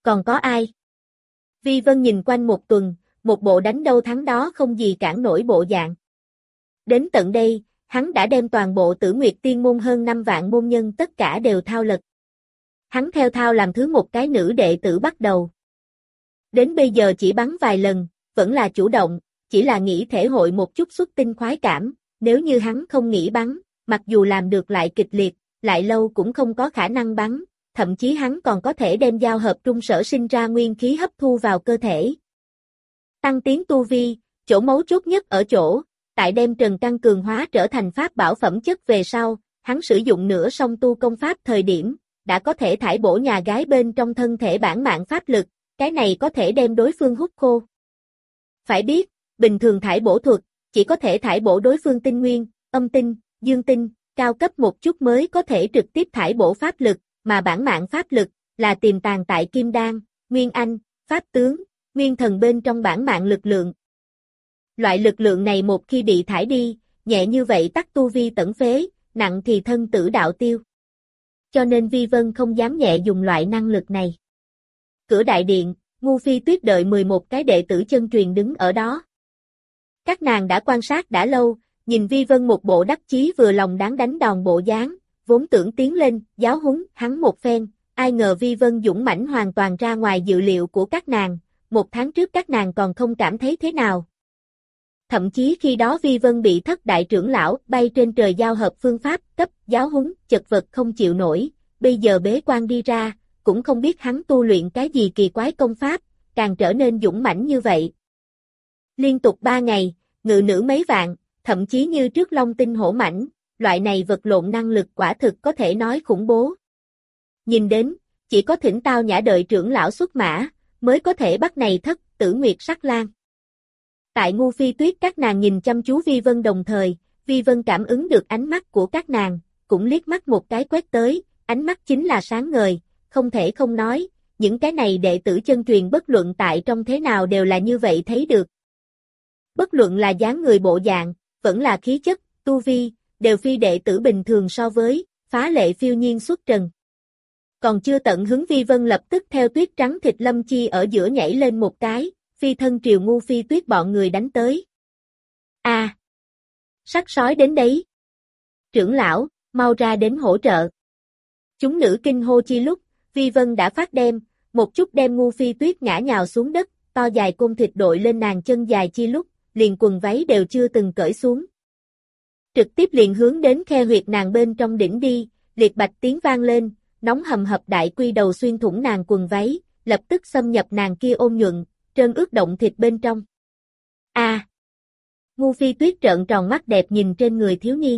Còn có ai? Vi Vân nhìn quanh một tuần, một bộ đánh đâu thắng đó không gì cản nổi bộ dạng. Đến tận đây, hắn đã đem toàn bộ Tử Nguyệt Tiên môn hơn 5 vạn môn nhân tất cả đều thao lật. Hắn theo thao làm thứ một cái nữ đệ tử bắt đầu. Đến bây giờ chỉ bắn vài lần, vẫn là chủ động, chỉ là nghĩ thể hội một chút xuất tinh khoái cảm, nếu như hắn không nghĩ bắn, mặc dù làm được lại kịch liệt, lại lâu cũng không có khả năng bắn, thậm chí hắn còn có thể đem giao hợp trung sở sinh ra nguyên khí hấp thu vào cơ thể. Tăng tiến tu vi, chỗ mấu chốt nhất ở chỗ, tại đem trần căn cường hóa trở thành pháp bảo phẩm chất về sau, hắn sử dụng nửa song tu công pháp thời điểm, đã có thể thải bổ nhà gái bên trong thân thể bản mạng pháp lực, cái này có thể đem đối phương hút khô. Phải biết, bình thường thải bổ thuật, chỉ có thể thải bổ đối phương tinh nguyên, âm tinh, dương tinh, cao cấp một chút mới có thể trực tiếp thải bổ pháp lực, mà bản mạng pháp lực, là tiềm tàng tại kim đan, nguyên anh, pháp tướng, nguyên thần bên trong bản mạng lực lượng. Loại lực lượng này một khi bị thải đi, nhẹ như vậy tắc tu vi tẩn phế, nặng thì thân tử đạo tiêu. Cho nên Vi Vân không dám nhẹ dùng loại năng lực này. Cửa đại điện, Ngu Phi Tuyết đợi 11 cái đệ tử chân truyền đứng ở đó. Các nàng đã quan sát đã lâu, nhìn Vi Vân một bộ đắc chí vừa lòng đáng đánh đòn bộ dáng, vốn tưởng tiến lên, giáo huấn hắn một phen, ai ngờ Vi Vân dũng mãnh hoàn toàn ra ngoài dự liệu của các nàng, 1 tháng trước các nàng còn không cảm thấy thế nào. Thậm chí khi đó Vi Vân bị thất đại trưởng lão bay trên trời giao hợp phương pháp cấp giáo huấn, chật vật không chịu nổi, bây giờ bế quan đi ra, cũng không biết hắn tu luyện cái gì kỳ quái công pháp, càng trở nên dũng mãnh như vậy. Liên tục 3 ngày, ngự nữ mấy vạn, thậm chí như trước long tinh hổ mãnh, loại này vật lộn năng lực quả thực có thể nói khủng bố. Nhìn đến, chỉ có Thỉnh Tao Nhã đợi trưởng lão xuất mã, mới có thể bắt này thất Tử Nguyệt Sắc Lang. Tại Ngu Phi Tuyết các nàng nhìn chăm chú Vi Vân đồng thời, Vi Vân cảm ứng được ánh mắt của các nàng, cũng liếc mắt một cái quét tới, ánh mắt chính là sáng ngời, không thể không nói, những cái này đệ tử chân truyền bất luận tại trong thế nào đều là như vậy thấy được. Bất luận là dáng người bộ dạng, vẫn là khí chất, tu vi, đều phi đệ tử bình thường so với, phá lệ phiêu nhiên xuất trần. Còn chưa tận hứng Vi Vân lập tức theo tuyết trắng thịt lâm chi ở giữa nhảy lên một cái, phi thân triều Ngu Phi Tuyết bọn người đánh tới. A, sắc sói đến đấy. Trưởng lão, mau ra đến hỗ trợ. Chúng nữ kinh hô chi lúc, Vi Vân đã phát đem, một chút đem Ngu Phi Tuyết ngã nhào xuống đất, to dài côn thịt đội lên nàng chân dài chi lúc, liền quần váy đều chưa từng cởi xuống. Trực tiếp liền hướng đến khe huyệt nàng bên trong đỉnh đi, liệt bạch tiếng vang lên, nóng hầm hập đại quy đầu xuyên thủng nàng quần váy, lập tức xâm nhập nàng kia ôn nhuận, trơn ướt động thịt bên trong. A! Ngu Phi Tuyết trợn tròn mắt đẹp nhìn trên người thiếu niên.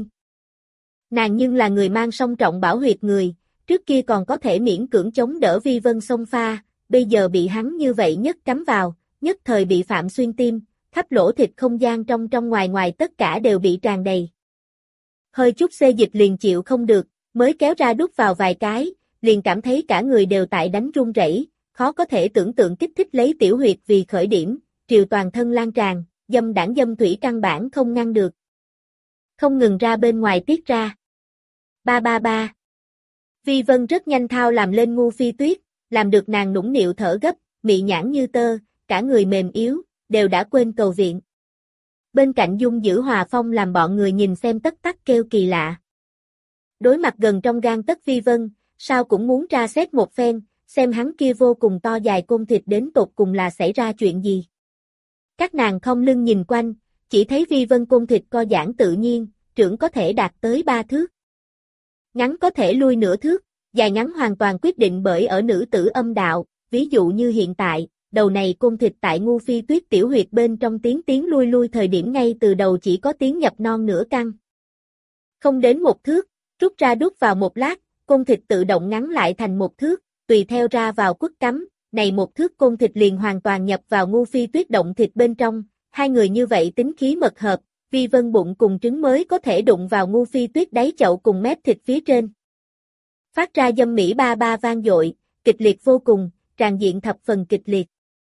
Nàng nhưng là người mang song trọng bảo huyệt người, trước kia còn có thể miễn cưỡng chống đỡ Vi Vân xông pha, bây giờ bị hắn như vậy nhất cắm vào, nhất thời bị phạm xuyên tim, khắp lỗ thịt không gian trong ngoài ngoài tất cả đều bị tràn đầy. Hơi chút xê dịch liền chịu không được, mới kéo ra đút vào vài cái, liền cảm thấy cả người đều tại đánh run rẩy, khó có thể tưởng tượng kích thích lấy tiểu huyệt vì khởi điểm, triều toàn thân lan tràn, dâm đảng dâm thủy căn bản không ngăn được. Không ngừng ra bên ngoài tiết ra. Ba ba ba. Vi Vân rất nhanh thao làm lên Ngu Phi Tuyết, làm được nàng nũng nịu thở gấp, mị nhãn như tơ, cả người mềm yếu, đều đã quên cầu viện. Bên cạnh Dung giữ hòa phong làm bọn người nhìn xem tất tắc kêu kỳ lạ. Đối mặt gần trong gang tấc Vi Vân, sao cũng muốn tra xét một phen, xem hắn kia vô cùng to dài côn thịt đến tột cùng là xảy ra chuyện gì. Các nàng không lưng nhìn quanh, chỉ thấy Vi Vân côn thịt co giãn tự nhiên, trưởng có thể đạt tới 3 thước. Ngắn có thể lui nửa thước, dài ngắn hoàn toàn quyết định bởi ở nữ tử âm đạo, ví dụ như hiện tại, đầu này côn thịt tại Ngu Phi Tuyết tiểu huyệt bên trong tiến lui thời điểm ngay từ đầu chỉ có tiếng nhập non nửa căng. Không đến 1 thước, rút ra đút vào 1 lát, côn thịt tự động ngắn lại thành 1 thước, tùy theo ra vào quất cắm, này 1 thước côn thịt liền hoàn toàn nhập vào Ngu Phi Tuyết động thịt bên trong, hai người như vậy tính khí mật hợp, Vi Vân bụng cùng trứng mới có thể đụng vào Ngu Phi Tuyết đáy chậu cùng mép thịt phía trên. Phát ra dâm mỹ ba ba vang dội, kịch liệt vô cùng, tràn diện thập phần kịch liệt.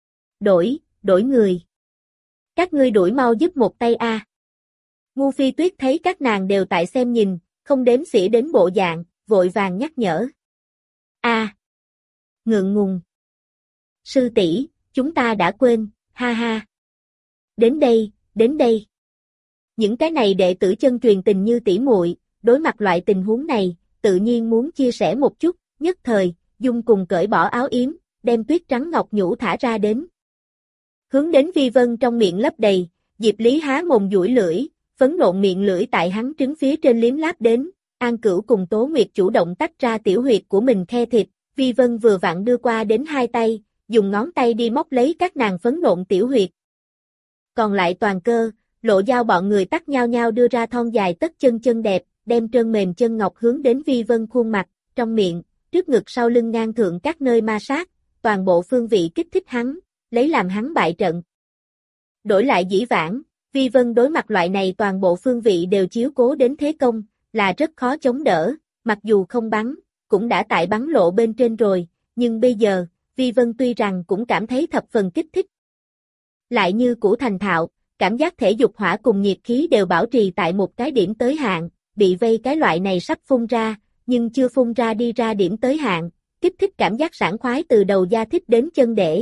Đổi người. Các ngươi đuổi mau giúp một tay a. Ngu Phi Tuyết thấy các nàng đều tại xem nhìn, không đếm xỉa đến bộ dạng, vội vàng nhắc nhở. A. Ngượng ngùng. Sư tỷ, chúng ta đã quên, ha ha. Đến đây, đến đây. Những cái này đệ tử chân truyền tình như tỷ muội, đối mặt loại tình huống này, tự nhiên muốn chia sẻ một chút, nhất thời, Dung cùng cởi bỏ áo yếm, đem tuyết trắng ngọc nhũ thả ra đến. Hướng đến Vi Vân trong miệng lấp đầy, Diệp Lý há mồm duỗi lưỡi, phấn nộn miệng lưỡi tại hắn trứng phía trên liếm láp đến, An Cửu cùng Tố Nguyệt chủ động tách ra tiểu huyệt của mình khe thịt, Vi Vân vừa vặn đưa qua đến hai tay, dùng ngón tay đi móc lấy các nàng phấn nộn tiểu huyệt. Còn lại toàn cơ, Lộ Dao bọn người tắt nhau nhau đưa ra thon dài tất chân chân đẹp, đem trơn mềm chân ngọc hướng đến Vi Vân khuôn mặt, trong miệng, trước ngực sau lưng ngang thượng các nơi ma sát, toàn bộ phương vị kích thích hắn, lấy làm hắn bại trận. Đổi lại dĩ vãng, Vi Vân đối mặt loại này toàn bộ phương vị đều chiếu cố đến thế công, là rất khó chống đỡ, mặc dù không bắn, cũng đã tại bắn lộ bên trên rồi, nhưng bây giờ, Vi Vân tuy rằng cũng cảm thấy thập phần kích thích. Lại như cũ thành thạo, cảm giác thể dục hỏa cùng nhiệt khí đều bảo trì tại một cái điểm tới hạn, bị vây cái loại này sắp phun ra, nhưng chưa phun ra đi ra điểm tới hạn, kích thích cảm giác sảng khoái từ đầu da thịt đến chân để.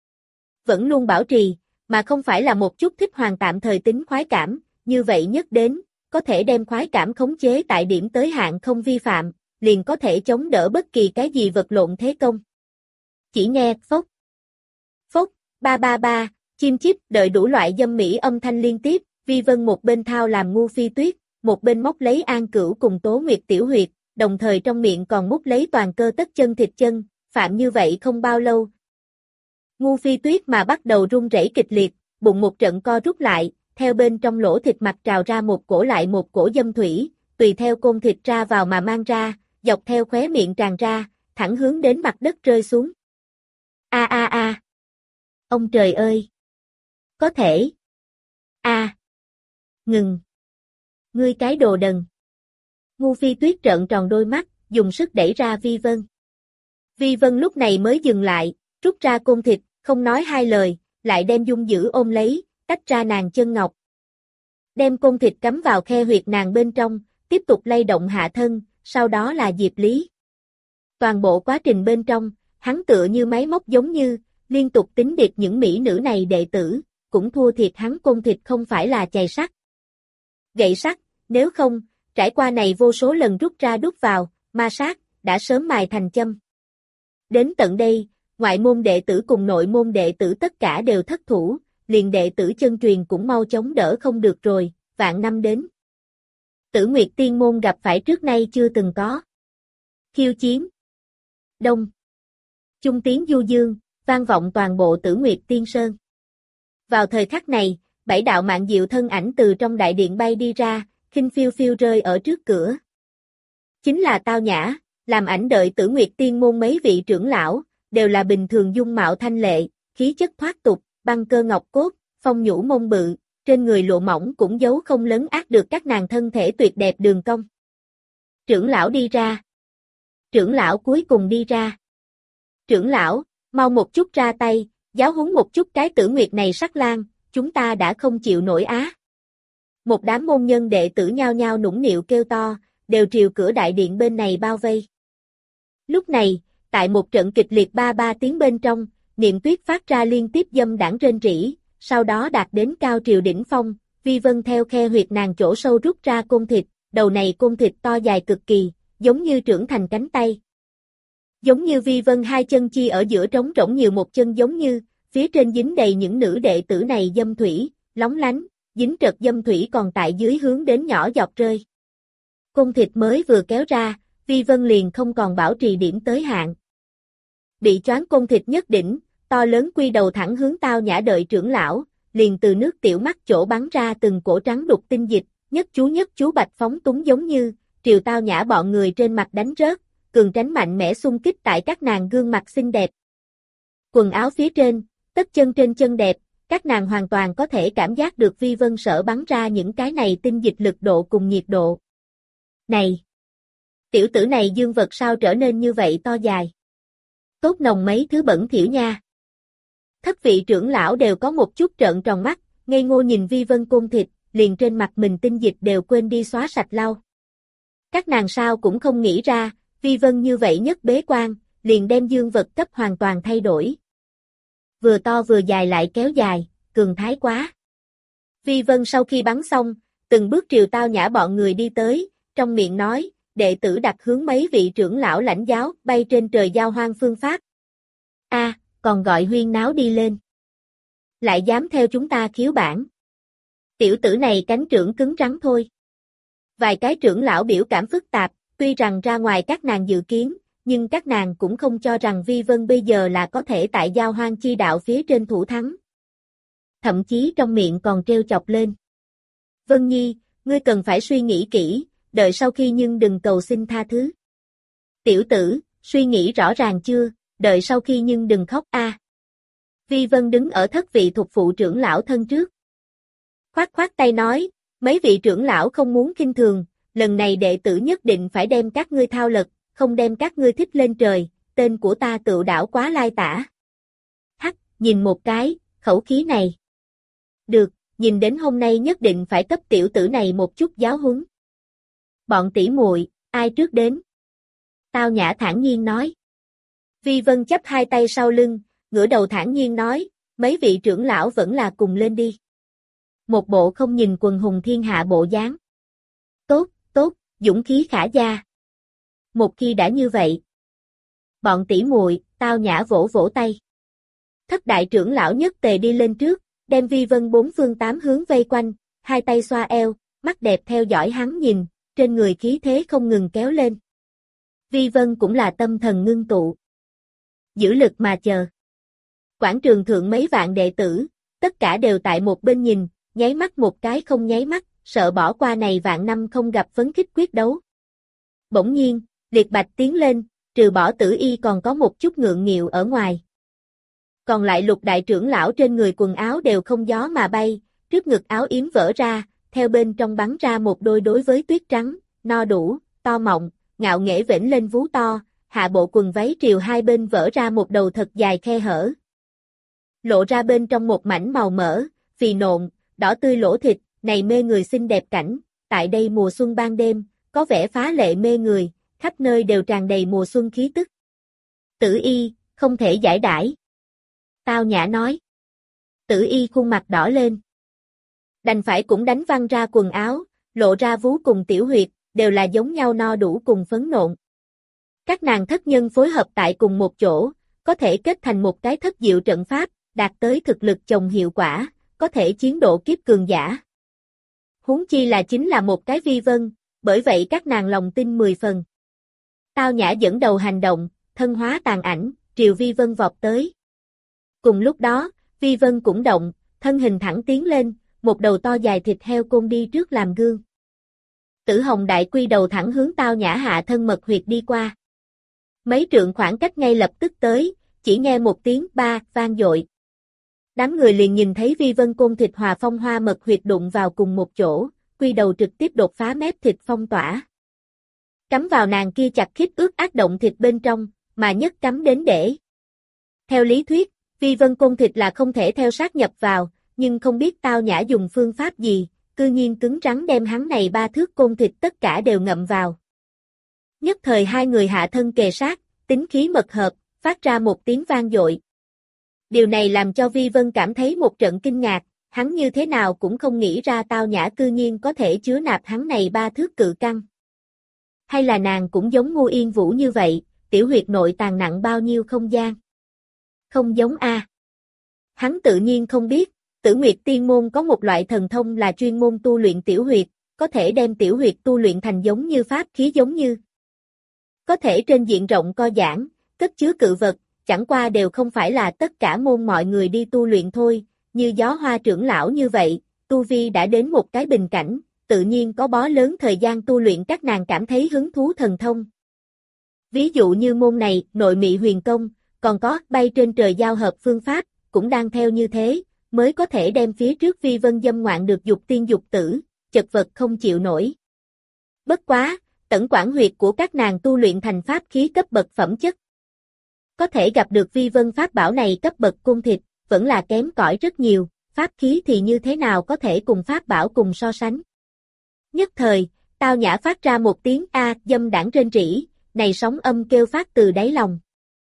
Vẫn luôn bảo trì, mà không phải là một chút thích hoàng tạm thời tính khoái cảm, như vậy nhất đến, có thể đem khoái cảm khống chế tại điểm tới hạn không vi phạm, liền có thể chống đỡ bất kỳ cái gì vật lộn thế công. Chỉ nghe phốc, phốc, ba ba ba, chim chip đợi đủ loại dâm mỹ âm thanh liên tiếp, Vi Vân một bên thao làm ngu phi tuyết, một bên móc lấy An Cửu cùng Tố Nguyệt tiểu huyệt, đồng thời trong miệng còn mút lấy toàn cơ tất chân thịt chân, phạm như vậy không bao lâu. Ngu phi tuyết mà bắt đầu run rẩy kịch liệt, bụng một trận co rút lại, theo bên trong lỗ thịt mặt trào ra một cổ lại một cổ dâm thủy, tùy theo côn thịt ra vào mà mang ra, dọc theo khóe miệng tràn ra, thẳng hướng đến mặt đất rơi xuống. A a a. Ông trời ơi. Có thể. A. Ngừng. Ngươi cái đồ đần. Ngu phi tuyết trợn tròn đôi mắt, dùng sức đẩy ra Vi Vân. Vi Vân lúc này mới dừng lại, rút ra côn thịt, không nói hai lời, lại đem Dung Dữ ôm lấy, tách ra nàng chân ngọc. Đem côn thịt cắm vào khe huyệt nàng bên trong, tiếp tục lay động hạ thân, sau đó là Diệp Lý. Toàn bộ quá trình bên trong, hắn tựa như máy móc giống như, liên tục tính điệp những mỹ nữ này đệ tử, cũng thua thiệt hắn côn thịt không phải là chày sắt. Gậy sắt, nếu không, trải qua này vô số lần rút ra đút vào, ma sát, đã sớm mài thành châm. Đến tận đây, ngoại môn đệ tử cùng nội môn đệ tử tất cả đều thất thủ, liền đệ tử chân truyền cũng mau chống đỡ không được rồi, vạn năm đến. Tử Nguyệt Tiên môn gặp phải trước nay chưa từng có. Khiêu chiến. Đông. Trung tiếng du dương, vang vọng toàn bộ Tử Nguyệt Tiên Sơn. Vào thời khắc này, 7 đạo mạng diệu thân ảnh từ trong đại điện bay đi ra, khinh phiêu phiêu rơi ở trước cửa. Chính là Tao Nhã, làm ảnh đợi Tử Nguyệt Tiên môn mấy vị trưởng lão, đều là bình thường dung mạo thanh lệ, khí chất thoát tục, băng cơ ngọc cốt, phong nhũ mông bự, trên người lụa mỏng cũng giấu không lấn át được các nàng thân thể tuyệt đẹp đường cong. Trưởng lão đi ra. Trưởng lão cuối cùng đi ra. Trưởng lão, mau một chút ra tay, giáo huấn một chút cái Tử Nguyệt này sắc lang, chúng ta đã không chịu nổi á. Một đám môn nhân đệ tử nhao nhao nũng nịu kêu to, đều triều cửa đại điện bên này bao vây. Lúc này, tại một trận kịch liệt ba ba tiếng bên trong, Niệm Tuyết phát ra liên tiếp dâm đảng rên rỉ, sau đó đạt đến cao triều đỉnh phong, Vi Vân theo khe huyệt nàng chỗ sâu rút ra côn thịt, đầu này côn thịt to dài cực kỳ, giống như trưởng thành cánh tay. Giống như Vi Vân hai chân chi ở giữa trống rỗng nhiều một chân giống như, phía trên dính đầy những nữ đệ tử này dâm thủy, lóng lánh, dính trật dâm thủy còn tại dưới hướng đến nhỏ giọt rơi. Côn thịt mới vừa kéo ra, Vi Vân liền không còn bảo trì điểm tới hạn. Bị choáng côn thịt nhất đỉnh, to lớn quy đầu thẳng hướng Tao Nhã đợi trưởng lão, liền từ nước tiểu mắt chỗ bắn ra từng cổ trắng đục tinh dịch, nhất chú bạch phóng túng giống như, triều Tao Nhã bọn người trên mặt đánh rớt, cường tránh mạnh mẽ xung kích tại các nàng gương mặt xinh đẹp. Quần áo phía trên, tất chân trên chân đẹp, các nàng hoàn toàn có thể cảm giác được Vi Vân sở bắn ra những cái này tinh dịch lực độ cùng nhiệt độ. Này! Tiểu tử này dương vật sao trở nên như vậy to dài? Tốt nồng mấy thứ bẩn thỉu nha. Thất vị trưởng lão đều có một chút trợn tròn mắt, ngây ngô nhìn Vi Vân côn thịt, liền trên mặt mình tinh dịch đều quên đi xóa sạch lau. Các nàng sao cũng không nghĩ ra, Vi Vân như vậy nhất bế quan, liền đem dương vật cấp hoàn toàn thay đổi. vừa to vừa dài lại kéo dài, cường thái quá. Vi Vân sau khi bắn xong, từng bước triều Tao Nhã bọn người đi tới, trong miệng nói, đệ tử đặt hướng mấy vị trưởng lão lãnh giáo, bay trên trời giao hoang phương pháp. Còn gọi huyên náo đi lên. Lại dám theo chúng ta khiếu bản. Tiểu tử này cánh trưởng cứng rắn thôi. Vài cái trưởng lão biểu cảm phức tạp, tuy rằng ra ngoài các nàng dự kiến, nhưng các nàng cũng không cho rằng Vi Vân bây giờ là có thể tại giao hoang chi đạo phía trên thủ thắng. Thậm chí trong miệng còn trêu chọc lên. Vân Nhi, ngươi cần phải suy nghĩ kỹ, đợi sau khi nhưng đừng cầu xin tha thứ. Tiểu tử, suy nghĩ rõ ràng chưa, đợi sau khi nhưng đừng khóc a. Vi Vân đứng ở thất vị thuộc phụ trưởng lão thân trước. Khoát khoát tay nói, mấy vị trưởng lão không muốn khinh thường, lần này đệ tử nhất định phải đem các ngươi thao lật, không đem các ngươi thích lên trời, tên của ta tựu đảo quá lai tả. Hắc, nhìn một cái, khẩu khí này. Được, nhìn đến hôm nay nhất định phải cấp tiểu tử này một chút giáo huấn. Bọn tỷ muội, ai trước đến? Tao Nhã thản nhiên nói. Vi Vân chắp hai tay sau lưng, ngửa đầu thản nhiên nói, mấy vị trưởng lão vẫn là cùng lên đi. Một bộ không nhìn quần hùng thiên hạ bộ dáng. Tốt, tốt, dũng khí khả gia. Một khi đã như vậy. Bọn tỷ muội, Tao Nhã vỗ vỗ tay. Thất đại trưởng lão nhất tề đi lên trước, đem Vi Vân bốn phương tám hướng vây quanh, hai tay xoa eo, mắt đẹp theo dõi hắn nhìn, trên người khí thế không ngừng kéo lên. Vi Vân cũng là tâm thần ngưng tụ. Giữ lực mà chờ. Quảng trường thượng mấy vạn đệ tử, tất cả đều tại một bên nhìn, nháy mắt một cái không nháy mắt, sợ bỏ qua này vạn năm không gặp phấn khích quyết đấu. Bỗng nhiên, Liệt Bạch tiến lên, trừ bỏ Tử Y còn có một chút ngượng nghịu ở ngoài. Còn lại lục đại trưởng lão trên người quần áo đều không gió mà bay, trước ngực áo yếm vỡ ra, theo bên trong bắn ra một đôi đối với tuyết trắng, no đủ, to mọng, ngạo nghễ vểnh lên vú to, hạ bộ quần váy triều hai bên vỡ ra một đầu thật dài khe hở. Lộ ra bên trong một mảnh màu mỡ, phì nộn, đỏ tươi lỗ thịt, này mê người xinh đẹp cảnh, tại đây mùa xuân ban đêm, có vẻ phá lệ mê người, khắp nơi đều tràn đầy mùa xuân khí tức. Tử Y, không thể giải đãi. Tao Nhã nói. Tử Y khuôn mặt đỏ lên. Đành phải cũng đánh văng ra quần áo, lộ ra vú cùng tiểu huyệt, đều là giống nhau no đủ cùng phấn nộn. Các nàng thất nhân phối hợp tại cùng một chỗ, có thể kết thành một cái thất diệu trận pháp, đạt tới thực lực chồng hiệu quả, có thể chiến độ kiếp cường giả. Huống chi là chính là một cái Vi Vân, bởi vậy các nàng lòng tin 10 phần. Tao Nhã dẫn đầu hành động, thân hóa tàn ảnh, triều Vi Vân vọt tới. Cùng lúc đó, Vi Vân cũng động, thân hình thẳng tiến lên, một đầu to dài thịt heo côn đi trước làm gương. Tử Hồng đại quy đầu thẳng hướng Tao Nhã hạ thân mật huyệt đi qua. Mấy trượng khoảng cách ngay lập tức tới, chỉ nghe một tiếng ba vang dội. Đám người liền nhìn thấy Vi Vân côn thịt hòa phong hoa mật huyệt đụng vào cùng một chỗ, quy đầu trực tiếp đột phá mép thịt phong tỏa. Cắm vào nàng kia chặt khít ướt ác động thịt bên trong, mà nhất cắm đến để. Theo lý thuyết, Vi Vân côn thịt là không thể theo sát nhập vào, nhưng không biết Tao Nhã dùng phương pháp gì, cư nhiên cứng rắn đem hắn này ba thước côn thịt tất cả đều ngậm vào. Nhất thời hai người hạ thân kề sát, tính khí mật hợp, phát ra một tiếng vang dội. Điều này làm cho Vi Vân cảm thấy một trận kinh ngạc, hắn như thế nào cũng không nghĩ ra Tao Nhã cư nhiên có thể chứa nạp hắn này ba thước cự căng. Hay là nàng cũng giống Ngô Yên Vũ như vậy, tiểu huyệt nội tàng nặng bao nhiêu không gian? Không giống a. Hắn tự nhiên không biết, Tử Nguyệt Tiên môn có một loại thần thông là chuyên môn tu luyện tiểu huyệt, có thể đem tiểu huyệt tu luyện thành giống như pháp khí giống như. Có thể trên diện rộng co giãn, cất chứa cự vật, chẳng qua đều không phải là tất cả môn mọi người đi tu luyện thôi, như Gió Hoa trưởng lão như vậy, tu vi đã đến một cái bình cảnh, tự nhiên có bó lớn thời gian tu luyện các nàng cảm thấy hứng thú thần thông. Ví dụ như môn này, nội mị huyền công, còn có bay trên trời giao hợp phương pháp, cũng đang theo như thế, mới có thể đem phía trước Vi Vân dâm ngoạn được dục tiên dục tử, chật vật không chịu nổi. Bất quá, tẩn quản huyệt của các nàng tu luyện thành pháp khí cấp bậc phẩm chất. Có thể gặp được Vi Vân pháp bảo này cấp bậc côn thịt, vẫn là kém cỏi rất nhiều, pháp khí thì như thế nào có thể cùng pháp bảo cùng so sánh. Nhất thời, Tao Nhã phát ra một tiếng a dâm đảng rên rỉ, này sóng âm kêu phát từ đáy lòng.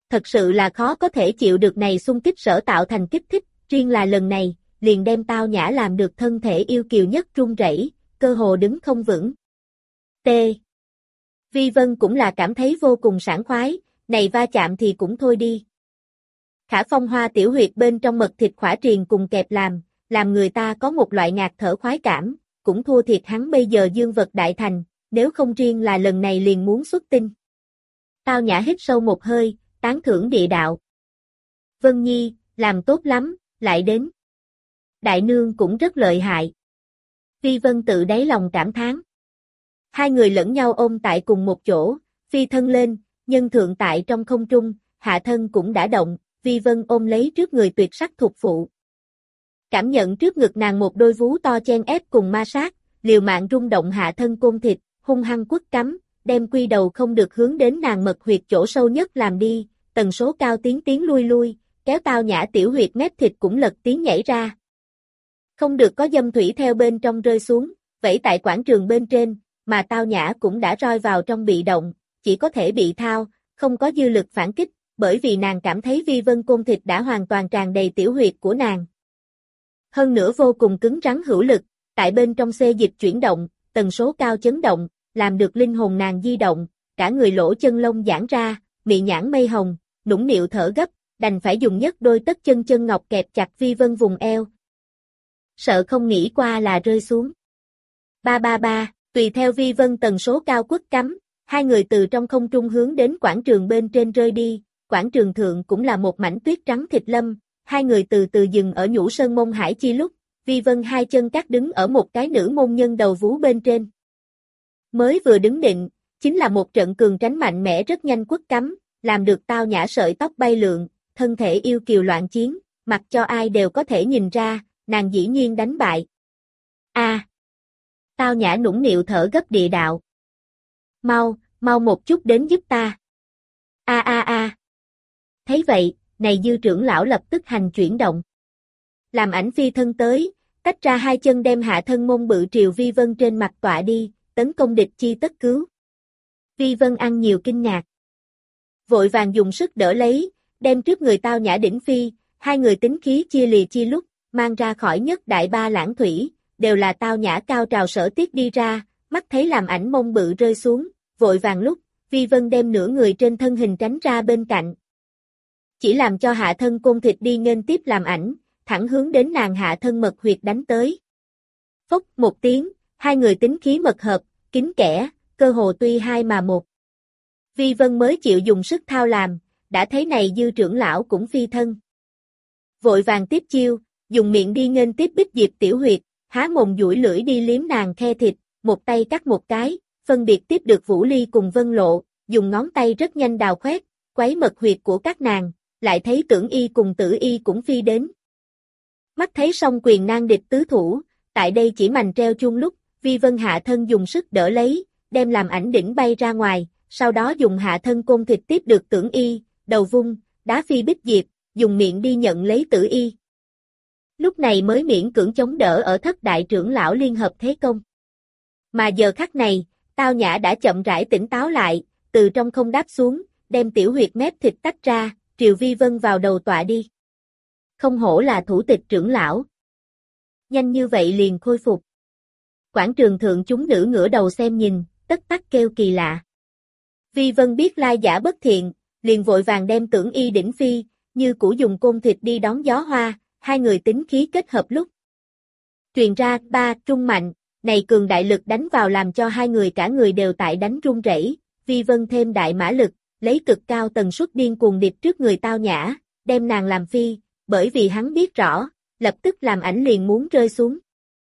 Thật sự là khó có thể chịu được này xung kích sở tạo thành kích thích, riêng là lần này, liền đem Tao Nhã làm được thân thể yêu kiều nhất run rẩy, cơ hồ đứng không vững. T. Vi Vân cũng là cảm thấy vô cùng sảng khoái, này va chạm thì cũng thôi đi. Khả phong hoa tiểu huyệt bên trong mật thịt khỏa triền cùng kẹp làm người ta có một loại ngạt thở khoái cảm, cũng thua thiệt hắn bây giờ dương vật đại thành, nếu không riêng là lần này liền muốn xuất tinh. Tao Nhã hít sâu một hơi, tán thưởng địa đạo. Vân Nhi, làm tốt lắm, lại đến. Đại nương cũng rất lợi hại. Vi Vân tự đáy lòng cảm thán. Hai người lẫn nhau ôm tại cùng một chỗ, phi thân lên, nhân thượng tại trong không trung, hạ thân cũng đã động, Vi Vân ôm lấy trước người tuyệt sắc thuộc phụ. Cảm nhận trước ngực nàng một đôi vú to chen ép cùng ma sát, liều mạng rung động hạ thân côn thịt, hung hăng quất cắm, đem quy đầu không được hướng đến nàng mật huyệt chỗ sâu nhất làm đi, tần số cao tiến lui, kéo Tao Nhã tiểu huyệt mép thịt cũng lật tiếng nhảy ra. Không được có dâm thủy theo bên trong rơi xuống, vẫy tại quảng trường bên trên, mà Tao Nhã cũng đã rơi vào trong bị động, chỉ có thể bị thao, không có dư lực phản kích, bởi vì nàng cảm thấy Vi Vân côn thịt đã hoàn toàn tràn đầy tiểu huyệt của nàng. Hơn nữa vô cùng cứng rắn hữu lực, tại bên trong xê dịch chuyển động, tần số cao chấn động, làm được linh hồn nàng di động, cả người lỗ chân lông giãn ra, mị nhãn mây hồng, nũng nịu thở gấp, đành phải dùng nhất đôi tất chân ngọc kẹp chặt Vi Vân vùng eo. Sợ không nghĩ qua là rơi xuống. Ba, tùy theo Vi Vân tần số cao quất cắm, hai người từ trong không trung hướng đến quảng trường bên trên rơi đi, quảng trường thượng cũng là một mảnh tuyết trắng thịt lâm, hai người từ từ dừng ở nhũ sơn môn hải chi lúc, Vi Vân hai chân cắt đứng ở một cái nữ môn nhân đầu vú bên trên. Mới vừa đứng định, chính là một trận cường tránh mạnh mẽ rất nhanh quất cắm, làm được Tao Nhã sợi tóc bay lượn, thân thể yêu kiều loạn chiến, mặc cho ai đều có thể nhìn ra, nàng dĩ nhiên đánh bại. Tao Nhã nũng nịu thở gấp địa đạo. Mau một chút đến giúp ta. Thấy vậy, này Dư trưởng lão lập tức hành chuyển động. Làm ảnh phi thân tới, tách ra hai chân đem hạ thân môn bự triều Vi Vân trên mặt tọa đi, tấn công địch chi tất cứu. Vi Vân ăn nhiều kinh ngạc. Vội vàng dùng sức đỡ lấy, đem trước người Tao Nhã đỉnh phi, hai người tính khí chia lìa chi lúc, mang ra khỏi nhất đại ba lãng thủy, đều là Tao Nhã cao trào sở tiết đi ra, mắt thấy làm ảnh mông bự rơi xuống, vội vàng lúc, Vi Vân đem nửa người trên thân hình tránh ra bên cạnh. Chỉ làm cho hạ thân côn thịt đi nghênh tiếp làm ảnh, thẳng hướng đến nàng hạ thân mật huyệt đánh tới. Phốc một tiếng, hai người tính khí mật hợp, kín kẽ, cơ hồ tuy hai mà một. Vi Vân mới chịu dùng sức thao làm, đã thấy này Dư trưởng lão cũng phi thân. Vội vàng tiếp chiêu, dùng miệng đi nghênh tiếp Bích Diệp tiểu huyệt, há mồm duỗi lưỡi đi liếm nàng khe thịt, một tay cắt một cái, phân biệt tiếp được Vũ Ly cùng Vân Lộ, dùng ngón tay rất nhanh đào khoét, quấy mật huyệt của các nàng, lại thấy Tưởng Y cùng Tử Y cũng phi đến. Mắt thấy song quyền nan địch tứ thủ, tại đây chỉ mành treo chuông lúc, Vi Vân hạ thân dùng sức đỡ lấy, đem làm ảnh đỉnh bay ra ngoài, sau đó dùng hạ thân côn thịt tiếp được Tưởng Y, đầu vung, đá phi Bích Diệp, dùng miệng đi nhận lấy Tử Y. Lúc này mới miễn cưỡng chống đỡ ở thất đại trưởng lão liên hợp thế công. Mà giờ khắc này, Tao Nhã đã chậm rãi tỉnh táo lại, từ trong không đáp xuống, đem tiểu huyệt mép thịt tách ra, triều Vi Vân vào đầu tọa đi. Không hổ là thủ tịch trưởng lão. Nhanh như vậy liền khôi phục. Quảng trường thượng chúng nữ ngửa đầu xem nhìn, tất tắc kêu kỳ lạ. Vi Vân biết lai giả bất thiện, liền vội vàng đem Tưởng Y đỉnh phi, như cũ dùng côn thịt đi đón gió hoa, hai người tính khí kết hợp lúc. Truyền ra, trung mạnh, này cường đại lực đánh vào làm cho hai người cả người đều tại đánh run rẩy. Vi Vân thêm đại mã lực, lấy cực cao tần suất điên cuồng điệp trước người Tao Nhã, đem nàng làm phi, bởi vì hắn biết rõ, lập tức làm ảnh liền muốn rơi xuống.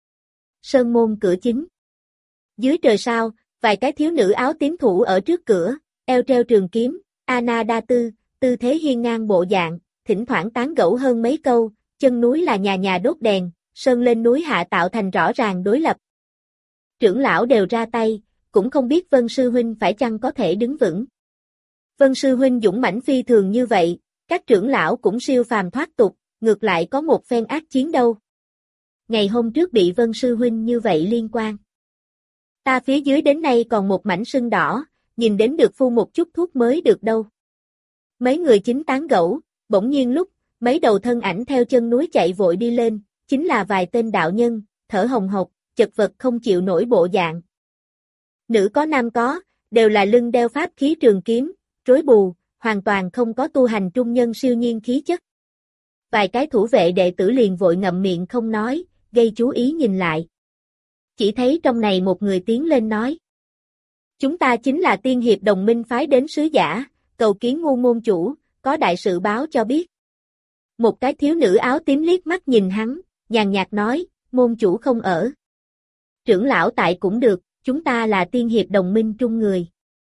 Sơn môn cửa chính. Dưới trời sao, vài cái thiếu nữ áo tím thủ ở trước cửa, eo treo trường kiếm, Ana đa tư thế hiên ngang bộ dạng, thỉnh thoảng tán gẫu hơn mấy câu, chân núi là nhà nhà đốt đèn, sơn lên núi hạ tạo thành rõ ràng đối lập. Trưởng lão đều ra tay, cũng không biết Vân Sư Huynh phải chăng có thể đứng vững. Vân Sư Huynh dũng mãnh phi thường như vậy, các trưởng lão cũng siêu phàm thoát tục, ngược lại có một phen ác chiến đâu. Ngày hôm trước bị Vân Sư Huynh như vậy liên quan. Ta phía dưới đến nay còn một mảnh sưng đỏ, nhìn đến được phu một chút thuốc mới được đâu. Mấy người chính tán gẫu, bỗng nhiên lúc, mấy đầu thân ảnh theo chân núi chạy vội đi lên, chính là vài tên đạo nhân, thở hồng hộc, chật vật không chịu nổi bộ dạng. Nữ có nam có, đều là lưng đeo pháp khí trường kiếm, rối bù, hoàn toàn không có tu hành trung nhân siêu nhiên khí chất. Vài cái thủ vệ đệ tử liền vội ngậm miệng không nói, gây chú ý nhìn lại. Chỉ thấy trong này một người tiến lên nói. Chúng ta chính là tiên hiệp đồng minh phái đến sứ giả, cầu kiến Ngu môn chủ, có đại sự báo cho biết. Một cái thiếu nữ áo tím liếc mắt nhìn hắn, nhàn nhạt nói, môn chủ không ở. Trưởng lão tại cũng được, chúng ta là tiên hiệp đồng minh trung người.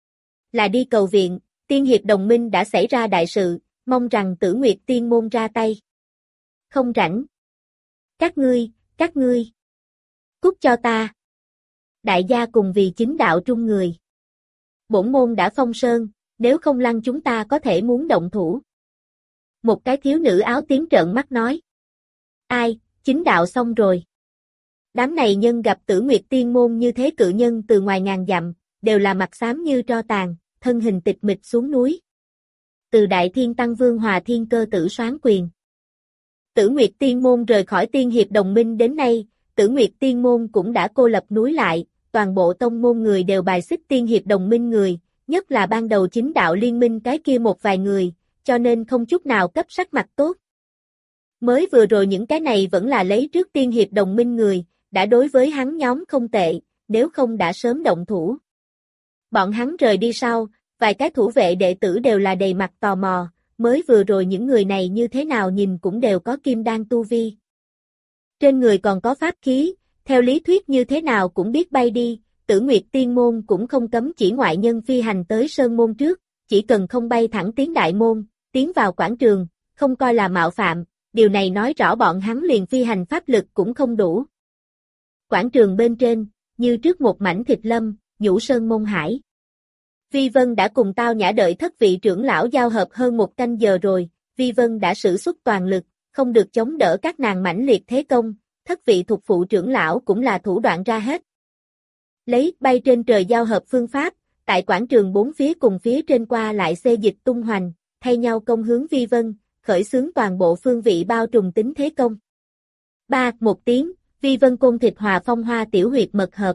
Là đi cầu viện, tiên hiệp đồng minh đã xảy ra đại sự, mong rằng Tử Nguyệt tiên môn ra tay. Không rảnh. Các ngươi. Cút cho ta. Đại gia cùng vì chính đạo trung người. Bổn môn đã phong sơn, nếu không lăng chúng ta có thể muốn động thủ. Một cái thiếu nữ áo tím trợn mắt nói. Ai, chính đạo xong rồi. Đám này nhân gặp Tử Nguyệt tiên môn như thế cự nhân từ ngoài ngàn dặm, đều là mặt xám như tro tàn, thân hình tịch mịch xuống núi. Từ Đại Thiên Tăng Vương Hòa Thiên Cơ Tử soán quyền. Tử Nguyệt tiên môn rời khỏi tiên hiệp đồng minh đến nay, Tử Nguyệt tiên môn cũng đã cô lập núi lại, toàn bộ tông môn người đều bài xích tiên hiệp đồng minh người, nhất là ban đầu chính đạo liên minh cái kia một vài người, cho nên không chút nào cấp sắc mặt tốt. Mới vừa rồi những cái này vẫn là lấy trước tiên hiệp đồng minh người, đã đối với hắn nhóm không tệ, nếu không đã sớm động thủ. Bọn hắn rời đi sau, vài cái thủ vệ đệ tử đều là đầy mặt tò mò, mới vừa rồi những người này như thế nào nhìn cũng đều có kim đan tu vi. Trên người còn có pháp khí, theo lý thuyết như thế nào cũng biết bay đi, Tử Nguyệt tiên môn cũng không cấm chỉ ngoại nhân phi hành tới sơn môn trước, chỉ cần không bay thẳng tiến đại môn, tiến vào quảng trường, không coi là mạo phạm, điều này nói rõ bọn hắn liền phi hành pháp lực cũng không đủ. Quảng trường bên trên, như trước một mảnh thịt lâm, nhũ sơn môn hải. Vi Vân đã cùng Tao Nhã đợi thất vị trưởng lão giao hợp hơn một canh giờ rồi, Vi Vân đã sử xuất toàn lực, không được chống đỡ các nàng mãnh liệt thế công, thất vị thuộc phụ trưởng lão cũng là thủ đoạn ra hết. Lấy bay trên trời giao hợp phương pháp, tại quảng trường bốn phía cùng phía trên qua lại xê dịch tung hoành, thay nhau công hướng Vi Vân, khởi xướng toàn bộ phương vị bao trùm tính thế công. Một tiếng, Vi Vân côn thịt hòa phong hoa tiểu huyệt mật hợp.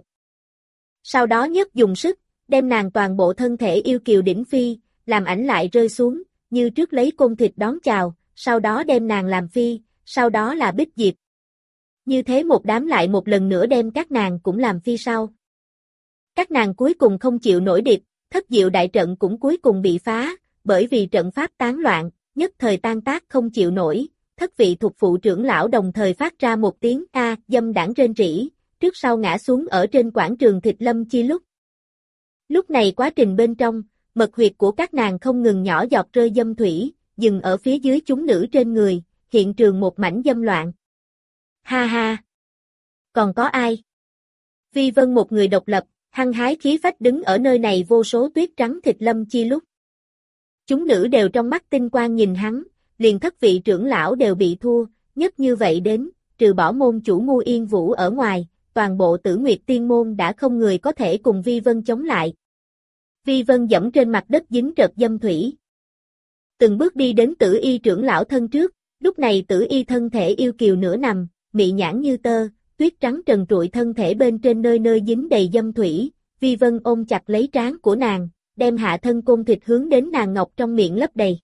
Sau đó nhất dùng sức, đem nàng toàn bộ thân thể yêu kiều đỉnh phi, làm ảnh lại rơi xuống, như trước lấy côn thịt đón chào, sau đó đem nàng làm phi, sau đó là Bích Diệp. Như thế một đám lại một lần nữa đem các nàng cũng làm phi sau. Các nàng cuối cùng không chịu nổi địch, thất diệu đại trận cũng cuối cùng bị phá, bởi vì trận pháp tán loạn, nhất thời tan tác không chịu nổi, thất vị thuộc phụ trưởng lão đồng thời phát ra một tiếng a dâm đảng rên rỉ, trước sau ngã xuống ở trên quảng trường thịt lâm chi lúc. Lúc này quá trình bên trong, mật huyệt của các nàng không ngừng nhỏ giọt rơi dâm thủy, dừng ở phía dưới chúng nữ trên người, hiện trường một mảnh dâm loạn. Ha ha! Còn có ai? Vi Vân một người độc lập, hăng hái khí phách đứng ở nơi này vô số tuyết trắng thịt lâm chi lúc. Chúng nữ đều trong mắt tinh quang nhìn hắn, liền thất vị trưởng lão đều bị thua, nhất như vậy đến, trừ bỏ môn chủ Ngu Yên Vũ ở ngoài, toàn bộ Tử Nguyệt tiên môn đã không người có thể cùng Vi Vân chống lại. Vi Vân dẫm trên mặt đất dính trợt dâm thủy. Từng bước đi đến Tử Y trưởng lão thân trước, lúc này Tử Y thân thể yêu kiều nửa nằm, mị nhãn như tơ, tuyết trắng trần trụi thân thể bên trên nơi nơi dính đầy dâm thủy, Vi Vân ôm chặt lấy trán của nàng, đem hạ thân côn thịt hướng đến nàng ngọc trong miệng lấp đầy.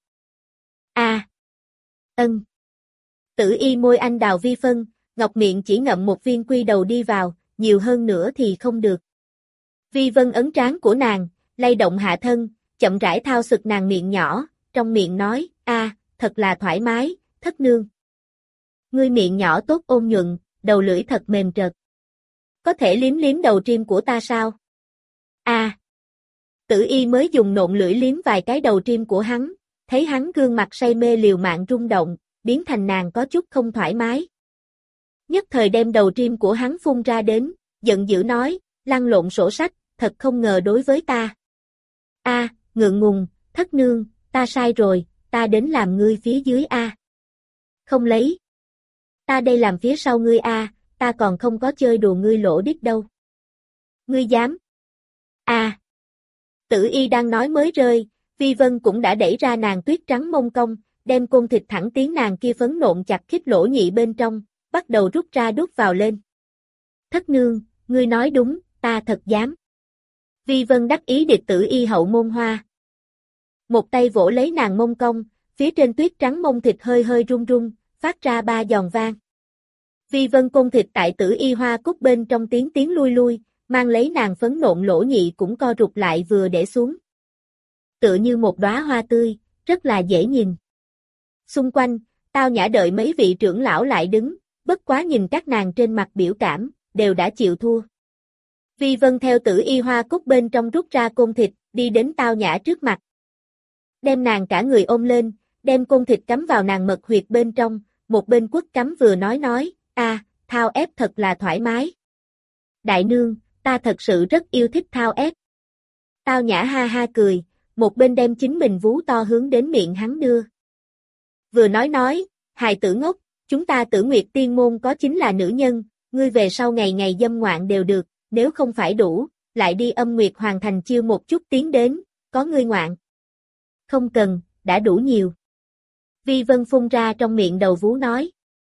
Ân. Tử Y môi anh đào vi phân, ngọc miệng chỉ ngậm một viên quy đầu đi vào, nhiều hơn nữa thì không được. Vi Vân ấn trán của nàng, lay động hạ thân, chậm rãi thao sực nàng miệng nhỏ, trong miệng nói, thật là thoải mái, thất nương. Ngươi miệng nhỏ tốt ôn nhuận, đầu lưỡi thật mềm trật. Có thể liếm liếm đầu trim của ta sao? Tử Y mới dùng nộn lưỡi liếm vài cái đầu trim của hắn, thấy hắn gương mặt say mê liều mạng rung động, biến thành nàng có chút không thoải mái. Nhất thời đem đầu trim của hắn phun ra đến, giận dữ nói, lăn lộn sổ sách, thật không ngờ đối với ta. Ngượng ngùng, thất nương, ta sai rồi, ta đến làm ngươi phía dưới Không lấy. Ta đây làm phía sau ngươi ta còn không có chơi đùa ngươi lỗ đít đâu. Ngươi dám? Tử Y đang nói mới rơi, Vi Vân cũng đã đẩy ra nàng tuyết trắng mông cong, đem côn thịt thẳng tiến nàng kia phấn nộn chặt khít lỗ nhị bên trong, bắt đầu rút ra đút vào lên. Thất nương, ngươi nói đúng, ta thật dám. Vi Vân đắc ý điệp tử y hậu môn hoa. Một tay vỗ lấy nàng mông cong, phía trên tuyết trắng mông thịt hơi hơi rung rung, phát ra 3 giòn vang. Vi Vân côn thịt tại tử y hoa cúc bên trong tiếng tiếng lui lui, mang lấy nàng phấn nộn lỗ nhị cũng co rụt lại vừa để xuống. Tựa như một đóa hoa tươi, rất là dễ nhìn. Xung quanh, Tao Nhã đợi mấy vị trưởng lão lại đứng, bất quá nhìn các nàng trên mặt biểu cảm, đều đã chịu thua. Vi Vân theo tử y hoa cúc bên trong rút ra côn thịt, đi đến Tao Nhã trước mặt. Đem nàng cả người ôm lên, đem côn thịt cắm vào nàng mật huyệt bên trong, một bên quất cắm vừa nói, thao ép thật là thoải mái. Đại nương, ta thật sự rất yêu thích thao ép. Tao Nhã ha ha cười, một bên đem chính mình vú to hướng đến miệng hắn đưa. Vừa nói, hài tử ngốc, chúng ta Tử Nguyệt Tiên môn có chính là nữ nhân, ngươi về sau ngày ngày dâm ngoạn đều được, nếu không phải đủ, lại đi Âm Nguyệt Hoàng thành chiêu một chút tiến đến, có ngươi ngoạn. Không cần, đã đủ nhiều. Vi Vân phun ra trong miệng đầu vú nói.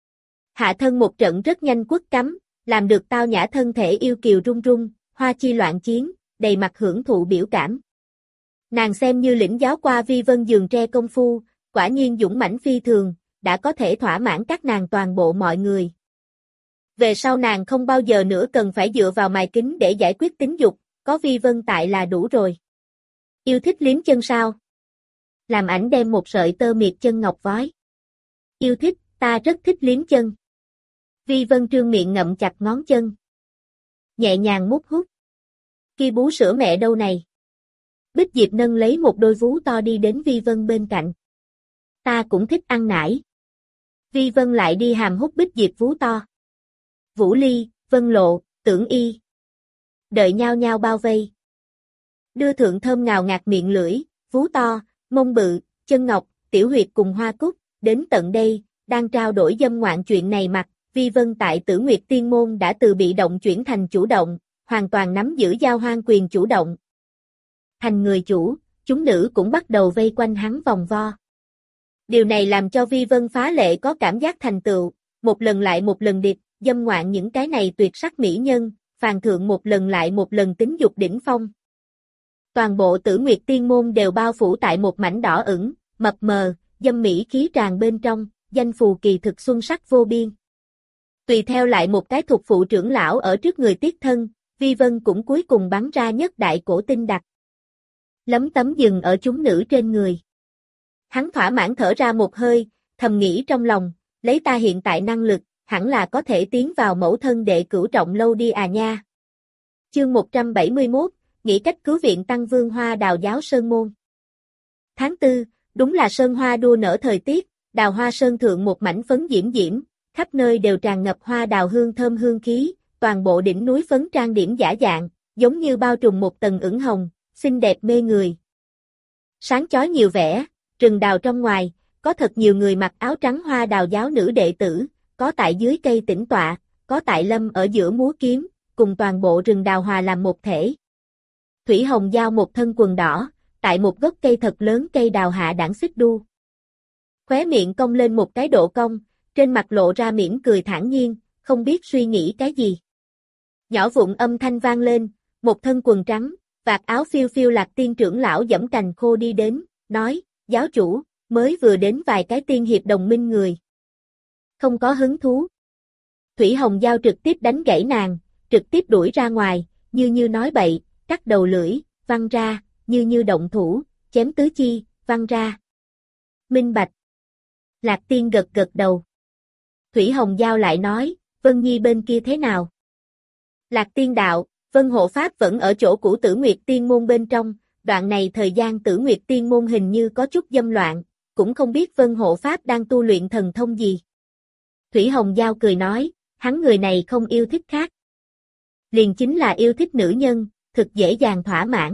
Hạ thân một trận rất nhanh quất cắm, làm được Tao Nhã thân thể yêu kiều rung rung, hoa chi loạn chiến, đầy mặt hưởng thụ biểu cảm. Nàng xem như lĩnh giáo qua Vi Vân giường tre công phu, quả nhiên dũng mãnh phi thường, đã có thể thỏa mãn các nàng toàn bộ mọi người. Về sau nàng không bao giờ nữa cần phải dựa vào mài kính để giải quyết tính dục, có Vi Vân tại là đủ rồi. Yêu thích liếm chân sao? Làm ảnh đem một sợi tơ miệt chân ngọc vói. Yêu thích, ta rất thích liếm chân. Vi Vân trương miệng ngậm chặt ngón chân. Nhẹ nhàng mút hút. Kia bú sữa mẹ đâu này? Bích Diệp nâng lấy một đôi vú to đi đến Vi Vân bên cạnh. Ta cũng thích ăn nải. Vi Vân lại đi hàm hút Bích Diệp vú to. Vũ Ly, Vân Lộ, Tưởng Y. Đợi nhau nhau bao vây. Đưa thượng thơm ngào ngạt miệng lưỡi, vú to, mông bự, chân ngọc, tiểu huyệt cùng hoa cúc, đến tận đây, đang trao đổi dâm ngoạn chuyện này mặt, Vi Vân tại Tử Nguyệt Tiên môn đã từ bị động chuyển thành chủ động, hoàn toàn nắm giữ giao hoang quyền chủ động. Thành người chủ, chúng nữ cũng bắt đầu vây quanh hắn vòng vo. Điều này làm cho Vi Vân phá lệ có cảm giác thành tựu, một lần lại một lần điệp, dâm ngoạn những cái này tuyệt sắc mỹ nhân, phàn thượng một lần lại một lần tính dục đỉnh phong. Toàn bộ Tử Nguyệt Tiên môn đều bao phủ tại một mảnh đỏ ửng, mập mờ, dâm mỹ khí tràn bên trong, danh phù kỳ thực xuân sắc vô biên. Tùy theo lại một cái thuộc phụ trưởng lão ở trước người tiết thân, Vi Vân cũng cuối cùng bắn ra nhất đại cổ tinh đặc. Lấm tấm dừng ở chúng nữ trên người. Hắn thỏa mãn thở ra một hơi, thầm nghĩ trong lòng, lấy ta hiện tại năng lực, hẳn là có thể tiến vào mẫu thân đệ cửu trọng lâu đi à nha. Chương 171, nghĩ cách cứu viện Tăng Vương Hoa Đào giáo Sơn Môn. Tháng 4, đúng là sơn hoa đua nở thời tiết, đào hoa sơn thượng một mảnh phấn diễm diễm, khắp nơi đều tràn ngập hoa đào hương thơm hương khí, toàn bộ đỉnh núi phấn trang điểm giả dạng, giống như bao trùm một tầng ửng hồng, xinh đẹp mê người. Sáng chói nhiều vẻ, rừng đào trong ngoài, có thật nhiều người mặc áo trắng hoa đào giáo nữ đệ tử, có tại dưới cây tĩnh tọa, có tại lâm ở giữa múa kiếm, cùng toàn bộ rừng đào hòa làm một thể. Thủy Hồng giao một thân quần đỏ, tại một gốc cây thật lớn cây đào hạ đãng xích đu. Khóe miệng cong lên một cái độ cong, trên mặt lộ ra mỉm cười thản nhiên, không biết suy nghĩ cái gì. Nhỏ vụn âm thanh vang lên, một thân quần trắng, vạt áo phiêu phiêu Lạc Tiên trưởng lão giẫm cành khô đi đến, nói, giáo chủ, mới vừa đến vài cái tiên hiệp đồng minh người. Không có hứng thú. Thủy Hồng giao trực tiếp đánh gãy nàng, trực tiếp đuổi ra ngoài, như nói bậy, cắt đầu lưỡi, văng ra, như động thủ, chém tứ chi, văng ra. Minh bạch. Lạc Tiên gật gật đầu. Thủy Hồng giao lại nói, Vân Nhi bên kia thế nào? Lạc Tiên đạo, Vân hộ pháp vẫn ở chỗ cũ Tử Nguyệt Tiên môn bên trong, đoạn này thời gian Tử Nguyệt Tiên môn hình như có chút dâm loạn, cũng không biết Vân hộ pháp đang tu luyện thần thông gì. Thủy Hồng giao cười nói, hắn người này không yêu thích khác. Liền chính là yêu thích nữ nhân, thực dễ dàng thỏa mãn.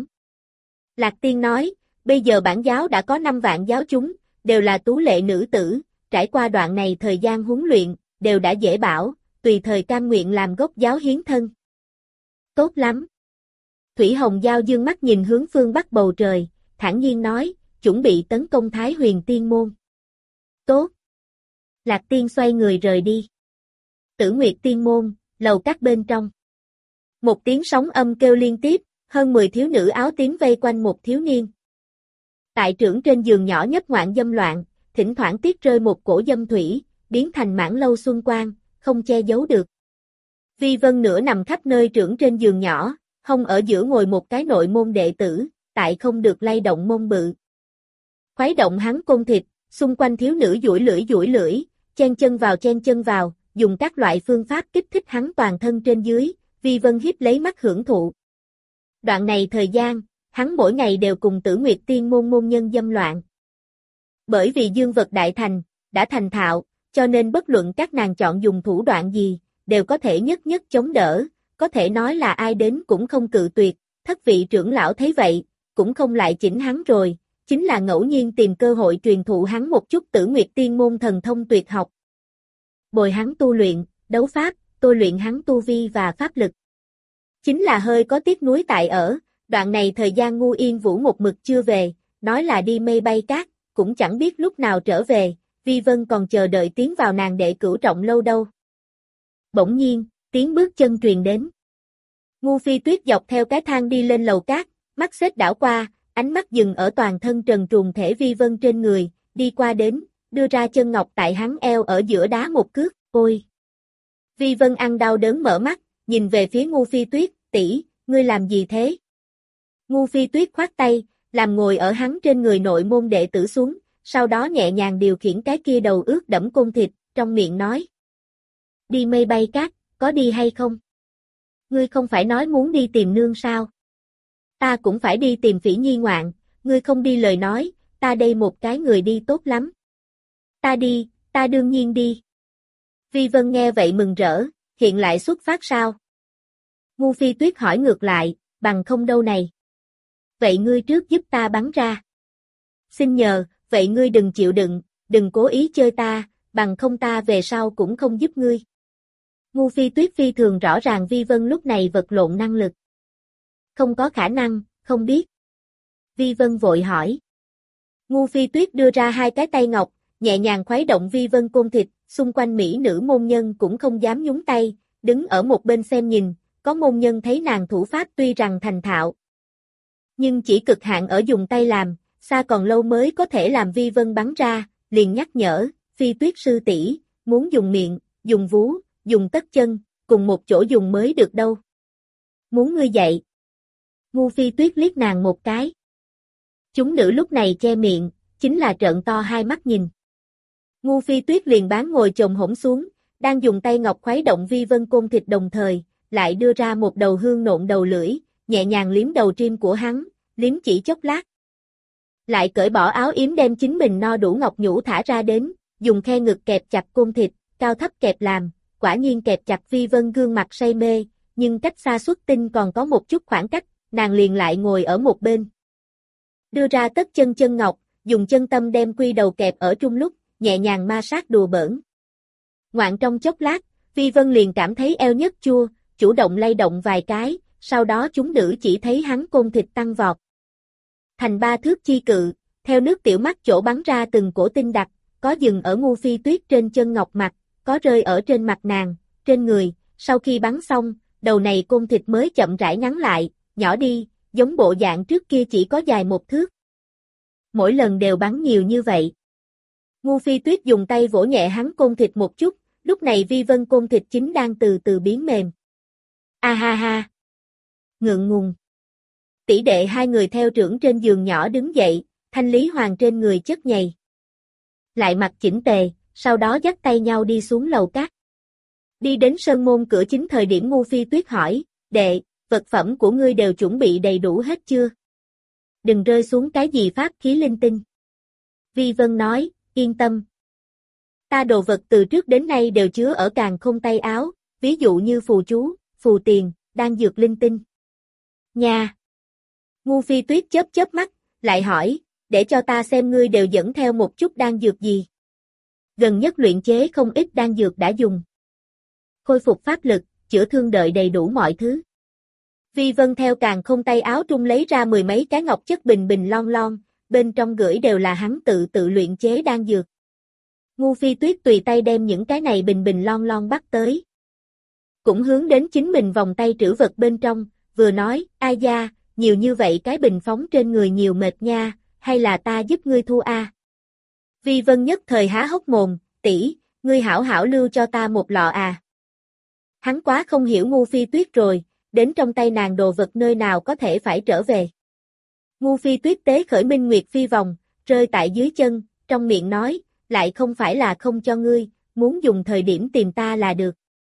Lạc Tiên nói, bây giờ bản giáo đã có 5 vạn giáo chúng, đều là tú lệ nữ tử, trải qua đoạn này thời gian huấn luyện, đều đã dễ bảo, tùy thời cam nguyện làm gốc giáo hiến thân. Tốt lắm. Thủy Hồng giao dương mắt nhìn hướng phương bắc bầu trời, thản nhiên nói, chuẩn bị tấn công Thái Huyền Tiên Môn. Tốt. Lạc Tiên xoay người rời đi. Tử Nguyệt Tiên Môn, lầu các bên trong. Một tiếng sóng âm kêu liên tiếp, hơn 10 thiếu nữ áo tím vây quanh một thiếu niên. Tại trưởng trên giường nhỏ nhấp ngoạn dâm loạn, thỉnh thoảng tiết rơi một cổ dâm thủy, biến thành mãn lâu xuân quang, không che giấu được. Vi Vân nửa nằm khắp nơi trưởng trên giường nhỏ, hông ở giữa ngồi một cái nội môn đệ tử, tại không được lay động mông bự. Khuấy động hắn côn thịt, xung quanh thiếu nữ duỗi lưỡi, chen chân vào, dùng các loại phương pháp kích thích hắn toàn thân trên dưới, Vi Vân hiếp lấy mắt hưởng thụ. Đoạn này thời gian, hắn mỗi ngày đều cùng Tử Nguyệt Tiên Môn môn nhân dâm loạn. Bởi vì dương vật đại thành, đã thành thạo, cho nên bất luận các nàng chọn dùng thủ đoạn gì, đều có thể nhất chống đỡ, có thể nói là ai đến cũng không cự tuyệt, thất vị trưởng lão thấy vậy, cũng không lại chỉnh hắn rồi, chính là ngẫu nhiên tìm cơ hội truyền thụ hắn một chút Tử Nguyệt Tiên Môn thần thông tuyệt học. Bồi hắn tu luyện, đấu pháp, tôi luyện hắn tu vi và pháp lực. Chính là hơi có tiếc nuối tại ở, đoạn này thời gian Ngu Yên Vũ một mực chưa về, nói là đi mây bay cát, cũng chẳng biết lúc nào trở về, Vi Vân còn chờ đợi tiến vào nàng đệ cửu trọng lâu đâu. Bỗng nhiên, tiếng bước chân truyền đến. Ngu Phi Tuyết dọc theo cái thang đi lên lầu cát, mắt xếp đảo qua, ánh mắt dừng ở toàn thân trần truồng thể Vi Vân trên người, đi qua đến, đưa ra chân ngọc tại hắn eo ở giữa đá một cước, ôi. Vi Vân ăn đau đớn mở mắt, nhìn về phía Ngu Phi Tuyết, tỷ, ngươi làm gì thế? Ngu Phi Tuyết khoát tay, làm ngồi ở hắn trên người nội môn đệ tử xuống, sau đó nhẹ nhàng điều khiển cái kia đầu ướt đẫm côn thịt, trong miệng nói. Đi mây bay cát, có đi hay không? Ngươi không phải nói muốn đi tìm nương sao? Ta cũng phải đi tìm Phỉ Nhi ngoạn, ngươi không đi lời nói, ta đây một cái người đi tốt lắm. Ta đi, ta đương nhiên đi. Vi Vân nghe vậy mừng rỡ, hiện lại xuất phát sao? Ngu Phi Tuyết hỏi ngược lại, bằng không đâu này. Vậy ngươi trước giúp ta bắn ra. Xin nhờ, vậy ngươi đừng chịu đựng, đừng cố ý chơi ta, bằng không ta về sau cũng không giúp ngươi. Ngu Phi Tuyết phi thường rõ ràng Vi Vân lúc này vật lộn năng lực. Không có khả năng, không biết. Vi Vân vội hỏi. Ngu Phi Tuyết đưa ra hai cái tay ngọc, nhẹ nhàng khuấy động Vi Vân côn thịt, xung quanh mỹ nữ môn nhân cũng không dám nhúng tay, đứng ở một bên xem nhìn, có môn nhân thấy nàng thủ pháp tuy rằng thành thạo. Nhưng chỉ cực hạn ở dùng tay làm, xa còn lâu mới có thể làm Vi Vân bắn ra, liền nhắc nhở, Phi Tuyết sư tỷ, muốn dùng miệng, dùng vú, dùng tất chân, cùng một chỗ dùng mới được đâu. Muốn ngươi dạy. Ngu Phi Tuyết liếc nàng một cái. Chúng nữ lúc này che miệng, chính là trợn to hai mắt nhìn. Ngu Phi Tuyết liền bán ngồi chồm hổm xuống, đang dùng tay ngọc khuấy động Vi Vân côn thịt đồng thời, lại đưa ra một đầu hương nộn đầu lưỡi, nhẹ nhàng liếm đầu trim của hắn, liếm chỉ chốc lát. Lại cởi bỏ áo yếm đem chính mình no đủ ngọc nhũ thả ra đến, dùng khe ngực kẹp chặt côn thịt, cao thấp kẹp làm, quả nhiên kẹp chặt Vi Vân gương mặt say mê, nhưng cách xa xuất tinh còn có một chút khoảng cách, nàng liền lại ngồi ở một bên. Đưa ra tất chân ngọc, dùng chân tâm đem quy đầu kẹp ở trung lúc, nhẹ nhàng ma sát đùa bỡn. Ngoạn trong chốc lát, Vi Vân liền cảm thấy eo nhấc chua, chủ động lay động vài cái, sau đó chúng nữ chỉ thấy hắn côn thịt tăng vọt. Thành 3 thước chi cự, theo nước tiểu mắt chỗ bắn ra từng cổ tinh đặc, có dừng ở Ngu Phi Tuyết trên chân ngọc mặt, có rơi ở trên mặt nàng, trên người, sau khi bắn xong, đầu này côn thịt mới chậm rãi ngắn lại, nhỏ đi, giống bộ dạng trước kia chỉ có dài 1 thước. Mỗi lần đều bắn nhiều như vậy. Ngu Phi Tuyết dùng tay vỗ nhẹ hắn côn thịt một chút, lúc này Vi Vân côn thịt chính đang từ từ biến mềm. A ha ha. Ngượng ngùng. Tỷ đệ hai người theo trưởng trên giường nhỏ đứng dậy, Thanh Lý Hoàng trên người chất nhầy. Lại mặc chỉnh tề, sau đó dắt tay nhau đi xuống lầu cát. Đi đến sơn môn cửa chính thời điểm Ngu Phi Tuyết hỏi, đệ, vật phẩm của ngươi đều chuẩn bị đầy đủ hết chưa? Đừng rơi xuống cái gì pháp khí linh tinh. Vi Vân nói, yên tâm. Ta đồ vật từ trước đến nay đều chứa ở càn khôn tay áo, ví dụ như phù chú, phù tiền, đan dược linh tinh. Nha! Ngu Phi Tuyết chớp mắt, lại hỏi, để cho ta xem ngươi đều dẫn theo một chút đan dược gì. Gần nhất luyện chế không ít đan dược đã dùng. Khôi phục pháp lực, chữa thương đợi đầy đủ mọi thứ. Vi Vân theo càn khôn tay áo trung lấy ra mười mấy cái ngọc chất bình bình lon lon, bên trong gửi đều là hắn tự luyện chế đan dược. Ngu Phi Tuyết tùy tay đem những cái này bình bình lon lon bắt tới. Cũng hướng đến chính mình vòng tay trữ vật bên trong, vừa nói, ai da, nhiều như vậy cái bình phóng trên người nhiều mệt nha, hay là ta giúp ngươi thu a? Vi Vân nhất thời há hốc mồm, tỷ, ngươi hảo hảo lưu cho ta một lọ à. Hắn quá không hiểu Ngu Phi Tuyết rồi, đến trong tay nàng đồ vật nơi nào có thể phải trở về. Ngu Phi Tuyết tế khởi Minh Nguyệt Phi vòng, rơi tại dưới chân, trong miệng nói, lại không phải là không cho ngươi, muốn dùng thời điểm tìm ta là được.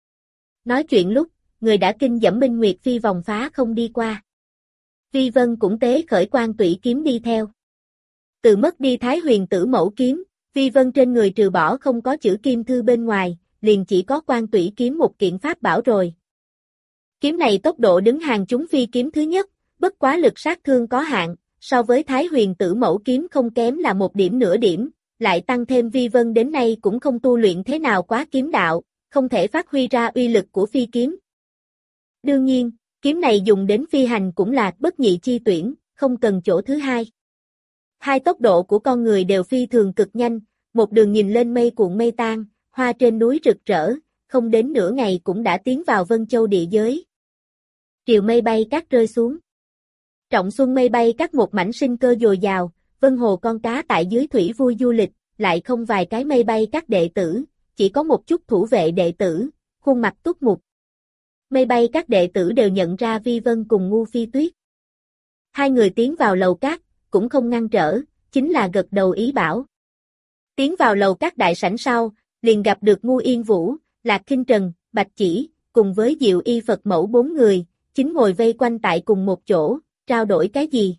Nói chuyện lúc, người đã kinh dẫm Minh Nguyệt Phi vòng phá không đi qua. Vi Vân cũng tế khởi Quan Tủy kiếm đi theo. Từ mất đi Thái Huyền Tử Mẫu kiếm, Vi Vân trên người trừ bỏ không có chữ kim thư bên ngoài, liền chỉ có Quan Tủy kiếm một kiện pháp bảo rồi. Kiếm này tốc độ đứng hàng chúng phi kiếm thứ nhất, bất quá lực sát thương có hạn, so với Thái Huyền Tử Mẫu kiếm không kém là một điểm nửa điểm, lại tăng thêm Vi Vân đến nay cũng không tu luyện thế nào quá kiếm đạo, không thể phát huy ra uy lực của phi kiếm. Đương nhiên, kiếm này dùng đến phi hành cũng là bất nhị chi tuyển, không cần chỗ thứ hai. Hai tốc độ của con người đều phi thường cực nhanh, một đường nhìn lên mây cuộn mây tan, hoa trên núi rực rỡ, không đến nửa ngày cũng đã tiến vào Vân Châu địa giới. Triều mây bay cát rơi xuống. Trọng xuân mây bay cát một mảnh sinh cơ dồi dào, Vân Hồ con cá tại dưới thủy vui du lịch, lại không vài cái mây bay cát đệ tử, chỉ có một chút thủ vệ đệ tử, khuôn mặt túc mục. Mây bay các đệ tử đều nhận ra Vi Vân cùng Ngu Phi Tuyết. Hai người tiến vào lầu cát, cũng không ngăn trở, chính là gật đầu ý bảo. Tiến vào lầu cát đại sảnh sau, liền gặp được Ngu Yên Vũ, Lạc Khinh Trần, Bạch Chỉ, cùng với Diệu Y Phật Mẫu bốn người, chính ngồi vây quanh tại cùng một chỗ, trao đổi cái gì.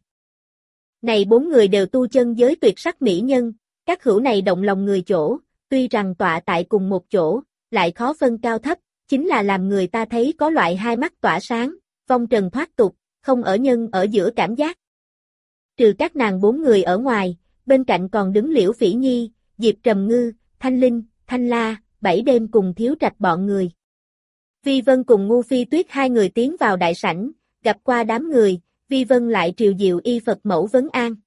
Này bốn người đều tu chân giới tuyệt sắc mỹ nhân, các hữu này động lòng người chỗ, tuy rằng tọa tại cùng một chỗ, lại khó phân cao thấp, chính là làm người ta thấy có loại hai mắt tỏa sáng, vong trần thoát tục, không ở nhân ở giữa cảm giác. Trừ các nàng bốn người ở ngoài, bên cạnh còn đứng Liễu Phỉ Nhi, Diệp Trầm Ngư, Thanh Linh, Thanh La, Bảy Đêm cùng Thiếu Trạch bọn người. Vi Vân cùng Ngu Phi Tuyết hai người tiến vào đại sảnh, gặp qua đám người, Vi Vân lại triều Diệu Y Phật Mẫu vấn an.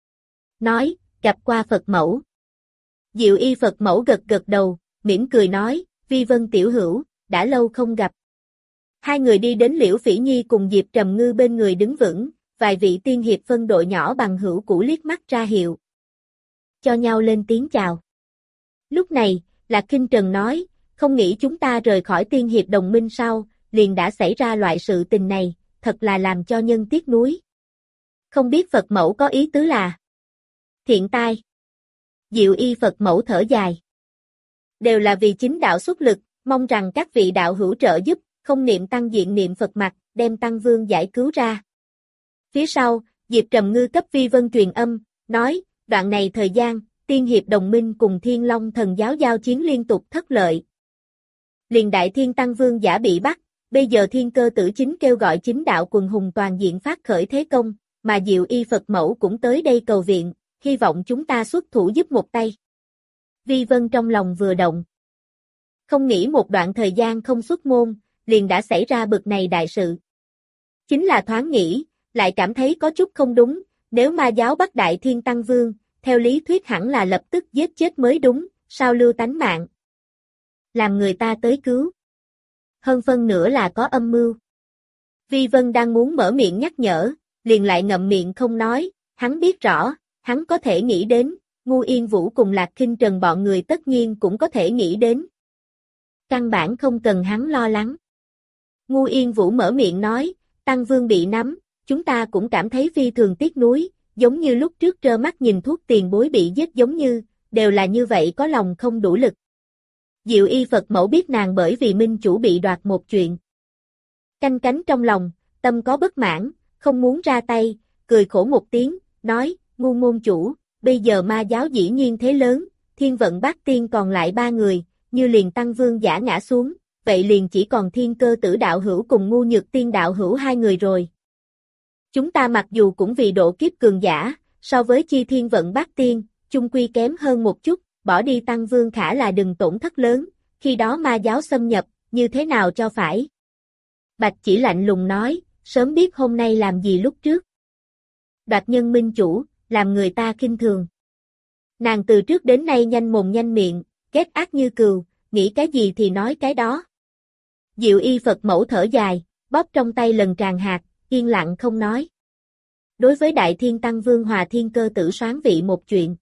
Nói, gặp qua Phật Mẫu. Diệu Y Phật Mẫu gật gật đầu, mỉm cười nói, Vi Vân tiểu hữu, đã lâu không gặp. Hai người đi đến Liễu Phỉ Nhi cùng Diệp Trầm Ngư bên người đứng vững, vài vị tiên hiệp phân đội nhỏ bằng hữu cũ liếc mắt ra hiệu. Cho nhau lên tiếng chào. Lúc này, Lạc Khinh Trần nói, không nghĩ chúng ta rời khỏi tiên hiệp đồng minh sau, liền đã xảy ra loại sự tình này, thật là làm cho nhân tiếc nuối. Không biết Phật Mẫu có ý tứ là thiện tai. Diệu Y Phật Mẫu thở dài. Đều là vì chính đạo xuất lực, mong rằng các vị đạo hữu trợ giúp, không niệm tăng diện niệm Phật mặt, đem Tăng Vương giải cứu ra. Phía sau, Diệp Trầm Ngư cấp Vi Vân truyền âm, nói, đoạn này thời gian, tiên hiệp đồng minh cùng Thiên Long thần giáo giao chiến liên tục thất lợi. Liền đại thiên Tăng Vương giả bị bắt, bây giờ Thiên Cơ Tử Chính kêu gọi chính đạo quần hùng toàn diện phát khởi thế công, mà Diệu Y Phật Mẫu cũng tới đây cầu viện, hy vọng chúng ta xuất thủ giúp một tay. Vi Vân trong lòng vừa động. Không nghĩ một đoạn thời gian không xuất môn, liền đã xảy ra bực này đại sự. Chính là thoáng nghĩ, lại cảm thấy có chút không đúng, nếu ma giáo bắt đại thiên Tăng Vương, theo lý thuyết hẳn là lập tức giết chết mới đúng, sao lưu tánh mạng. Làm người ta tới cứu. Hơn phân nửa là có âm mưu. Vi Vân đang muốn mở miệng nhắc nhở, liền lại ngậm miệng không nói, hắn biết rõ, hắn có thể nghĩ đến, Ngu Yên Vũ cùng Lạc Khinh Trần bọn người tất nhiên cũng có thể nghĩ đến. Căn bản không cần hắn lo lắng. Ngu Yên Vũ mở miệng nói, Tăng Vương bị nắm, chúng ta cũng cảm thấy phi thường tiếc nuối, giống như lúc trước trơ mắt nhìn thuốc tiền bối bị giết giống như, đều là như vậy có lòng không đủ lực. Diệu Y Phật Mẫu biết nàng bởi vì minh chủ bị đoạt một chuyện. Canh cánh trong lòng, tâm có bất mãn, không muốn ra tay, cười khổ một tiếng, nói, Ngu môn chủ, bây giờ ma giáo dĩ nhiên thế lớn, Thiên Vận Bát Tiên còn lại 3 người, như liền Tăng Vương giả ngã xuống, vậy liền chỉ còn Thiên Cơ Tử đạo hữu cùng Ngu Nhược Tiên đạo hữu 2 người rồi. Chúng ta mặc dù cũng vì độ kiếp cường giả, so với chi Thiên Vận Bát Tiên, chung quy kém hơn một chút, bỏ đi Tăng Vương khả là đừng tổn thất lớn, khi đó ma giáo xâm nhập, như thế nào cho phải. Bạch Chỉ lạnh lùng nói, sớm biết hôm nay làm gì lúc trước. Đoạt nhân minh chủ, làm người ta khinh thường. Nàng từ trước đến nay nhanh mồm nhanh miệng, ghét ác như cừu, nghĩ cái gì thì nói cái đó. Diệu Y Phật mẫu thở dài, bóp trong tay lần tràng hạt, yên lặng không nói. Đối với Đại Thiên Tăng Vương Hòa Thiên Cơ Tử soán vị một chuyện.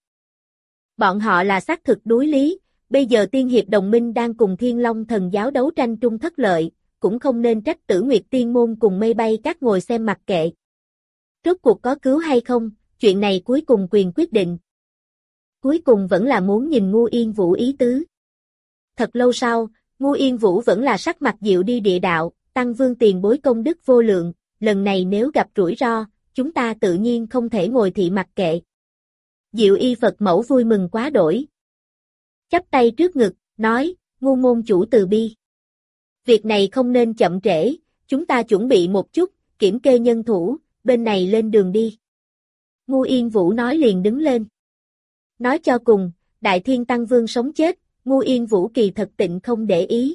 Bọn họ là xác thực đối lý, bây giờ Tiên Hiệp Đồng Minh đang cùng Thiên Long Thần Giáo đấu tranh trung thất lợi, cũng không nên trách Tử Nguyệt Tiên Môn cùng Mây Bay Các ngồi xem mặc kệ. Rốt cuộc có cứu hay không, chuyện này cuối cùng quyền quyết định. Cuối cùng vẫn là muốn nhìn Ngu Yên Vũ ý tứ. Thật lâu sau, Ngu Yên Vũ vẫn là sắc mặt dịu đi địa đạo, Tăng Vương tiền bối công đức vô lượng, lần này nếu gặp rủi ro, chúng ta tự nhiên không thể ngồi thị mặc kệ. Diệu Y Phật mẫu vui mừng quá đổi. Chắp tay trước ngực, nói, Ngu môn chủ từ bi. Việc này không nên chậm trễ, chúng ta chuẩn bị một chút, kiểm kê nhân thủ, bên này lên đường đi. Ngu Yên Vũ nói liền đứng lên. Nói cho cùng, Đại Thiên Tăng Vương sống chết, Ngu Yên Vũ kỳ thật tịnh không để ý.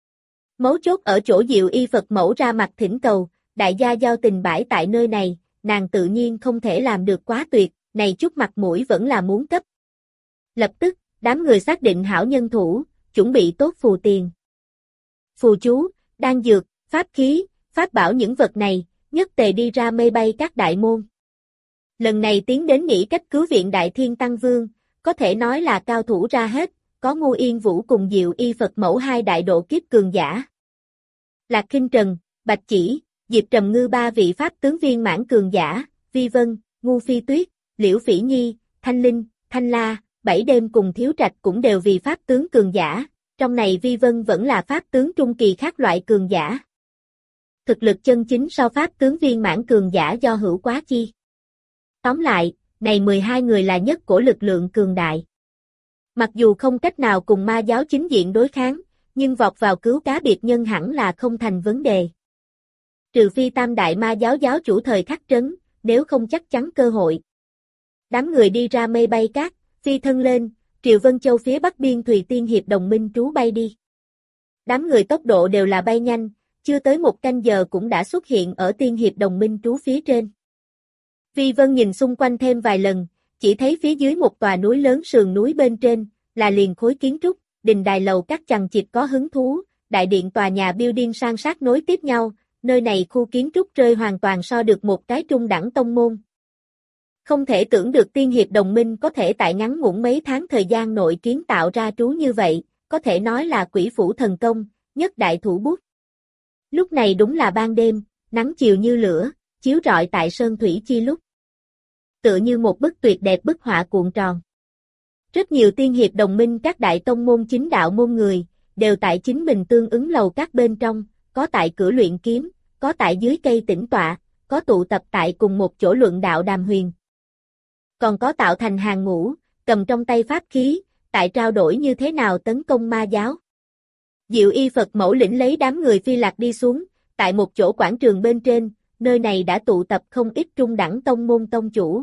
Mấu chốt ở chỗ Diệu Y Phật mẫu ra mặt thỉnh cầu, đại gia giao tình bãi tại nơi này, nàng tự nhiên không thể làm được quá tuyệt, này chút mặt mũi vẫn là muốn cấp. Lập tức, đám người xác định hảo nhân thủ, chuẩn bị tốt phù tiền. Phù chú, đan dược, pháp khí, pháp bảo những vật này, nhất tề đi ra Mây Bay Các đại môn. Lần này tiến đến nghĩ cách cứu viện Đại Thiên Tăng Vương, có thể nói là cao thủ ra hết, có Ngu Yên Vũ cùng Diệu Y Phật mẫu hai đại độ kiếp cường giả. Lạc Khinh Trần, Bạch Chỉ, Diệp Trầm Ngư ba vị pháp tướng viên mãn cường giả, Vi Vân, Ngu Phi Tuyết, Liễu Phỉ Nhi, Thanh Linh, Thanh La, Bảy Đêm cùng Thiếu Trạch cũng đều vì pháp tướng cường giả, trong này Vi Vân vẫn là pháp tướng trung kỳ khác loại cường giả. Thực lực chân chính sau pháp tướng viên mãn cường giả do Hữu Quá Chi. Tóm lại, này 12 người là nhất của lực lượng cường đại. Mặc dù không cách nào cùng ma giáo chính diện đối kháng, nhưng vọt vào cứu cá biệt nhân hẳn là không thành vấn đề. Trừ phi tam đại ma giáo giáo chủ thời khắc trấn, nếu không chắc chắn cơ hội. Đám người đi ra Mây Bay Các, phi thân lên, Triệu Vân Châu phía bắc biên Thùy Tiên Hiệp Đồng Minh trú bay đi. Đám người tốc độ đều là bay nhanh, chưa tới một canh giờ cũng đã xuất hiện ở Tiên Hiệp Đồng Minh trú phía trên. Vi Vân nhìn xung quanh thêm vài lần, chỉ thấy phía dưới một tòa núi lớn sườn núi bên trên, là liền khối kiến trúc, đình đài lầu các chằng chịt có hứng thú, đại điện tòa nhà building san sát nối tiếp nhau, nơi này khu kiến trúc rơi hoàn toàn so được một cái trung đẳng tông môn. Không thể tưởng được Tiên Hiệp Đồng Minh có thể tại ngắn ngủn mấy tháng thời gian nội kiến tạo ra trú như vậy, có thể nói là quỷ phủ thần công, nhất đại thủ bút. Lúc này đúng là ban đêm, nắng chiều như lửa, chiếu rọi tại sơn thủy chi lúc. Tựa như một bức tuyệt đẹp bức họa cuộn tròn. Rất nhiều Tiên Hiệp Đồng Minh các đại tông môn chính đạo môn người, đều tại chính mình tương ứng lầu các bên trong, có tại cửa luyện kiếm, có tại dưới cây tĩnh tọa, có tụ tập tại cùng một chỗ luận đạo đàm huyền. Còn có tạo thành hàng ngũ, cầm trong tay pháp khí, tại trao đổi như thế nào tấn công ma giáo. Diệu Y Phật mẫu lĩnh lấy đám người phi lạc đi xuống, tại một chỗ quảng trường bên trên, nơi này đã tụ tập không ít trung đẳng tông môn tông chủ.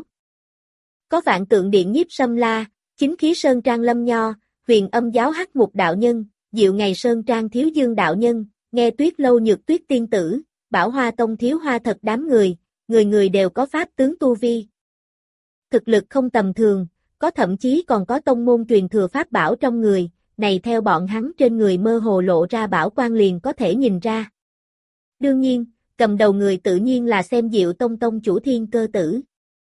Có Vạn Tượng Điện Nhiếp Sâm La, Chính Khí Sơn Trang Lâm Nho, Huyền Âm Giáo Hắc Mục đạo nhân, Diệu Ngày Sơn Trang Thiếu Dương đạo nhân, Nghe Tuyết Lâu Nhược Tuyết tiên tử, Bảo Hoa Tông Thiếu Hoa Thật đám người, người người đều có pháp tướng tu vi. Thực lực không tầm thường, có thậm chí còn có tông môn truyền thừa pháp bảo trong người, này theo bọn hắn trên người mơ hồ lộ ra bảo quan liền có thể nhìn ra. Đương nhiên, cầm đầu người tự nhiên là xem Diệu Tông tông chủ Thiên Cơ Tử.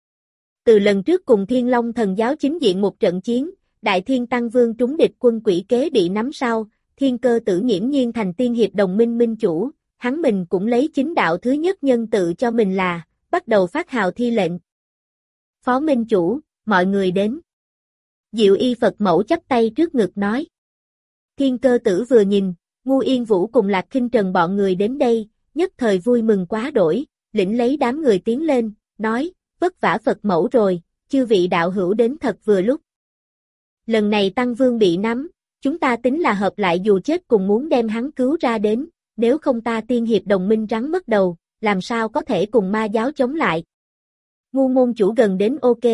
Từ lần trước cùng Thiên Long Thần Giáo chính diện một trận chiến, Đại Thiên Tăng Vương trúng địch quân quỷ kế bị nắm sau, Thiên Cơ Tử nghiễm nhiên thành Tiên Hiệp Đồng Minh minh chủ, hắn mình cũng lấy chính đạo thứ nhất nhân tự cho mình là, bắt đầu phát hào thi lệnh. Phó minh chủ, mọi người đến. Diệu Y Phật mẫu chắp tay trước ngực nói. Thiên Cơ Tử vừa nhìn, Ngu Yên Vũ cùng Lạc Khinh Trần bọn người đến đây, nhất thời vui mừng quá đổi, lĩnh lấy đám người tiến lên, nói, vất vả Phật mẫu rồi, chư vị đạo hữu đến thật vừa lúc. Lần này Tăng Vương bị nắm, chúng ta tính là hợp lại dù chết cùng muốn đem hắn cứu ra đến, nếu không ta Tiên Hiệp Đồng Minh rắn mất đầu, làm sao có thể cùng ma giáo chống lại. Ngu môn chủ gần đến ok.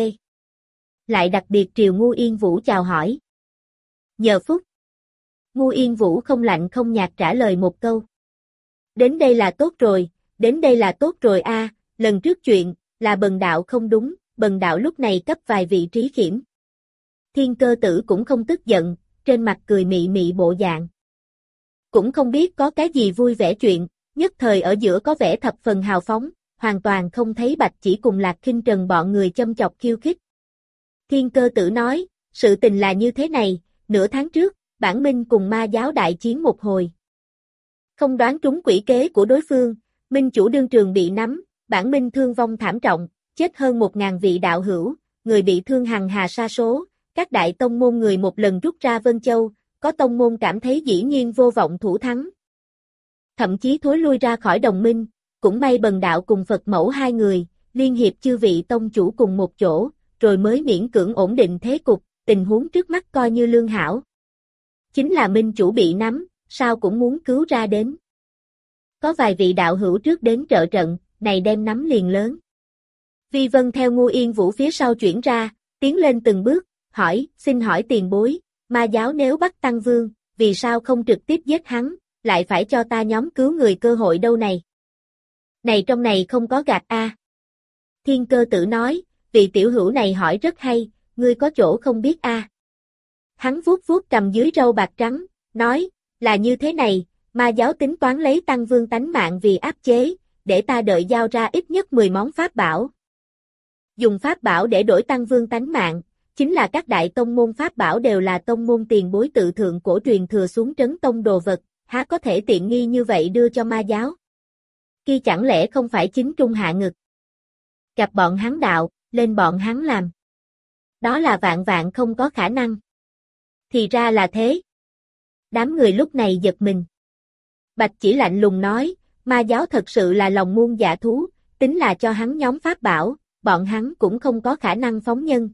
Lại đặc biệt triều Ngu Yên Vũ chào hỏi. Nhờ phúc. Ngu Yên Vũ không lạnh không nhạt trả lời một câu. Đến đây là tốt rồi, đến đây là tốt rồi a, lần trước chuyện, là bần đạo không đúng, bần đạo lúc này cấp vài vị trí khiển. Thiên Cơ Tử cũng không tức giận, trên mặt cười mị mị bộ dạng. Cũng không biết có cái gì vui vẻ chuyện, nhất thời ở giữa có vẻ thập phần hào phóng, hoàn toàn không thấy Bạch Chỉ cùng Lạc Khinh Trần bọn người châm chọc khiêu khích. Thiên Cơ Tử nói, sự tình là như thế này, nửa tháng trước, Bản Minh cùng ma giáo đại chiến một hồi. Không đoán trúng quỷ kế của đối phương, Minh chủ đương trường bị nắm, Bản Minh thương vong thảm trọng, chết hơn 1.000 vị đạo hữu, người bị thương hằng hà sa số, các đại tông môn người một lần rút ra Vân Châu, có tông môn cảm thấy dĩ nhiên vô vọng thủ thắng. Thậm chí thối lui ra khỏi đồng minh, cũng may bần đạo cùng Phật mẫu hai người, liên hiệp chư vị tông chủ cùng một chỗ, rồi mới miễn cưỡng ổn định thế cục, tình huống trước mắt coi như lương hảo. Chính là minh chủ bị nắm, sao cũng muốn cứu ra đến. Có vài vị đạo hữu trước đến trợ trận, này đem nắm liền lớn. Vi Vân theo Ngô Yên Vũ phía sau chuyển ra, tiến lên từng bước, hỏi, xin hỏi tiền bối, ma giáo nếu bắt Tăng Vương, vì sao không trực tiếp giết hắn, lại phải cho ta nhóm cứu người cơ hội đâu này? Này trong này không có gạt a. Thiên Cơ Tử nói, vị tiểu hữu này hỏi rất hay, ngươi có chỗ không biết a. Hắn vuốt vuốt cầm dưới râu bạc trắng, nói, là như thế này, ma giáo tính toán lấy Tăng Vương tánh mạng vì áp chế, để ta đợi giao ra ít nhất 10 món pháp bảo. Dùng pháp bảo để đổi Tăng Vương tánh mạng, chính là các đại tông môn pháp bảo đều là tông môn tiền bối tự thượng cổ truyền thừa xuống trấn tông đồ vật, há có thể tiện nghi như vậy đưa cho ma giáo? Kia chẳng lẽ không phải chính trung hạ ngực? Gặp bọn hắn đạo, lên bọn hắn làm. Đó là vạn vạn không có khả năng. Thì ra là thế. Đám người lúc này giật mình. Bạch Chỉ lạnh lùng nói, ma giáo thật sự là lòng muôn dạ thú, tính là cho hắn nhóm pháp bảo, bọn hắn cũng không có khả năng phóng nhân.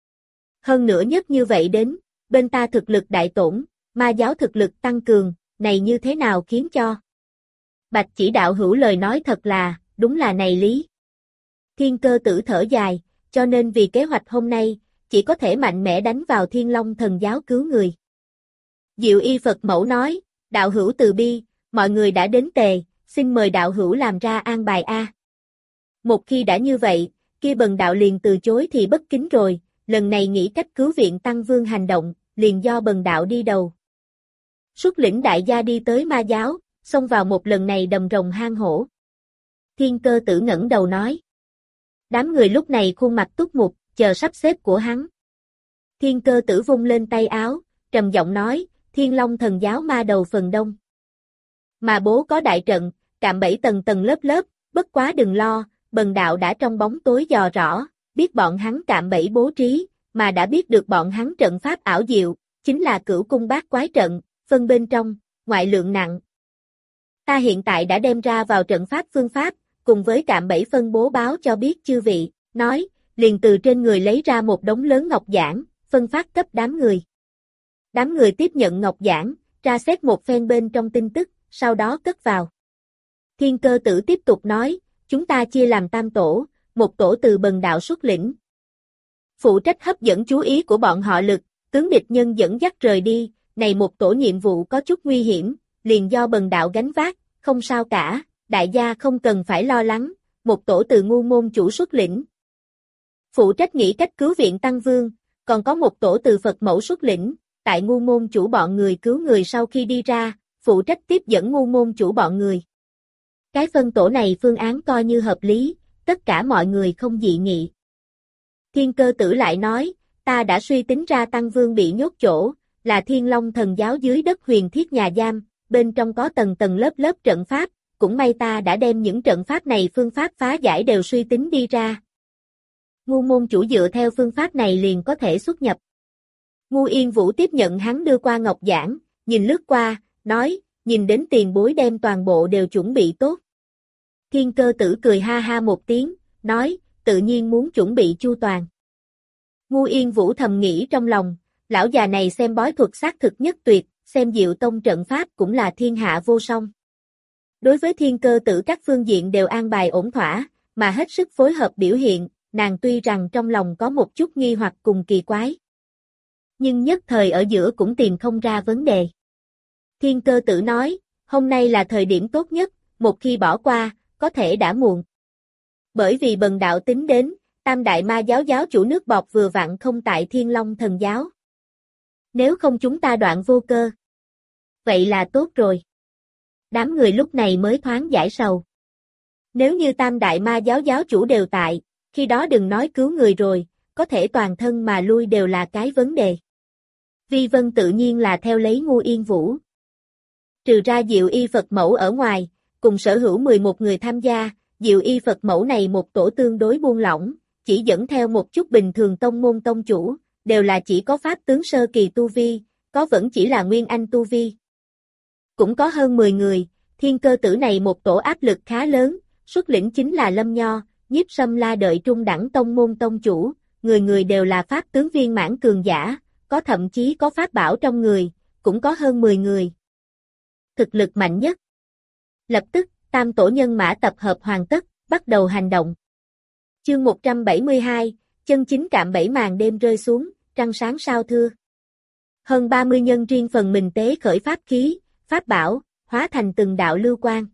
Hơn nữa nhất như vậy đến, bên ta thực lực đại tổn, ma giáo thực lực tăng cường, này như thế nào khiến cho? Bạch Chỉ đạo hữu lời nói thật là, đúng là này lý. Thiên Cơ Tử thở dài, cho nên vì kế hoạch hôm nay, chỉ có thể mạnh mẽ đánh vào Thiên Long thần giáo cứu người. Diệu Y Phật mẫu nói, đạo hữu từ bi, mọi người đã đến tề, xin mời đạo hữu làm ra an bài a. Một khi đã như vậy, kia bần đạo liền từ chối thì bất kính rồi, lần này nghĩ cách cứu viện Tăng Vương hành động, liền do bần đạo đi đầu. Xuất lĩnh đại gia đi tới ma giáo, xông vào một lần này đầm rồng hang hổ. Thiên Cơ Tử ngẩng đầu nói. Đám người lúc này khuôn mặt túc mục, chờ sắp xếp của hắn. Thiên Cơ Tử vung lên tay áo, trầm giọng nói, Thiên Long thần giáo ma đầu phần đông. Mà bố có đại trận, cạm bẫy tầng tầng lớp lớp, bất quá đừng lo, bần đạo đã trong bóng tối dò rõ, biết bọn hắn cạm bẫy bố trí, mà đã biết được bọn hắn trận pháp ảo diệu, chính là Cửu Cung Bát Quái trận, phân bên trong, ngoại lượng nặng. Ta hiện tại đã đem ra vào trận pháp phương pháp, cùng với cạm bẫy phân bố báo cho biết chư vị, nói, liền từ trên người lấy ra một đống lớn ngọc giản, phân phát cấp đám người. Đám người tiếp nhận ngọc giản, tra xét một phen bên trong tin tức, sau đó cất vào. Thiên Cơ Tử tiếp tục nói, chúng ta chia làm tam tổ, một tổ từ bần đạo xuất lĩnh. Phụ trách hấp dẫn chú ý của bọn họ lực, tướng địch nhân dẫn dắt rời đi, này một tổ nhiệm vụ có chút nguy hiểm, liền do bần đạo gánh vác, không sao cả, đại gia không cần phải lo lắng, một tổ từ Ngu môn chủ xuất lĩnh. Phụ trách nghĩ cách cứu viện Tăng Vương, còn có một tổ từ Phật mẫu xuất lĩnh, tại Ngu môn chủ bọn người cứu người sau khi đi ra, phụ trách tiếp dẫn Ngu môn chủ bọn người. Cái phân tổ này phương án coi như hợp lý, tất cả mọi người không dị nghị. Thiên Cơ Tử lại nói, ta đã suy tính ra Tăng Vương bị nhốt chỗ, là Thiên Long thần giáo dưới đất huyền thiết nhà giam, bên trong có tầng tầng lớp lớp trận pháp, cũng may ta đã đem những trận pháp này phương pháp phá giải đều suy tính đi ra. Ngu môn chủ dựa theo phương pháp này liền có thể xuất nhập. Ngu Yên Vũ tiếp nhận hắn đưa qua ngọc giản, nhìn lướt qua, nói, nhìn đến tiền bối đem toàn bộ đều chuẩn bị tốt. Thiên Cơ Tử cười ha ha một tiếng, nói, tự nhiên muốn chuẩn bị chu toàn. Ngu Yên Vũ thầm nghĩ trong lòng, lão già này xem bói thuật xác thực nhất tuyệt, xem Diệu Tông trận pháp cũng là thiên hạ vô song. Đối với Thiên Cơ Tử các phương diện đều an bài ổn thỏa, mà hết sức phối hợp biểu hiện, nàng tuy rằng trong lòng có một chút nghi hoặc cùng kỳ quái. Nhưng nhất thời ở giữa cũng tìm không ra vấn đề. Thiên Cơ Tử nói, hôm nay là thời điểm tốt nhất, một khi bỏ qua, có thể đã muộn. Bởi vì bần đạo tính đến, Tam Đại Ma giáo giáo chủ nước bọt vừa vặn không tại Thiên Long Thần giáo. Nếu không chúng ta đoạn vô cơ. Vậy là tốt rồi. Đám người lúc này mới thoáng giải sầu. Nếu như Tam Đại Ma giáo giáo chủ đều tại, khi đó đừng nói cứu người rồi, có thể toàn thân mà lui đều là cái vấn đề. Vi Vân tự nhiên là theo lấy Ngô Yên Vũ. Trừ ra Diệu Y Phật mẫu ở ngoài, cùng sở hữu 11 người tham gia, Diệu Y Phật mẫu này một tổ tương đối buông lỏng, chỉ dẫn theo một chút bình thường tông môn tông chủ, đều là chỉ có pháp tướng sơ kỳ tu vi, có vẫn chỉ là nguyên anh tu vi. Cũng có hơn 10 người, Thiên Cơ Tử này một tổ áp lực khá lớn, xuất lĩnh chính là Lâm Nho, Nhiếp Sâm La đợi trung đẳng tông môn tông chủ, người người đều là pháp tướng viên mãn cường giả, có thậm chí có pháp bảo trong người, cũng có hơn 10 người. Thực lực mạnh nhất. Lập tức, tam tổ nhân mã tập hợp hoàn tất, bắt đầu hành động. Chương 172, chân chính cạm bẫy màn đêm rơi xuống, trăng sáng sao thưa. Hơn 30 nhân riêng phần mình tế khởi pháp khí, pháp bảo, hóa thành từng đạo lưu quang.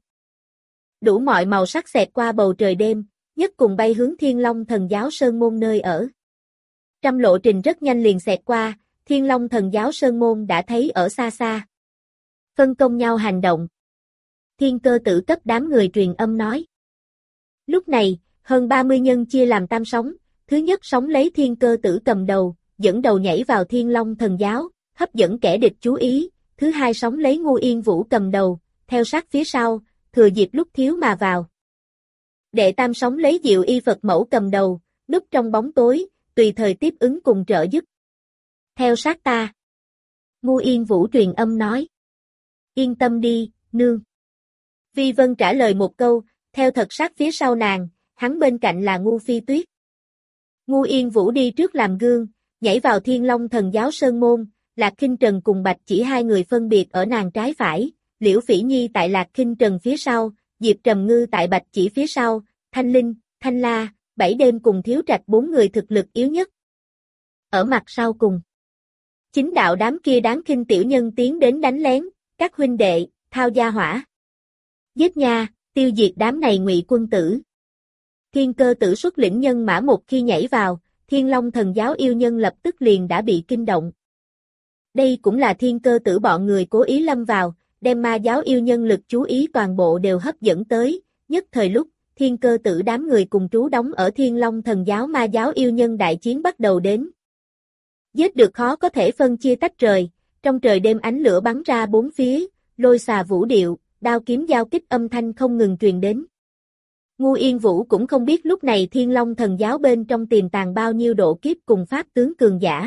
Đủ mọi màu sắc xẹt qua bầu trời đêm, nhất cùng bay hướng Thiên Long Thần giáo Sơn Môn nơi ở. Trăm lộ trình rất nhanh liền xẹt qua, Thiên Long Thần giáo Sơn Môn đã thấy ở xa xa. Phân công nhau hành động. Thiên Cơ Tử cấp đám người truyền âm nói. Lúc này, hơn 30 nhân chia làm tam sóng, thứ nhất sóng lấy Thiên Cơ Tử cầm đầu, dẫn đầu nhảy vào Thiên Long Thần giáo, hấp dẫn kẻ địch chú ý, thứ hai sóng lấy Ngô Yên Vũ cầm đầu, theo sát phía sau, thừa dịp lúc thiếu mà vào. Đệ tam sóng lấy Diệu Y Phật mẫu cầm đầu, núp trong bóng tối, tùy thời tiếp ứng cùng trợ giúp. Theo sát ta. Ngô Yên Vũ truyền âm nói. Yên tâm đi, nương. Vi Vân trả lời một câu, theo thật sát phía sau nàng, hắn bên cạnh là Ngô Phi Tuyết. Ngô Yên Vũ đi trước làm gương, nhảy vào Thiên Long Thần giáo Sơn Môn, Lạc Khinh Trần cùng Bạch Chỉ hai người phân biệt ở nàng trái phải, Liễu Phỉ Nhi tại Lạc Khinh Trần phía sau, Diệp Trầm Ngư tại Bạch Chỉ phía sau, Thanh Linh, Thanh La, Bảy Đêm cùng Thiếu Trạch bốn người thực lực yếu nhất. Ở mặt sau cùng, chính đạo đám kia đáng khinh tiểu nhân tiến đến đánh lén, các huynh đệ, thao gia hỏa. Giết nha, tiêu diệt đám này ngụy quân tử. Thiên Cơ Tử xuất lĩnh nhân mã một khi nhảy vào, Thiên Long Thần giáo yêu nhân lập tức liền đã bị kinh động. Đây cũng là Thiên Cơ Tử bọn người cố ý lâm vào, đem ma giáo yêu nhân lực chú ý toàn bộ đều hấp dẫn tới, nhất thời lúc, Thiên Cơ Tử đám người cùng trú đóng ở Thiên Long Thần giáo ma giáo yêu nhân đại chiến bắt đầu đến. Giết được khó có thể phân chia tách rời, trong trời đêm ánh lửa bắn ra bốn phía, lôi xà vũ điệu, đao kiếm giao kích âm thanh không ngừng truyền đến. Ngô Yên Vũ cũng không biết lúc này Thiên Long Thần giáo bên trong tiềm tàng bao nhiêu độ kiếp cùng pháp tướng cường giả.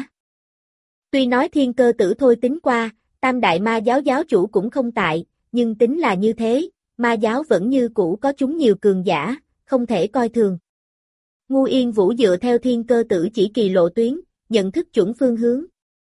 Tuy nói Thiên Cơ Tử thôi tính qua, Tam Đại Ma giáo giáo chủ cũng không tại, nhưng tính là như thế, ma giáo vẫn như cũ có chúng nhiều cường giả, không thể coi thường. Ngô Yên Vũ dựa theo Thiên Cơ Tử chỉ kỳ lộ tuyến, nhận thức chuẩn phương hướng.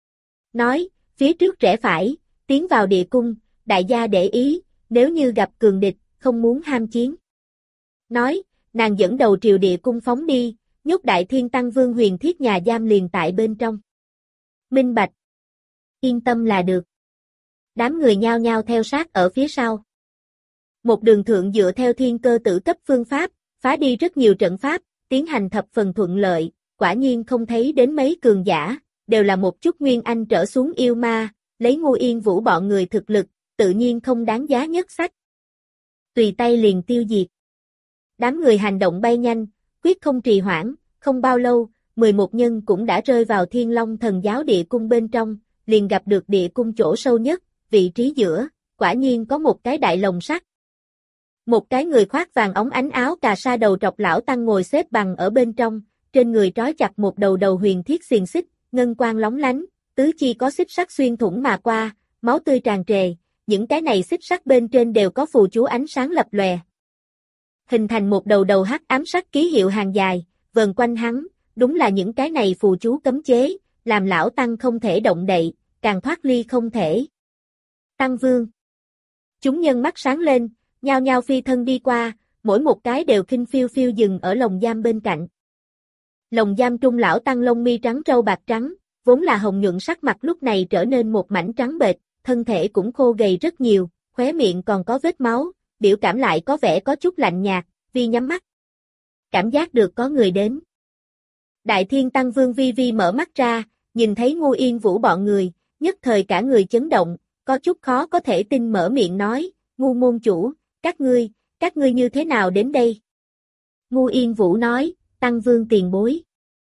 Nói, phía trước rẽ phải, tiến vào địa cung, đại gia để ý, nếu như gặp cường địch, không muốn ham chiến. Nói, nàng dẫn đầu triều địa cung phóng đi, nhốt Đại Thiên Tăng Vương Huyền Thiết nhà giam liền tại bên trong. Minh bạch. Yên tâm là được. Đám người nhao nhao theo sát ở phía sau. Một đường thượng dựa theo Thiên Cơ Tử cấp phương pháp, phá đi rất nhiều trận pháp, tiến hành thập phần thuận lợi, quả nhiên không thấy đến mấy cường giả, đều là một chút nguyên anh trở xuống yêu ma, lấy Ngô Yên Vũ bọn người thực lực, tự nhiên không đáng giá nhất sách. Tùy tay liền tiêu diệt. Đám người hành động bay nhanh, quyết không trì hoãn, không bao lâu, 11 nhân cũng đã rơi vào Thiên Long Thần giáo địa cung bên trong, liền gặp được địa cung chỗ sâu nhất, vị trí giữa, quả nhiên có một cái đại lồng sắt. Một cái người khoác vàng óng ánh áo cà sa đầu trọc lão tăng ngồi xếp bằng ở bên trong, trên người trói chặt một đầu đầu huyền thiết xiềng xích, ngân quang lóng lánh, tứ chi có xích sắt xuyên thủng mà qua, máu tươi tràn trề, những cái này xích sắt bên trên đều có phù chú ánh sáng lập lòe. Hình thành một đầu đầu hắc ám sắc ký hiệu hàng dài, vờn quanh hắn, đúng là những cái này phù chú cấm chế, làm lão tăng không thể động đậy, càng thoát ly không thể. Tăng Vương. Chúng nhân mắt sáng lên, nhao nhao phi thân đi qua, mỗi một cái đều khinh phiêu phiêu dừng ở lồng giam bên cạnh. Lồng giam trung lão tăng lông mi trắng trâu bạc trắng, vốn là hồng nhuận sắc mặt lúc này trở nên một mảnh trắng bệch, thân thể cũng khô gầy rất nhiều, khóe miệng còn có vết máu, biểu cảm lại có vẻ có chút lạnh nhạt, Vi nhắm mắt. Cảm giác được có người đến. Đại Thiên Tăng Vương Vi mở mắt ra, nhìn thấy Ngô Yên Vũ bọn người, nhất thời cả người chấn động, có chút khó có thể tin mở miệng nói, Ngô môn chủ, các ngươi như thế nào đến đây? Ngô Yên Vũ nói, Tăng Vương tiền bối.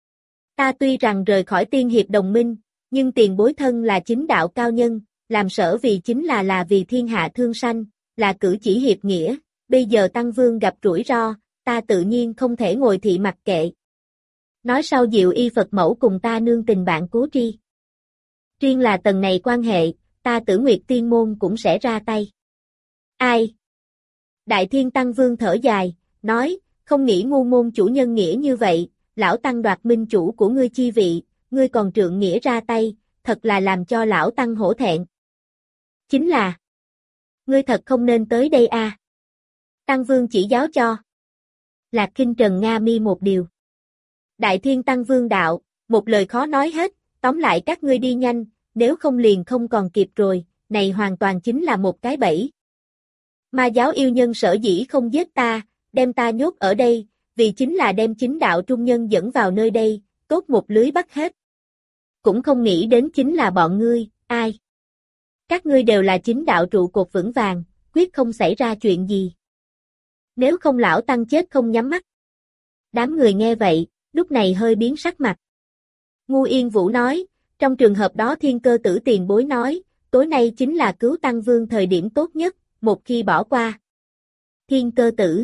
Ta tuy rằng rời khỏi tiên hiệp đồng minh, nhưng tiền bối thân là chính đạo cao nhân, làm sở vì chính là vì thiên hạ thương sanh, là cử chỉ hiệp nghĩa, bây giờ Tăng Vương gặp rủi ro, ta tự nhiên không thể ngồi thị mặc kệ. Nói sau Diệu Y Phật mẫu cùng ta nương tình bạn cố tri. Riêng là tầng này quan hệ, ta Tử Nguyệt Tiên môn cũng sẽ ra tay. Ai? Đại Thiên Tăng Vương thở dài, nói, không nghĩ Ngô môn chủ nhân nghĩa như vậy, lão Tăng đoạt minh chủ của ngươi chi vị, ngươi còn trượng nghĩa ra tay, thật là làm cho lão Tăng hổ thẹn. Chính là, ngươi thật không nên tới đây a. Tăng Vương chỉ giáo cho. Lạc Kinh Trần Nga mi một điều. Đại Thiên Tăng Vương đạo, một lời khó nói hết, tóm lại các ngươi đi nhanh, nếu không liền không còn kịp rồi, này hoàn toàn chính là một cái bẫy. Ma giáo yêu nhân sở dĩ không giết ta, đem ta nhốt ở đây, vì chính là đem chính đạo trung nhân dẫn vào nơi đây, tốt một lưới bắt hết. Cũng không nghĩ đến chính là bọn ngươi, ai? Các ngươi đều là chính đạo trụ cột vững vàng, quyết không xảy ra chuyện gì. Nếu không lão Tăng chết không nhắm mắt. Đám người nghe vậy, lúc này hơi biến sắc mặt. Ngô Yên Vũ nói, trong trường hợp đó Thiên Cơ Tử tiền bối nói, tối nay chính là cứu Tăng Vương thời điểm tốt nhất, một khi bỏ qua. Thiên Cơ Tử.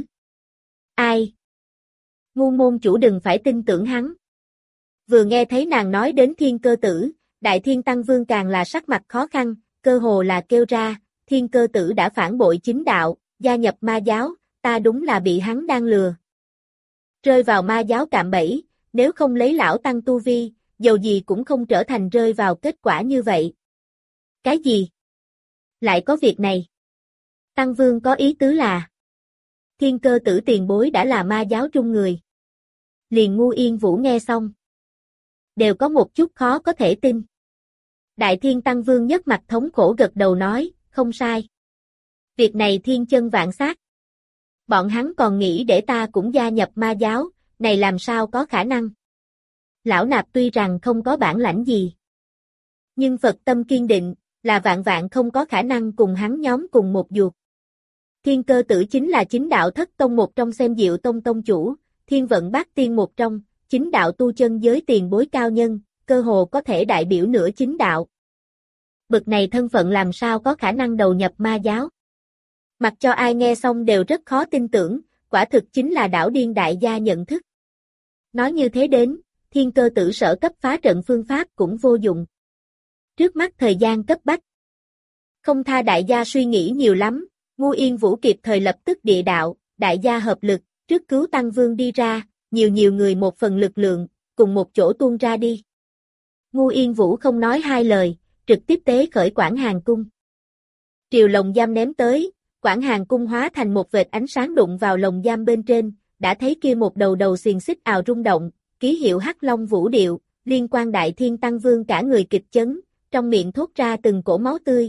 Ai? Ngô môn chủ đừng phải tin tưởng hắn. Vừa nghe thấy nàng nói đến Thiên Cơ Tử, Đại Thiên Tăng Vương càng là sắc mặt khó khăn, cơ hồ là kêu ra, Thiên Cơ Tử đã phản bội chính đạo, gia nhập ma giáo, ta đúng là bị hắn đang lừa. Rơi vào ma giáo cạm bẫy, nếu không lấy lão Tăng tu vi, dầu gì cũng không trở thành rơi vào kết quả như vậy. Cái gì? Lại có việc này? Tăng Vương có ý tứ là Thiên Cơ Tử tiền bối đã là ma giáo trung người. Liền Ngô Yên Vũ nghe xong, đều có một chút khó có thể tin. Đại Thiên Tăng Vương nhất mặt thống khổ gật đầu nói, không sai. Việc này thiên chân vạn xác. Bọn hắn còn nghĩ để ta cũng gia nhập ma giáo, này làm sao có khả năng. Lão Nạp tuy rằng không có bản lãnh gì, nhưng Phật tâm kiên định, là vạn vạn không có khả năng cùng hắn nhóm cùng một ruột. Thiên Cơ Tử chính là chính đạo thất tông một trong xem Diệu Tông tông chủ, Thiên Vận Bát Tiên một trong, chính đạo tu chân giới tiền bối cao nhân, cơ hồ có thể đại biểu nửa chính đạo. Bực này thân phận làm sao có khả năng đầu nhập ma giáo. Mặc cho ai nghe xong đều rất khó tin tưởng, quả thực chính là đảo điên đại gia nhận thức. Nói như thế đến, Thiên Cơ Tử sở cấp phá trận phương pháp cũng vô dụng. Trước mắt thời gian cấp bách. Không tha đại gia suy nghĩ nhiều lắm, Ngô Yên Vũ kịp thời lập tức địa đạo, đại gia hợp lực, trước cứu Tăng Vương đi ra, nhiều người một phần lực lượng, cùng một chỗ tuôn ra đi. Ngô Yên Vũ không nói hai lời, trực tiếp tế khởi Quảng Hàn Cung. Triều lồng giam ném tới, Quảng Hàn Cung hóa thành một vệt ánh sáng đụng vào lồng giam bên trên, đã thấy kia một đầu xiềng xích ào rung động, ký hiệu Hắc Long Vũ Điệu, liên quan Đại Thiên Tăng Vương cả người kịch chấn, trong miệng thốt ra từng cổ máu tươi.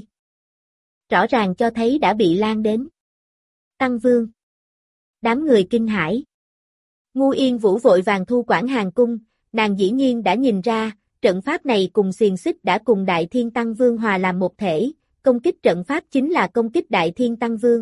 Rõ ràng cho thấy đã bị lan đến. Tăng Vương. Đám người kinh hãi. Ngô Yên Vũ vội vàng thu Quảng Hàn Cung, nàng dĩ nhiên đã nhìn ra, trận pháp này cùng xiềng xích đã cùng Đại Thiên Tăng Vương hòa làm một thể, công kích trận pháp chính là công kích Đại Thiên Tăng Vương.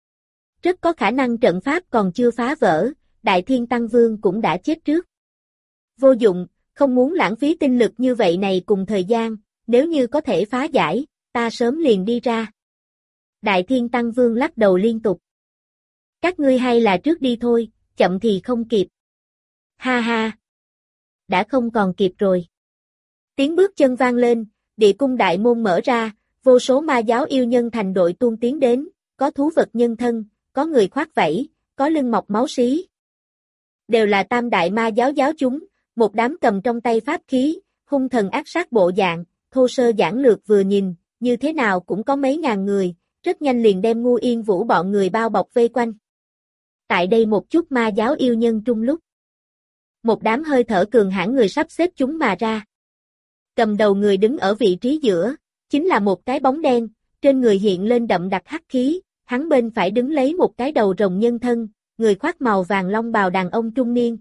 Rất có khả năng trận pháp còn chưa phá vỡ, Đại Thiên Tăng Vương cũng đã chết trước. Vô dụng, không muốn lãng phí tinh lực như vậy này cùng thời gian, nếu như có thể phá giải, ta sớm liền đi ra. Đại Thiên Tăng Vương lắc đầu liên tục. Các ngươi hay là trước đi thôi, chậm thì không kịp. Ha ha. Đã không còn kịp rồi. Tiếng bước chân vang lên, địa cung đại môn mở ra, vô số ma giáo yêu nhân thành đội tuôn tiến đến, có thú vật nhân thân, có người khoác vảy, có lưng mọc máu xí. Đều là tam đại ma giáo giáo chúng, một đám cầm trong tay pháp khí, hung thần ác sát bộ dạng, thô sơ giản lược vừa nhìn, như thế nào cũng có mấy ngàn người, rất nhanh liền đem Ngô Yên Vũ bọn người bao bọc vây quanh. Tại đây một chút ma giáo yêu nhân trung lúc. Một đám hơi thở cường hãn người sắp xếp chúng mà ra. Cầm đầu người đứng ở vị trí giữa, chính là một cái bóng đen, trên người hiện lên đậm đặc hắc khí, hắn bên phải đứng lấy một cái đầu rồng nhân thân, người khoác màu vàng long bào đàn ông trung niên.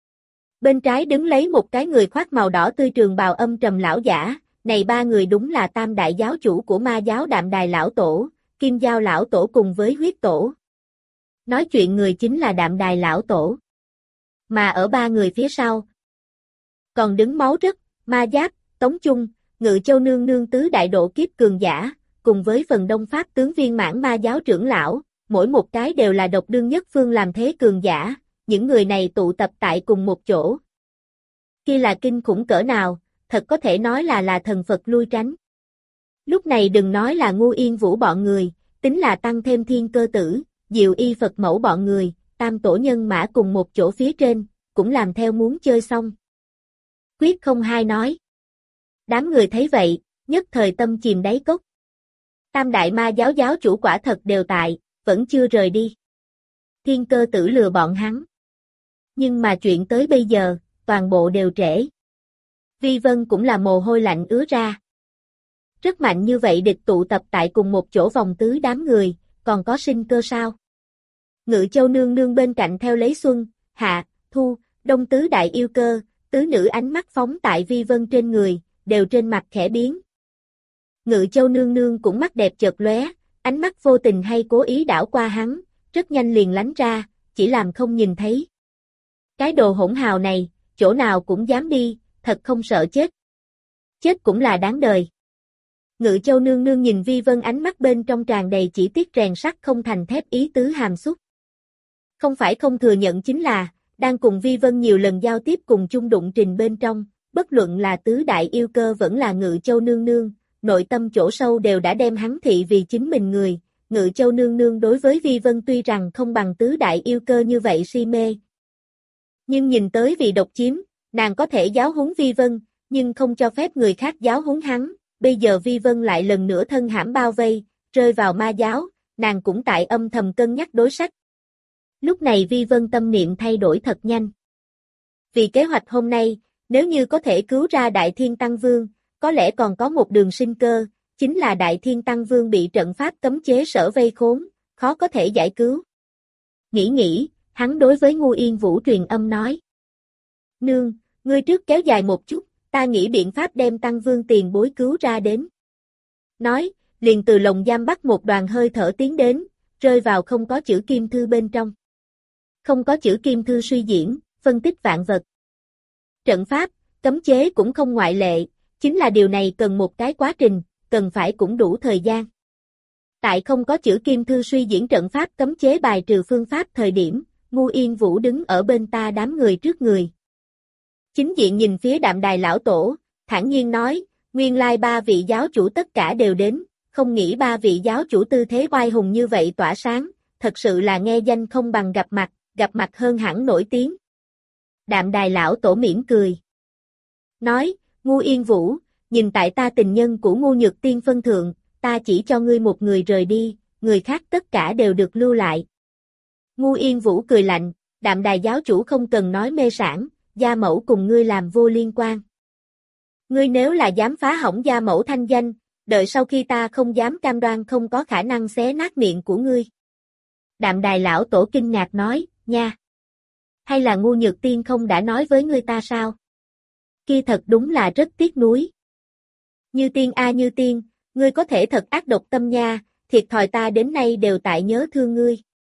Bên trái đứng lấy một cái người khoác màu đỏ tươi trường bào âm trầm lão giả, này ba người đúng là tam đại giáo chủ của ma giáo Đạm Đài lão tổ, Kim Giao lão tổ cùng với huyết tổ. Nói chuyện người chính là Đạm Đài lão tổ. Mà ở ba người phía sau, còn đứng Máu Rất, Ma Giáp, Tống Chung, Ngự Châu nương nương tứ đại độ kiếp cường giả, cùng với phần đông pháp tướng viên mãn ma giáo trưởng lão, mỗi một cái đều là độc đương nhất phương làm thế cường giả, những người này tụ tập tại cùng một chỗ. Kia là kinh khủng cỡ nào, thật có thể nói là thần Phật lui tránh. Lúc này đừng nói là Ngu Yên Vũ bọn người, tính là tăng thêm Thiên Cơ Tử, Diệu Y Phật Mẫu bọn người, tam tổ nhân mã cùng một chỗ phía trên, cũng làm theo muốn chơi xong. Quyết không hai nói. Đám người thấy vậy, nhất thời tâm chìm đáy cốc. Tam đại ma giáo giáo chủ quả thật đều tại, vẫn chưa rời đi. Thiên Cơ Tử lừa bọn hắn. Nhưng mà chuyện tới bây giờ, toàn bộ đều trễ. Vi Vân cũng là mồ hôi lạnh ứa ra. Rất mạnh như vậy địch tụ tập tại cùng một chỗ vòng tứ đám người, còn có sinh cơ sao? Ngự Châu nương nương bên cạnh theo lấy Xuân, Hạ, Thu, Đông tứ đại yêu cơ, tứ nữ ánh mắt phóng tại Vi Vân trên người, đều trên mặt khẽ biến. Ngự Châu nương nương cũng mắt đẹp chợt lóe, ánh mắt vô tình hay cố ý đảo qua hắn, rất nhanh liền lánh ra, chỉ làm không nhìn thấy. Cái đồ hỗn hào này, chỗ nào cũng dám đi, thật không sợ chết. Chết cũng là đáng đời. Ngự Châu nương nương nhìn Vi Vân ánh mắt bên trong tràn đầy chỉ tiếc rèn sắt không thành thép ý tứ hàm xúc. Không phải không thừa nhận chính là, đang cùng Vi Vân nhiều lần giao tiếp cùng chung đụng trình bên trong, bất luận là tứ đại yêu cơ vẫn là Ngự Châu nương nương, nội tâm chỗ sâu đều đã đem hắn thị vì chính mình người. Ngự Châu nương nương đối với Vi Vân tuy rằng không bằng tứ đại yêu cơ như vậy si mê. Nhưng nhìn tới vì độc chiếm, nàng có thể giáo huấn Vi Vân, nhưng không cho phép người khác giáo huấn hắn. Bây giờ Vi Vân lại lần nữa thân hãm bao vây, rơi vào ma giáo, nàng cũng tại âm thầm cân nhắc đối sách. Lúc này Vi Vân tâm niệm thay đổi thật nhanh. Vì kế hoạch hôm nay, nếu như có thể cứu ra Đại Thiên Tăng Vương, có lẽ còn có một đường sinh cơ, chính là Đại Thiên Tăng Vương bị trận pháp cấm chế sở vây khốn, khó có thể giải cứu. Nghĩ, hắn đối với Ngu Yên Vũ truyền âm nói. Nương, ngươi trước kéo dài một chút, ta nghĩ biện pháp đem Tăng Vương tiền bối cứu ra đến. Nói, liền từ lồng giam bắt một đoàn hơi thở tiến đến, rơi vào không có chữ kim thư bên trong. Không có chữ kim thư suy diễn, phân tích vạn vật. Trận pháp, cấm chế cũng không ngoại lệ, chính là điều này cần một cái quá trình, cần phải cũng đủ thời gian. Tại không có chữ kim thư suy diễn trận pháp cấm chế bài trừ phương pháp thời điểm, Ngu Yên Vũ đứng ở bên ta đám người trước người. Chính diện nhìn phía Đạm Đài lão tổ, thản nhiên nói, nguyên lai ba vị giáo chủ tất cả đều đến, không nghĩ ba vị giáo chủ tư thế oai hùng như vậy tỏa sáng, thật sự là nghe danh không bằng gặp mặt hơn hẳn nổi tiếng. Đạm Đài lão tổ mỉm cười. Nói, Ngu Yên Vũ, nhìn tại ta tình nhân của Ngu Nhược Tiên phân thượng, ta chỉ cho ngươi một người rời đi, người khác tất cả đều được lưu lại. Ngu Yên Vũ cười lạnh, Đạm Đài giáo chủ không cần nói mê sảng, gia mẫu cùng ngươi làm vô liên quan. Ngươi nếu là dám phá hỏng gia mẫu thanh danh, đợi sau khi ta không dám cam đoan không có khả năng xé nát miệng của ngươi. Đạm Đài lão tổ kinh ngạc nói, nha. Hay là Ngu Nhược Tiên không đã nói với ngươi ta sao? Kia thật đúng là rất tiếc nuối. Như Tiên a Như Tiên, ngươi có thể thật ác độc tâm nha, thiệt thòi ta đến nay đều tại nhớ thương ngươi.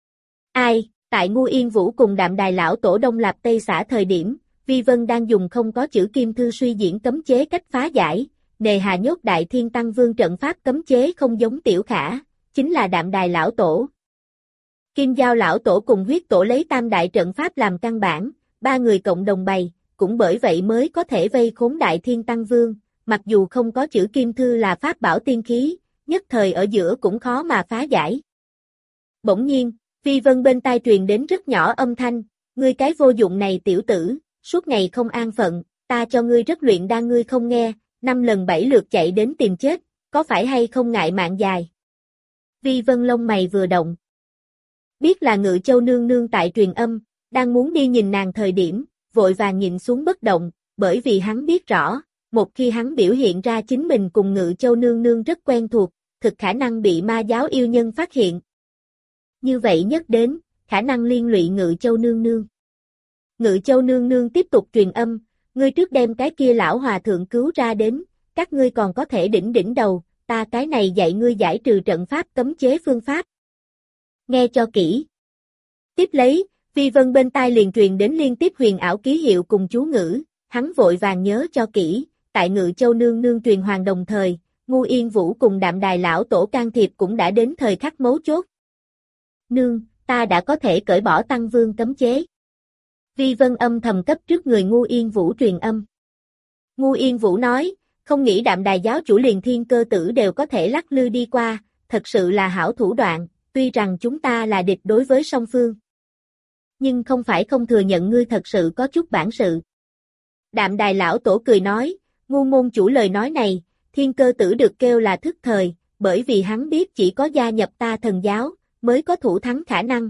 Ai, tại Ngu Yên Vũ cùng Đạm Đài lão tổ Đông Lạp Tây xã thời điểm, Vi Vân đang dùng không có chữ kim thư suy diễn cấm chế cách phá giải, nề hà nhốt Đại Thiên Tăng Vương trận pháp cấm chế không giống Tiểu Khả, chính là Đạm Đài lão tổ. Kim Giao lão tổ cùng huyết tổ lấy tam đại trận pháp làm căn bản, ba người cộng đồng bày, cũng bởi vậy mới có thể vây khốn Đại Thiên Tăng Vương, mặc dù không có chữ kim thư là pháp bảo tiên khí, nhất thời ở giữa cũng khó mà phá giải. Bỗng nhiên, Vi Vân bên tai truyền đến rất nhỏ âm thanh, ngươi cái vô dụng này tiểu tử, suốt ngày không an phận, ta cho ngươi rất luyện đan ngươi không nghe, 5 lần 7 lượt chạy đến tìm chết, có phải hay không ngại mạng dài? Vi Vân lông mày vừa động. Biết là Ngự Châu nương nương tại truyền âm, đang muốn đi nhìn nàng thời điểm, vội vàng nhìn xuống bất động, bởi vì hắn biết rõ, một khi hắn biểu hiện ra chính mình cùng Ngự Châu nương nương rất quen thuộc, thực khả năng bị ma giáo yêu nhân phát hiện. Như vậy nhất đến, khả năng liên lụy Ngự Châu nương nương. Ngự Châu nương nương tiếp tục truyền âm, ngươi trước đem cái kia lão hòa thượng cứu ra đến, các ngươi còn có thể đỉnh đầu, ta cái này dạy ngươi giải trừ trận pháp cấm chế phương pháp. Nghe cho kỹ. Tiếp lấy, Vi Vân bên tai liền truyền đến liên tiếp huyền ảo ký hiệu cùng chú ngữ, hắn vội vàng nhớ cho kỹ, tại Ngự Châu nương nương truyền hoàng đồng thời, Ngu Yên Vũ cùng Đạm Đài lão tổ can thiệp cũng đã đến thời khắc mấu chốt. Nương, ta đã có thể cởi bỏ Tăng Vương cấm chế. Vi Vân âm thầm cấp trước người Ngu Yên Vũ truyền âm. Ngu Yên Vũ nói, không nghĩ Đạm Đài giáo chủ liền Thiên Cơ Tử đều có thể lắc lư đi qua, thật sự là hảo thủ đoạn, tuy rằng chúng ta là địch đối với song phương. Nhưng không phải không thừa nhận ngươi thật sự có chút bản sự. Đạm Đài lão tổ cười nói, Ngu môn chủ lời nói này, Thiên Cơ Tử được kêu là thức thời, bởi vì hắn biết chỉ có gia nhập ta thần giáo, mới có thủ thắng khả năng.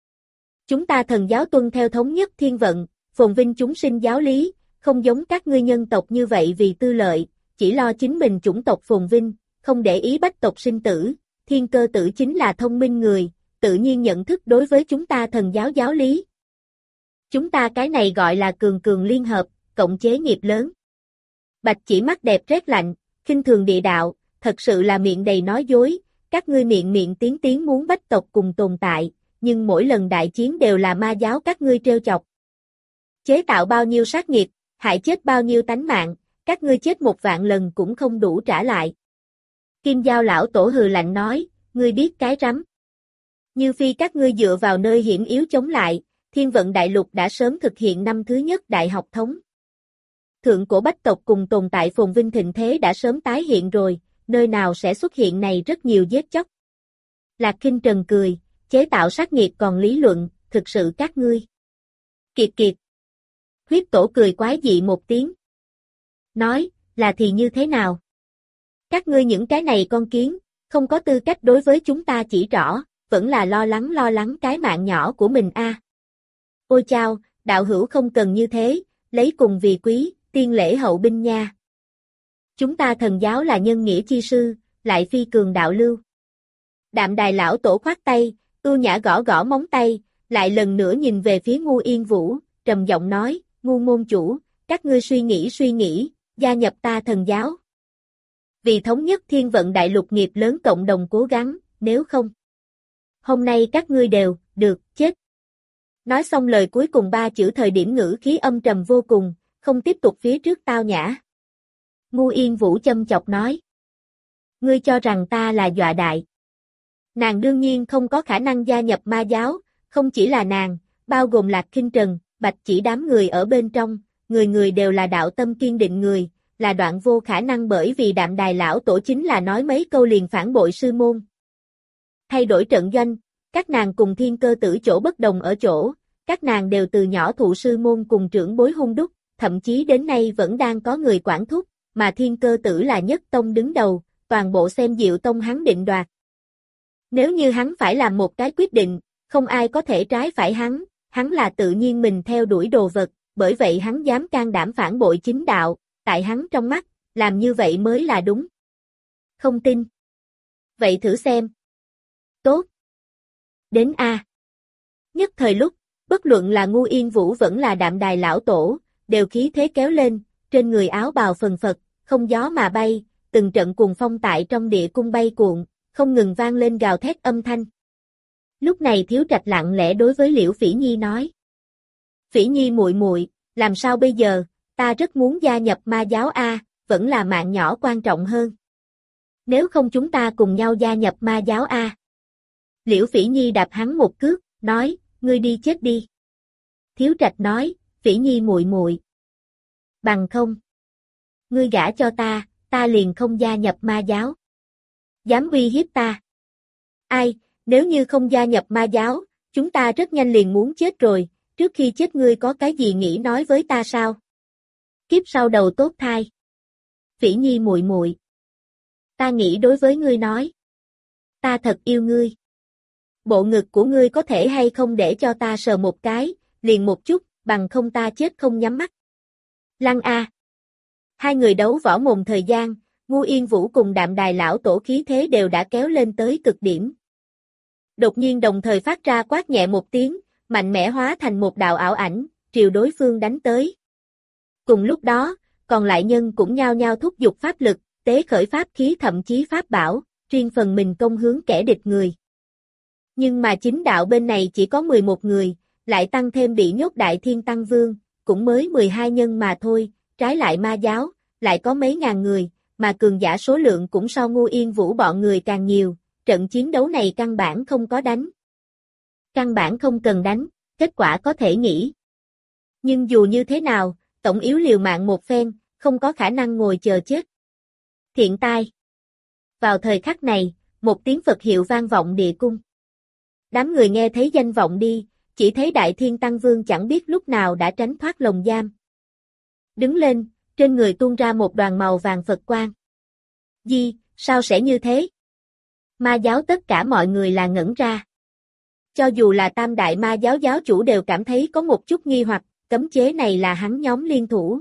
Chúng ta thần giáo tuân theo thống nhất thiên vận, phồn vinh chúng sinh giáo lý, không giống các ngươi nhân tộc như vậy vì tư lợi, chỉ lo chính mình chủng tộc phồn vinh, không để ý bách tộc sinh tử. Thiên Cơ Tử chính là thông minh người, tự nhiên nhận thức đối với chúng ta thần giáo giáo lý. Chúng ta cái này gọi là cường cường liên hợp, cộng chế nghiệp lớn. Bạch Chỉ mắt đẹp rét lạnh, khinh thường địa đạo, thật sự là miệng đầy nói dối, các ngươi miệng tiếng muốn bách tộc cùng tồn tại, nhưng mỗi lần đại chiến đều là ma giáo các ngươi trêu chọc. Chế tạo bao nhiêu sát nghiệp, hại chết bao nhiêu tánh mạng, các ngươi chết 1.000 lần cũng không đủ trả lại. Kim Giao lão tổ hừ lạnh nói, ngươi biết cái rắm. Như phi các ngươi dựa vào nơi hiểm yếu chống lại, Thiên Vận Đại Lục đã sớm thực hiện năm thứ nhất đại học thống. Thượng cổ bách tộc cùng tồn tại phồn vinh thịnh thế đã sớm tái hiện rồi, nơi nào sẽ xuất hiện này rất nhiều giết chóc. Lạc Khinh Trần cười, chế tạo sát nghiệp còn lý luận, thực sự các ngươi. Kiệt kiệt. Huyết tổ cười quái dị một tiếng. Nói, là thì như thế nào? Các ngươi những cái này con kiến, không có tư cách đối với chúng ta chỉ rõ, vẫn là lo lắng cái mạng nhỏ của mình a. Ôi chao, đạo hữu không cần như thế, lấy cùng vì quý, tiên lễ hậu binh nha. Chúng ta thần giáo là nhân nghĩa chi sư, lại phi cường đạo lưu. Đạm Đài lão tổ khoát tay, tu nhã gõ gõ móng tay, lại lần nữa nhìn về phía Ngu Yên Vũ, trầm giọng nói, Ngu môn chủ, các ngươi suy nghĩ, gia nhập ta thần giáo. Vì thống nhất Thiên Vận Đại Lục nghiệp lớn cộng đồng cố gắng, nếu không. Hôm nay các ngươi đều, được, chết. Nói xong lời cuối cùng 3 chữ thời điểm ngữ khí âm trầm vô cùng, không tiếp tục phía trước tao nhã. Ngu Yên Vũ châm chọc nói. Ngươi cho rằng ta là dọa đại. Nàng đương nhiên không có khả năng gia nhập ma giáo, không chỉ là nàng, bao gồm Lạc Khinh Trần, Bạch Chỉ đám người ở bên trong, người đều là đạo tâm kiên định người, là đoạn vô khả năng bởi vì Đạm Đài lão tổ chính là nói mấy câu liền phản bội sư môn. Thay đổi trận doanh, các nàng cùng Thiên Cơ Tử chỗ bất đồng ở chỗ, các nàng đều từ nhỏ thụ sư môn cùng trưởng bối hung đúc, thậm chí đến nay vẫn đang có người quản thúc, mà Thiên Cơ Tử là nhất tông đứng đầu, toàn bộ xem Diệu tông hắn định đoạt. Nếu như hắn phải làm một cái quyết định, không ai có thể trái phải hắn là tự nhiên mình theo đuổi đồ vật, bởi vậy hắn dám can đảm phản bội chính đạo, tại hắn trong mắt, làm như vậy mới là đúng. Không tin. Vậy thử xem. Tốt. Đến A. Nhất thời lúc, bất luận là Ngu Yên Vũ vẫn là Đạm Đài lão tổ, đều khí thế kéo lên, trên người áo bào phần phật, không gió mà bay, từng trận cuồng phong tại trong địa cung bay cuộn, không ngừng vang lên gào thét âm thanh. Lúc này Thiếu Trạch lặng lẽ đối với Liễu Phỉ Nhi nói. Phỉ Nhi muội muội, làm sao bây giờ, ta rất muốn gia nhập ma giáo A, vẫn là mạng nhỏ quan trọng hơn. Nếu không chúng ta cùng nhau gia nhập ma giáo A. Liễu Phỉ Nhi đạp hắn một cước, nói, ngươi đi chết đi. Thiếu Trạch nói, Phỉ Nhi muội muội. Bằng không. Ngươi gả cho ta liền không gia nhập ma giáo. Dám uy hiếp ta. Ai, nếu như không gia nhập ma giáo, chúng ta rất nhanh liền muốn chết rồi, trước khi chết ngươi có cái gì nghĩ nói với ta sao? Kiếp sau đầu tốt thai. Phỉ Nhi muội muội. Ta nghĩ đối với ngươi nói. Ta thật yêu ngươi. Bộ ngực của ngươi có thể hay không để cho ta sờ một cái, liền một chút, bằng không ta chết không nhắm mắt. Lăng A. Hai người đấu võ mồm thời gian, Ngu Yên Vũ cùng Đạm Đài lão tổ khí thế đều đã kéo lên tới cực điểm. Đột nhiên đồng thời phát ra quát nhẹ một tiếng, mạnh mẽ hóa thành một đạo ảo ảnh, triều đối phương đánh tới. Cùng lúc đó, còn lại nhân cũng nhao nhao thúc giục pháp lực, tế khởi pháp khí thậm chí pháp bảo, riêng phần mình công hướng kẻ địch người. Nhưng mà chính đạo bên này chỉ có 11 người, lại tăng thêm bị nhốt Đại Thiên Tăng Vương, cũng mới 12 nhân mà thôi, trái lại ma giáo, lại có mấy ngàn người, mà cường giả số lượng cũng so Ngô Yên Vũ bọn người càng nhiều, trận chiến đấu này căn bản không có đánh. Căn bản không cần đánh, kết quả có thể nghĩ. Nhưng dù như thế nào, tổng yếu liều mạng một phen, không có khả năng ngồi chờ chết. Thiện tai. Vào thời khắc này, một tiếng Phật hiệu vang vọng địa cung. Đám người nghe thấy danh vọng đi, chỉ thấy Đại Thiên Tăng Vương chẳng biết lúc nào đã tránh thoát lồng giam. Đứng lên, trên người tuôn ra một đoàn màu vàng Phật quang. Sao sẽ như thế? Ma giáo tất cả mọi người là ngẩn ra. Cho dù là tam đại ma giáo giáo chủ đều cảm thấy có một chút nghi hoặc, cấm chế này là hắn nhóm liên thủ.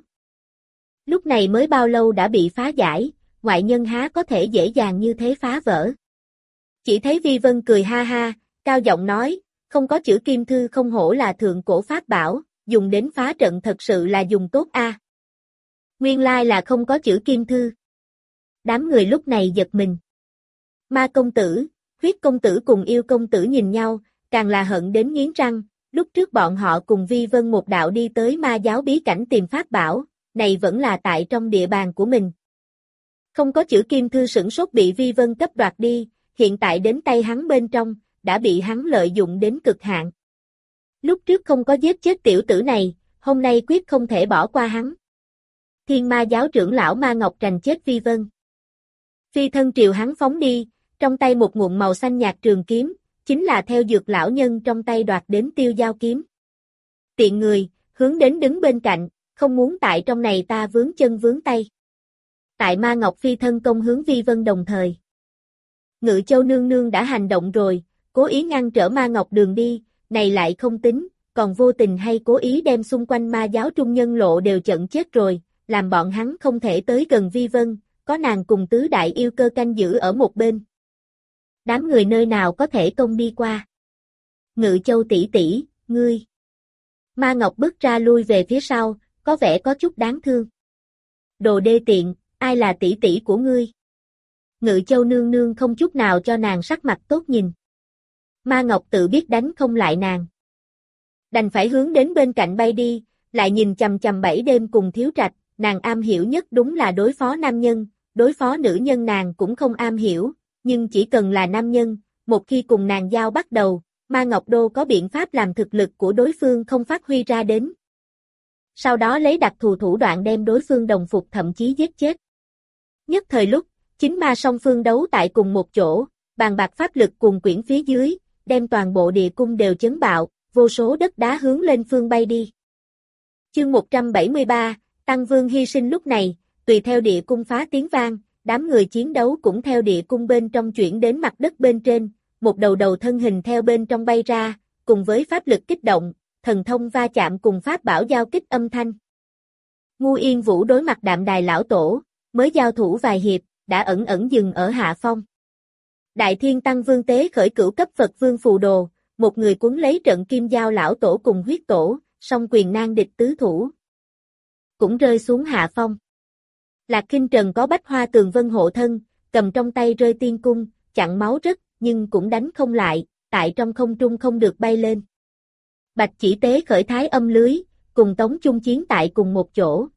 Lúc này mới bao lâu đã bị phá giải, ngoại nhân há có thể dễ dàng như thế phá vỡ. Chỉ thấy Vi Vân cười ha ha, cao giọng nói, không có chữ kim thư không hổ là thượng cổ pháp bảo, dùng đến phá trận thật sự là dùng tốt a. Nguyên lai là không có chữ kim thư. Đám người lúc này giật mình. Ma công tử, Huyết công tử cùng Yêu công tử nhìn nhau, càng là hận đến nghiến răng, lúc trước bọn họ cùng Vi Vân một đạo đi tới ma giáo bí cảnh tìm pháp bảo, này vẫn là tại trong địa bàn của mình. Không có chữ kim thư sửng sốt bị Vi Vân cấp đoạt đi, hiện tại đến tay hắn bên trong, đã bị hắn lợi dụng đến cực hạn. Lúc trước không có giết chết tiểu tử này, hôm nay quyết không thể bỏ qua hắn. Thiên ma giáo trưởng lão Ma Ngọc Trành chết Vi Vân. Phi thân triều hắn phóng đi, trong tay một ngụm màu xanh nhạt trường kiếm, chính là theo dược lão nhân trong tay đoạt đến tiêu giao kiếm. Tiện người, hướng đến đứng bên cạnh, không muốn tại trong này ta vướng chân vướng tay. Tại Ma Ngọc phi thân công hướng Vi Vân đồng thời. Ngự Châu nương nương đã hành động rồi, cố ý ngăn trở Ma Ngọc đường đi, này lại không tính, còn vô tình hay cố ý đem xung quanh ma giáo trung nhân lộ đều chận chết rồi, làm bọn hắn không thể tới gần Vi Vân, có nàng cùng tứ đại yêu cơ canh giữ ở một bên. Đám người nơi nào có thể công đi qua. Ngự Châu tỷ tỷ, ngươi. Ma Ngọc bước ra lui về phía sau, có vẻ có chút đáng thương. Đồ đê tiện, ai là tỷ tỷ của ngươi? Ngự Châu nương nương không chút nào cho nàng sắc mặt tốt nhìn. Ma Ngọc tự biết đánh không lại nàng. Đành phải hướng đến bên cạnh bay đi, lại nhìn chằm chằm Bảy Đêm cùng Thiếu Trạch, nàng am hiểu nhất đúng là đối phó nam nhân, đối phó nữ nhân nàng cũng không am hiểu, nhưng chỉ cần là nam nhân, một khi cùng nàng giao bắt đầu, Ma Ngọc Đô có biện pháp làm thực lực của đối phương không phát huy ra đến. Sau đó lấy đặc thù thủ đoạn đem đối phương đồng phục thậm chí giết chết. Nhất thời lúc, chính ma song phương đấu tại cùng một chỗ, bàn bạc pháp lực cuồn quyển phía dưới, đem toàn bộ địa cung đều chấn bạo, vô số đất đá hướng lên phương bay đi. Chương 173, Tăng Vương hy sinh lúc này, tùy theo địa cung phá tiếng vang, đám người chiến đấu cũng theo địa cung bên trong chuyển đến mặt đất bên trên, một đầu đầu thân hình theo bên trong bay ra, cùng với pháp lực kích động, thần thông va chạm cùng pháp bảo giao kích âm thanh. Ngô Yên Vũ đối mặt Đạm Đài lão tổ, mới giao thủ vài hiệp, đã ẩn ẩn dừng ở hạ phong. Đại Thiên Tăng Vương tế khởi cửu cấp Phật Vương phù đồ, một người cuốn lấy trận kim giao lão tổ cùng huyết tổ, song quyền nan địch tứ thủ. Cũng rơi xuống hạ phong. Lạc Khinh Trần có bách hoa tường vân hộ thân, cầm trong tay rơi tiên cung, chặn máu rất, nhưng cũng đánh không lại, tại trong không trung không được bay lên. Bạch Chỉ tế khởi thái âm lưới, cùng Tống chung chiến tại cùng một chỗ.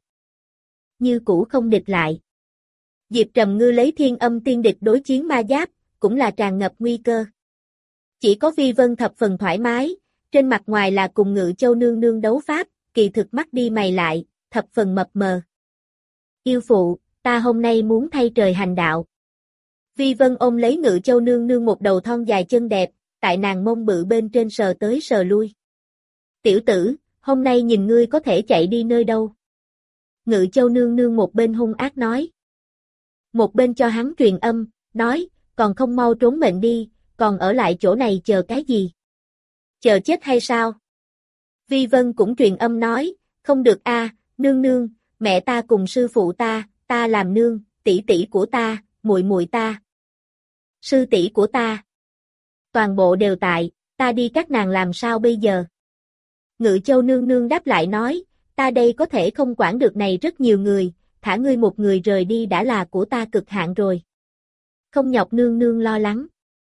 Như cũ không địch lại. Diệp Trầm Ngư lấy thiên âm tiên địch đối chiến ma giáp, cũng là tràn ngập nguy cơ. Chỉ có Vi Vân thập phần thoải mái, trên mặt ngoài là cùng Ngự Châu nương nương đấu pháp, kỳ thực mắt đi mày lại, thập phần mập mờ. Yêu phụ, ta hôm nay muốn thay trời hành đạo. Vi Vân ôm lấy Ngự Châu nương nương một đầu thon dài chân đẹp, tại nàng mông bự bên trên sờ tới sờ lui. Tiểu tử, hôm nay nhìn ngươi có thể chạy đi nơi đâu. Ngự Châu nương nương một bên hung ác nói. Một bên cho hắn truyền âm, nói, còn không mau trốn mệnh đi, còn ở lại chỗ này chờ cái gì? Chờ chết hay sao? Vi Vân cũng truyền âm nói, không được a, nương nương, mẹ ta cùng sư phụ ta làm nương, tỷ tỷ của ta, muội muội ta. Sư tỷ của ta. Toàn bộ đều tại, ta đi các nàng làm sao bây giờ? Ngự Châu nương nương đáp lại nói, ta đây có thể không quản được này rất nhiều người, thả ngươi một người rời đi đã là của ta cực hạn rồi. Không nhọc nương nương lo lắng.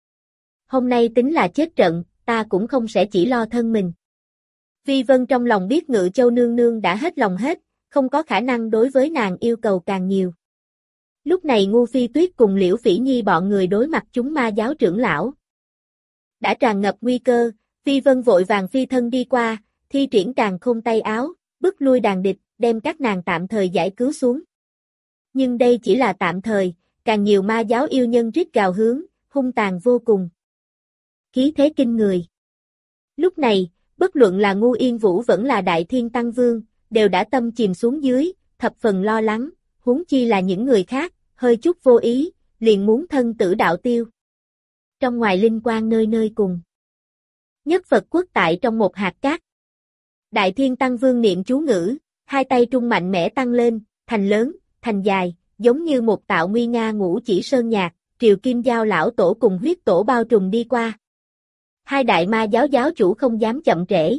Hôm nay tính là chết trận, ta cũng không sẽ chỉ lo thân mình. Vi Vân trong lòng biết Ngự Châu nương nương đã hết lòng hết, không có khả năng đối với nàng yêu cầu càng nhiều. Lúc này Ngu Phi Tuyết cùng Liễu Phỉ Nhi bọn người đối mặt chúng ma giáo trưởng lão. Đã tràn ngập nguy cơ, Vi Vân vội vàng phi thân đi qua, thi triển Càn Khôn tay áo, bức lui đàn địch, đem các nàng tạm thời giải cứu xuống. Nhưng đây chỉ là tạm thời, càng nhiều ma giáo yêu nhân rít gào hướng, hung tàn vô cùng. Khí thế kinh người. Lúc này, bất luận là Ngu Yên Vũ vẫn là Đại Thiên Tăng Vương, đều đã tâm chìm xuống dưới, thập phần lo lắng, huống chi là những người khác, hơi chút vô ý, liền muốn thân tử đạo tiêu. Trong ngoài linh quang nơi nơi cùng. Nhất Phật quốc tại trong một hạt cát. Đại Thiên Tăng Vương niệm chú ngữ, hai tay trung mạnh mẽ tăng lên, thành lớn, thành dài, giống như một tạo nguy nga ngũ chỉ sơn nhạc, Triều Kim Giao lão tổ cùng huyết tổ bao trùm đi qua. Hai đại ma giáo giáo chủ không dám chậm trễ.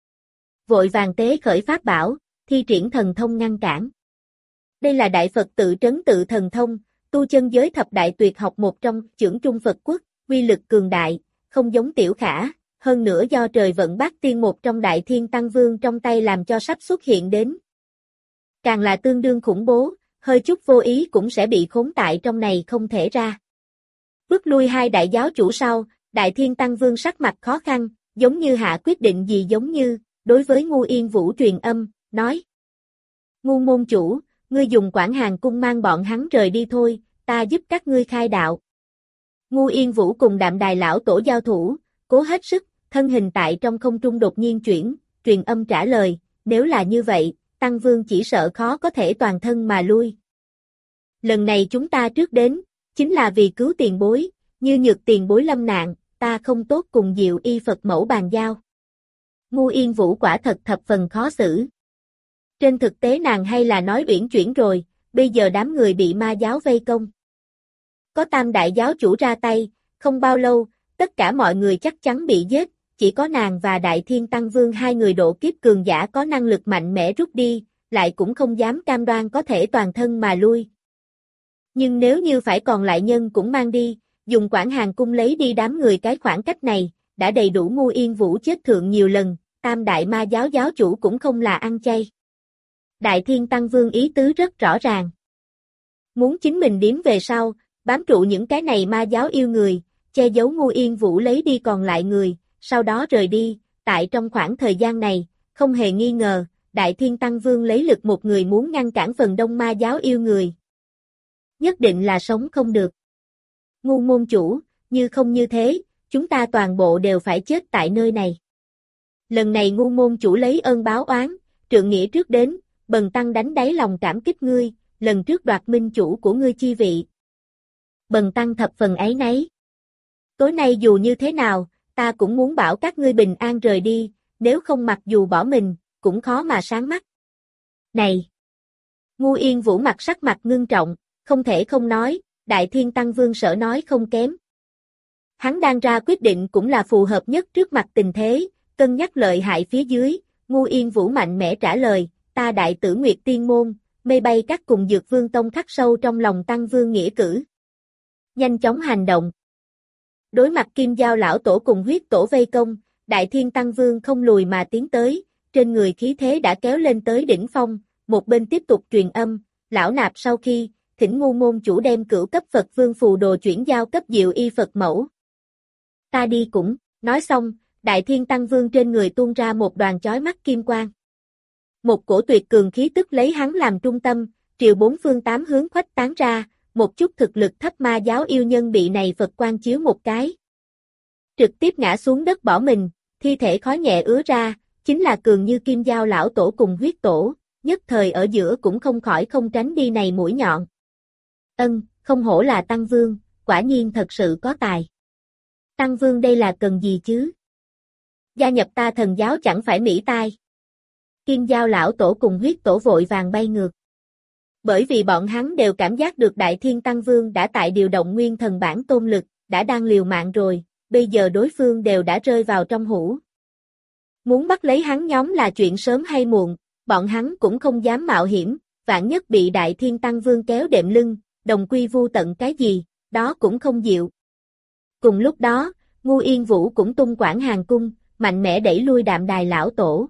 Vội vàng tế khởi pháp bảo, thi triển thần thông ngăn cản. Đây là Đại Phật tự trấn tự thần thông, tu chân giới thập đại tuyệt học một trong, chưởng trung Phật quốc, uy lực cường đại, không giống Tiểu Khả, hơn nữa do trời vận bát tiên một trong Đại Thiên Tăng Vương trong tay làm cho sắp xuất hiện đến. Càng là tương đương khủng bố, hơi chút vô ý cũng sẽ bị khốn tại trong này không thể ra. Bước lui hai đại giáo chủ sau, Đại Thiên Tăng Vương sắc mặt khó khăn, giống như hạ quyết định gì giống như, đối với Ngu Yên Vũ truyền âm, nói. Ngu môn chủ, ngươi dùng Quảng Hàn cung mang bọn hắn rời đi thôi, ta giúp các ngươi khai đạo. Ngu Yên Vũ cùng Đạm Đài lão tổ giao thủ, cố hết sức, thân hình tại trong không trung đột nhiên truyền âm trả lời, nếu là như vậy, Tăng Vương chỉ sợ khó có thể toàn thân mà lui. Lần này chúng ta trước đến, chính là vì cứu tiền bối, như nhược tiền bối lâm nạn, ta không tốt cùng Diệu Y Phật mẫu bàn giao. Ngu Yên Vũ quả thật thập phần khó xử. Trên thực tế nàng hay là nói uyển chuyển rồi, bây giờ đám người bị ma giáo vây công. Có tam đại giáo chủ ra tay, không bao lâu, tất cả mọi người chắc chắn bị giết, chỉ có nàng và Đại Thiên Tăng Vương hai người độ kiếp cường giả có năng lực mạnh mẽ rút đi, lại cũng không dám cam đoan có thể toàn thân mà lui. Nhưng nếu như phải còn lại nhân cũng mang đi, dùng Quảng Hàn cung lấy đi đám người cái khoảng cách này, đã đầy đủ Ngu Yên Vũ chết thượng nhiều lần, tam đại ma giáo giáo chủ cũng không là ăn chay. Đại Thiên Tăng Vương ý tứ rất rõ ràng. Muốn chính mình điếm về sau, bám trụ những cái này ma giáo yêu người, che giấu Ngu Yên Vũ lấy đi còn lại người, sau đó rời đi, tại trong khoảng thời gian này, không hề nghi ngờ, Đại Thiên Tăng Vương lấy lực một người muốn ngăn cản phần đông ma giáo yêu người. Nhất định là sống không được. Ngu môn chủ, như không như thế, chúng ta toàn bộ đều phải chết tại nơi này. Lần này Ngu môn chủ lấy ơn báo oán, trượng nghĩa trước đến, bần tăng đánh đáy lòng cảm kích ngươi, lần trước đoạt minh chủ của ngươi chi vị. Bần tăng thập phần áy náy. Tối nay dù như thế nào, ta cũng muốn bảo các ngươi bình an rời đi, nếu không mặc dù bỏ mình, cũng khó mà sáng mắt. Này! Ngu Yên Vũ mặt sắc mặt ngưng trọng, không thể không nói, Đại Thiên Tăng Vương sở nói không kém. Hắn đang ra quyết định cũng là phù hợp nhất trước mặt tình thế, cân nhắc lợi hại phía dưới, Ngu Yên Vũ mạnh mẽ trả lời, ta Đại Tử Nguyệt Tiên Môn, mây bay các cùng Dược Vương Tông khắc sâu trong lòng Tăng Vương nghĩa cử. Nhanh chóng hành động. Đối mặt Kim Giao lão tổ cùng huyết tổ vây công, Đại Thiên Tăng Vương không lùi mà tiến tới, trên người khí thế đã kéo lên tới đỉnh phong, một bên tiếp tục truyền âm, lão nạp sau khi, thỉnh Ngu môn chủ đem cửu cấp Phật Vương phù đồ chuyển giao cấp Diệu Y Phật mẫu. Ta đi cũng, nói xong, Đại Thiên Tăng Vương trên người tuôn ra một đoàn chói mắt kim quang. Một cổ tuyệt cường khí tức lấy hắn làm trung tâm, triều bốn phương tám hướng khuếch tán ra, một chút thực lực thấp ma giáo yêu nhân bị này Phật quang chiếu một cái. Trực tiếp ngã xuống đất bỏ mình, thi thể khói nhẹ ứa ra, chính là cường như Kim Giao lão tổ cùng huyết tổ, nhất thời ở giữa cũng không khỏi không tránh đi này mũi nhọn. Không hổ là Tăng Vương, quả nhiên thật sự có tài. Tăng Vương đây là cần gì chứ? Gia nhập ta thần giáo chẳng phải mỹ tai. Kim Giao lão tổ cùng huyết tổ vội vàng bay ngược. Bởi vì bọn hắn đều cảm giác được Đại Thiên Tăng Vương đã tại điều động nguyên thần bản tôn lực, đã đang liều mạng rồi, bây giờ đối phương đều đã rơi vào trong hũ. Muốn bắt lấy hắn nhóm là chuyện sớm hay muộn, bọn hắn cũng không dám mạo hiểm, vạn nhất bị Đại Thiên Tăng Vương kéo đệm lưng, đồng quy vu tận cái gì, đó cũng không dịu. Cùng lúc đó, Ngu Yên Vũ cũng tung Quảng Hàn Cung, mạnh mẽ đẩy lui Đạm Đài lão tổ.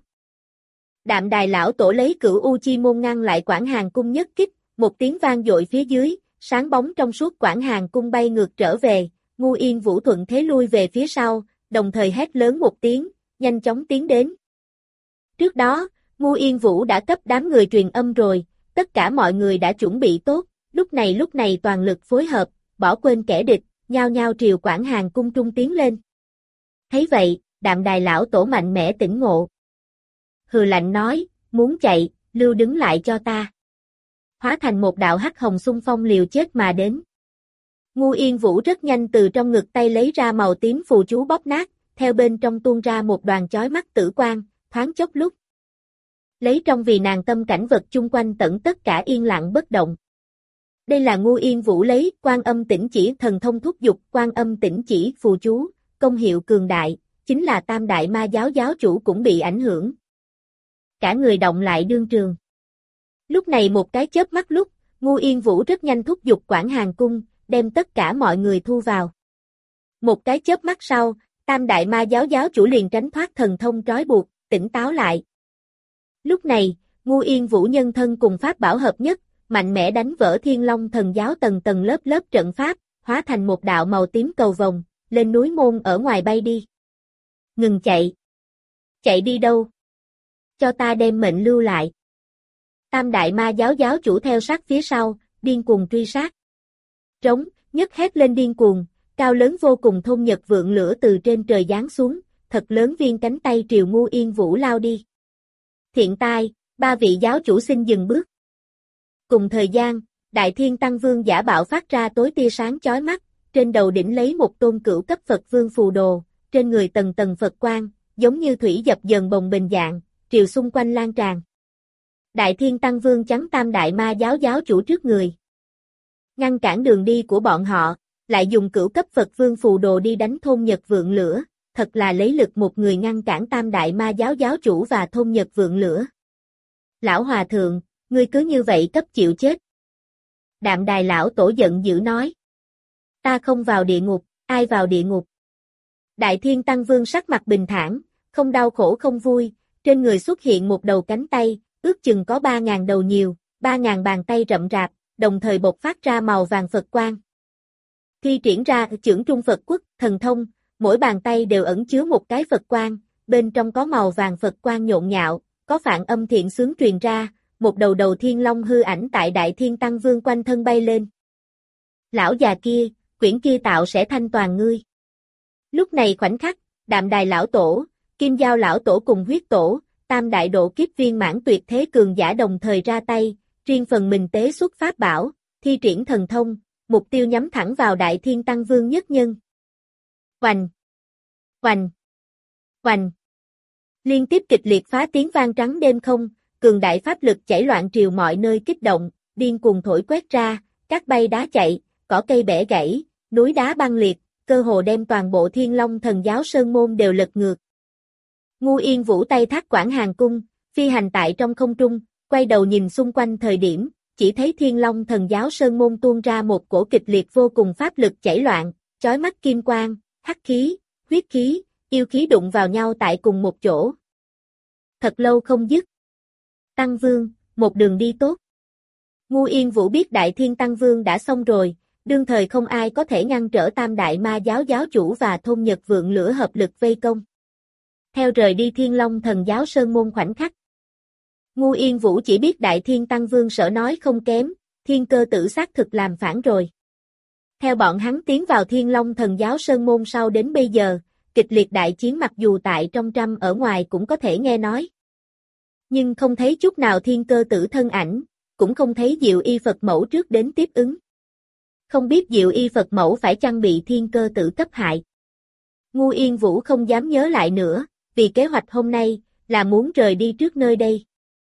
Đạm Đài lão tổ lấy Cửu U Chi môn ngăn lại Quảng Hàn Cung nhất kích, một tiếng vang dội phía dưới, sáng bóng trong suốt Quảng Hàn Cung bay ngược trở về, Ngu Yên Vũ thuận thế lui về phía sau, đồng thời hét lớn một tiếng, nhanh chóng tiến đến. Trước đó, Ngu Yên Vũ đã cấp đám người truyền âm rồi, tất cả mọi người đã chuẩn bị tốt, lúc này toàn lực phối hợp, bỏ quên kẻ địch, nhao nhao triều Quảng Hàn Cung trung tiến lên. Thấy vậy, Đạm Đài lão tổ mạnh mẽ tỉnh ngộ. Hừ lạnh nói, muốn chạy, lưu đứng lại cho ta. Hóa thành một đạo hắc hồng xung phong liều chết mà đến. Ngu Yên Vũ rất nhanh từ trong ngực tay lấy ra màu tím phù chú bóp nát, theo bên trong tuôn ra một đoàn chói mắt tử quang, thoáng chốc lúc. Lấy trong vì nàng tâm cảnh vật chung quanh tận tất cả yên lặng bất động. Đây là Ngu Yên Vũ lấy Quan Âm Tĩnh Chỉ thần thông thúc dục Quan Âm Tĩnh Chỉ phù chú, công hiệu cường đại, chính là Tam Đại Ma giáo giáo chủ cũng bị ảnh hưởng. Cả người động lại đương trường. Lúc này một cái chớp mắt lúc, Ngu Yên Vũ rất nhanh thúc dục Quảng Hàn Cung, đem tất cả mọi người thu vào. Một cái chớp mắt sau, Tam Đại Ma giáo giáo chủ liền tránh thoát thần thông trói buộc, tỉnh táo lại. Lúc này, Ngu Yên Vũ nhân thân cùng pháp bảo hợp nhất, mạnh mẽ đánh vỡ Thiên Long thần giáo tầng tầng lớp lớp trận pháp, hóa thành một đạo màu tím cầu vồng, lên núi môn ở ngoài bay đi. Ngừng chạy. Chạy đi đâu? Cho ta đem mệnh lưu lại. Tam Đại Ma giáo giáo chủ theo sát phía sau, điên cuồng truy sát. Trống, nhấc hét lên điên cuồng, cao lớn vô cùng thôn nhật vượng lửa từ trên trời giáng xuống, thật lớn viên cánh tay triều Ngu Yên Vũ lao đi. Thiện tai, ba vị giáo chủ xin dừng bước. Cùng thời gian, Đại Thiên Tăng Vương giả bạo phát ra tối tia sáng chói mắt, trên đầu đỉnh lấy một tôn cửu cấp Phật Vương phù đồ, trên người tầng tầng Phật quang, giống như thủy dập dần bồng bềnh dạng, triều xung quanh lan tràn. Đại Thiên Tăng Vương chắn Tam Đại Ma giáo giáo chủ trước người. Ngăn cản đường đi của bọn họ, lại dùng cửu cấp Phật Vương phù đồ đi đánh thôn Nhật Vượng Lửa, thật là lấy lực một người ngăn cản Tam Đại Ma giáo giáo chủ và thôn Nhật Vượng Lửa. Lão Hòa Thượng, ngươi cứ như vậy cấp chịu chết. Đạm Đài lão tổ giận dữ nói. Ta không vào địa ngục, ai vào địa ngục? Đại Thiên Tăng Vương sắc mặt bình thản, không đau khổ không vui, trên người xuất hiện một đầu cánh tay, ước chừng có 3.000 đầu nhiều, 3.000 bàn tay rậm rạp, đồng thời bộc phát ra màu vàng Phật quang. Thi triển ra chưởng trung Phật quốc, thần thông, mỗi bàn tay đều ẩn chứa một cái Phật quang, bên trong có màu vàng Phật quang nhộn nhạo, có phạn âm thiện xướng truyền ra, một đầu đầu thiên long hư ảnh tại Đại Thiên Tăng Vương quanh thân bay lên. Lão già kia, quyển kia tạo sẽ thanh toàn ngươi. Lúc này khoảnh khắc, Đạm Đài lão tổ, Kim Giao lão tổ cùng huyết tổ, Tam Đại độ kiếp viên mãn tuyệt thế cường giả đồng thời ra tay, riêng phần mình tế xuất pháp bảo, thi triển thần thông, mục tiêu nhắm thẳng vào Đại Thiên Tăng Vương nhất nhân. Oành! Oành! Oành! Liên tiếp kịch liệt phá tiếng vang trắng đêm không, cường đại pháp lực chảy loạn triều mọi nơi kích động, điên cuồng thổi quét ra, cát bay đá chạy, cỏ cây bẻ gãy, núi đá băng liệt, cơ hồ đem toàn bộ Thiên Long thần giáo sơn môn đều lật ngược. Ngu Yên Vũ tay thác Quảng Hàn Cung, phi hành tại trong không trung, quay đầu nhìn xung quanh thời điểm, chỉ thấy Thiên Long thần giáo sơn môn tuôn ra một cổ kịch liệt vô cùng pháp lực chảy loạn, chói mắt kim quang, hắc khí, huyết khí, yêu khí đụng vào nhau tại cùng một chỗ. Thật lâu không dứt. Tăng Vương, một đường đi tốt. Ngu Yên Vũ biết Đại Thiên Tăng Vương đã xong rồi, đương thời không ai có thể ngăn trở Tam Đại Ma giáo giáo chủ và thôn Nhật Vượng Lửa hợp lực vây công. Theo rời đi Thiên Long thần giáo sơn môn khoảnh khắc. Ngu Yên Vũ chỉ biết Đại Thiên Tăng Vương sợ nói không kém, Thiên Cơ Tử xác thực làm phản rồi. Theo bọn hắn tiến vào Thiên Long thần giáo sơn môn sau đến bây giờ, kịch liệt đại chiến mặc dù tại trong trăm ở ngoài cũng có thể nghe nói. Nhưng không thấy chút nào Thiên Cơ Tử thân ảnh, cũng không thấy Diệu Y Phật Mẫu trước đến tiếp ứng. Không biết Diệu Y Phật Mẫu phải chăng bị Thiên Cơ Tử cấp hại. Ngu Yên Vũ không dám nhớ lại nữa, vì kế hoạch hôm nay, là muốn rời đi trước nơi đây.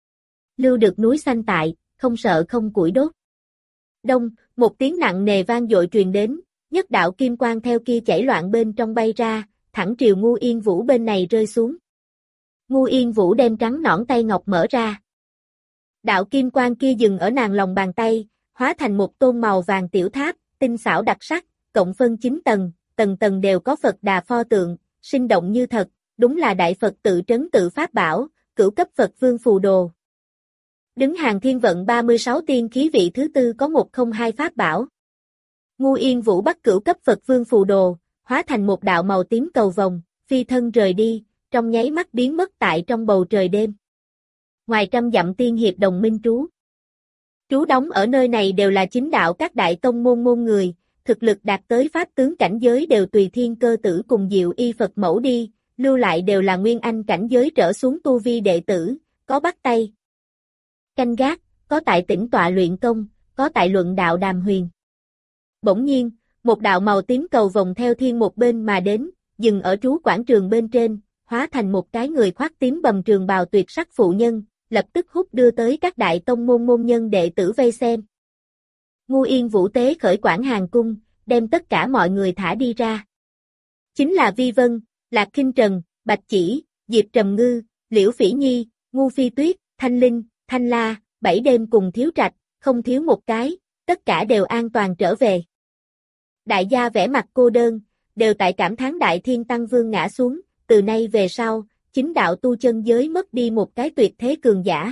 Lưu được núi xanh tại, không sợ không củi đốt. Đông, một tiếng nặng nề vang dội truyền đến, nhất đạo kim quang theo kia chảy loạn bên trong bay ra, thẳng triều Ngu Yên Vũ bên này rơi xuống. Ngu Yên Vũ đem trắng nõn tay ngọc mở ra. Đạo kim quang kia dừng ở nàng lòng bàn tay, hóa thành một tôn màu vàng tiểu tháp, tinh xảo đặc sắc, cộng phân 9 tầng, tầng tầng đều có Phật Đà pho tượng, sinh động như thật, đúng là đại Phật tự trấn tự pháp bảo, cửu cấp Phật Vương phù đồ. Đứng hàng thiên vận 36 tiên khí vị thứ tư có 102 pháp bảo. Ngu Yên Vũ bắt cửu cấp Phật Vương phù đồ, hóa thành một đạo màu tím cầu vồng, phi thân rời đi, trong nháy mắt biến mất tại trong bầu trời đêm. Ngoài trăm dặm tiên hiệp đồng minh trú. Trú đóng ở nơi này đều là chính đạo các đại tông môn môn người, thực lực đạt tới pháp tướng cảnh giới đều tùy Thiên Cơ Tử cùng Diệu Y Phật mẫu đi, lưu lại đều là nguyên anh cảnh giới trở xuống tu vi đệ tử, có bắt tay canh gác, có tại tĩnh tọa luyện công, có tại luận đạo đàm huyền. Bỗng nhiên, một đạo màu tím cầu vòng theo thiên một bên mà đến, dừng ở trú quảng trường bên trên, hóa thành một cái người khoác tím bầm trường bào tuyệt sắc phụ nhân, lập tức hút đưa tới các đại tông môn môn nhân đệ tử vây xem. Ngu Yên Vũ tế khởi Quảng Hàn Cung, đem tất cả mọi người thả đi ra. Chính là Vi Vân, Lạc Khinh Trần, Bạch Chỉ, Diệp Trầm Ngư, Liễu Phỉ Nhi, Ngu Phi Tuyết, Thanh Linh, Thanh La, Bảy Đêm cùng Thiếu Trạch, không thiếu một cái, tất cả đều an toàn trở về. Đại gia vẻ mặt cô đơn, đều tại cảm thán Đại Thiên Tăng Vương ngã xuống, từ nay về sau, chính đạo tu chân giới mất đi một cái tuyệt thế cường giả.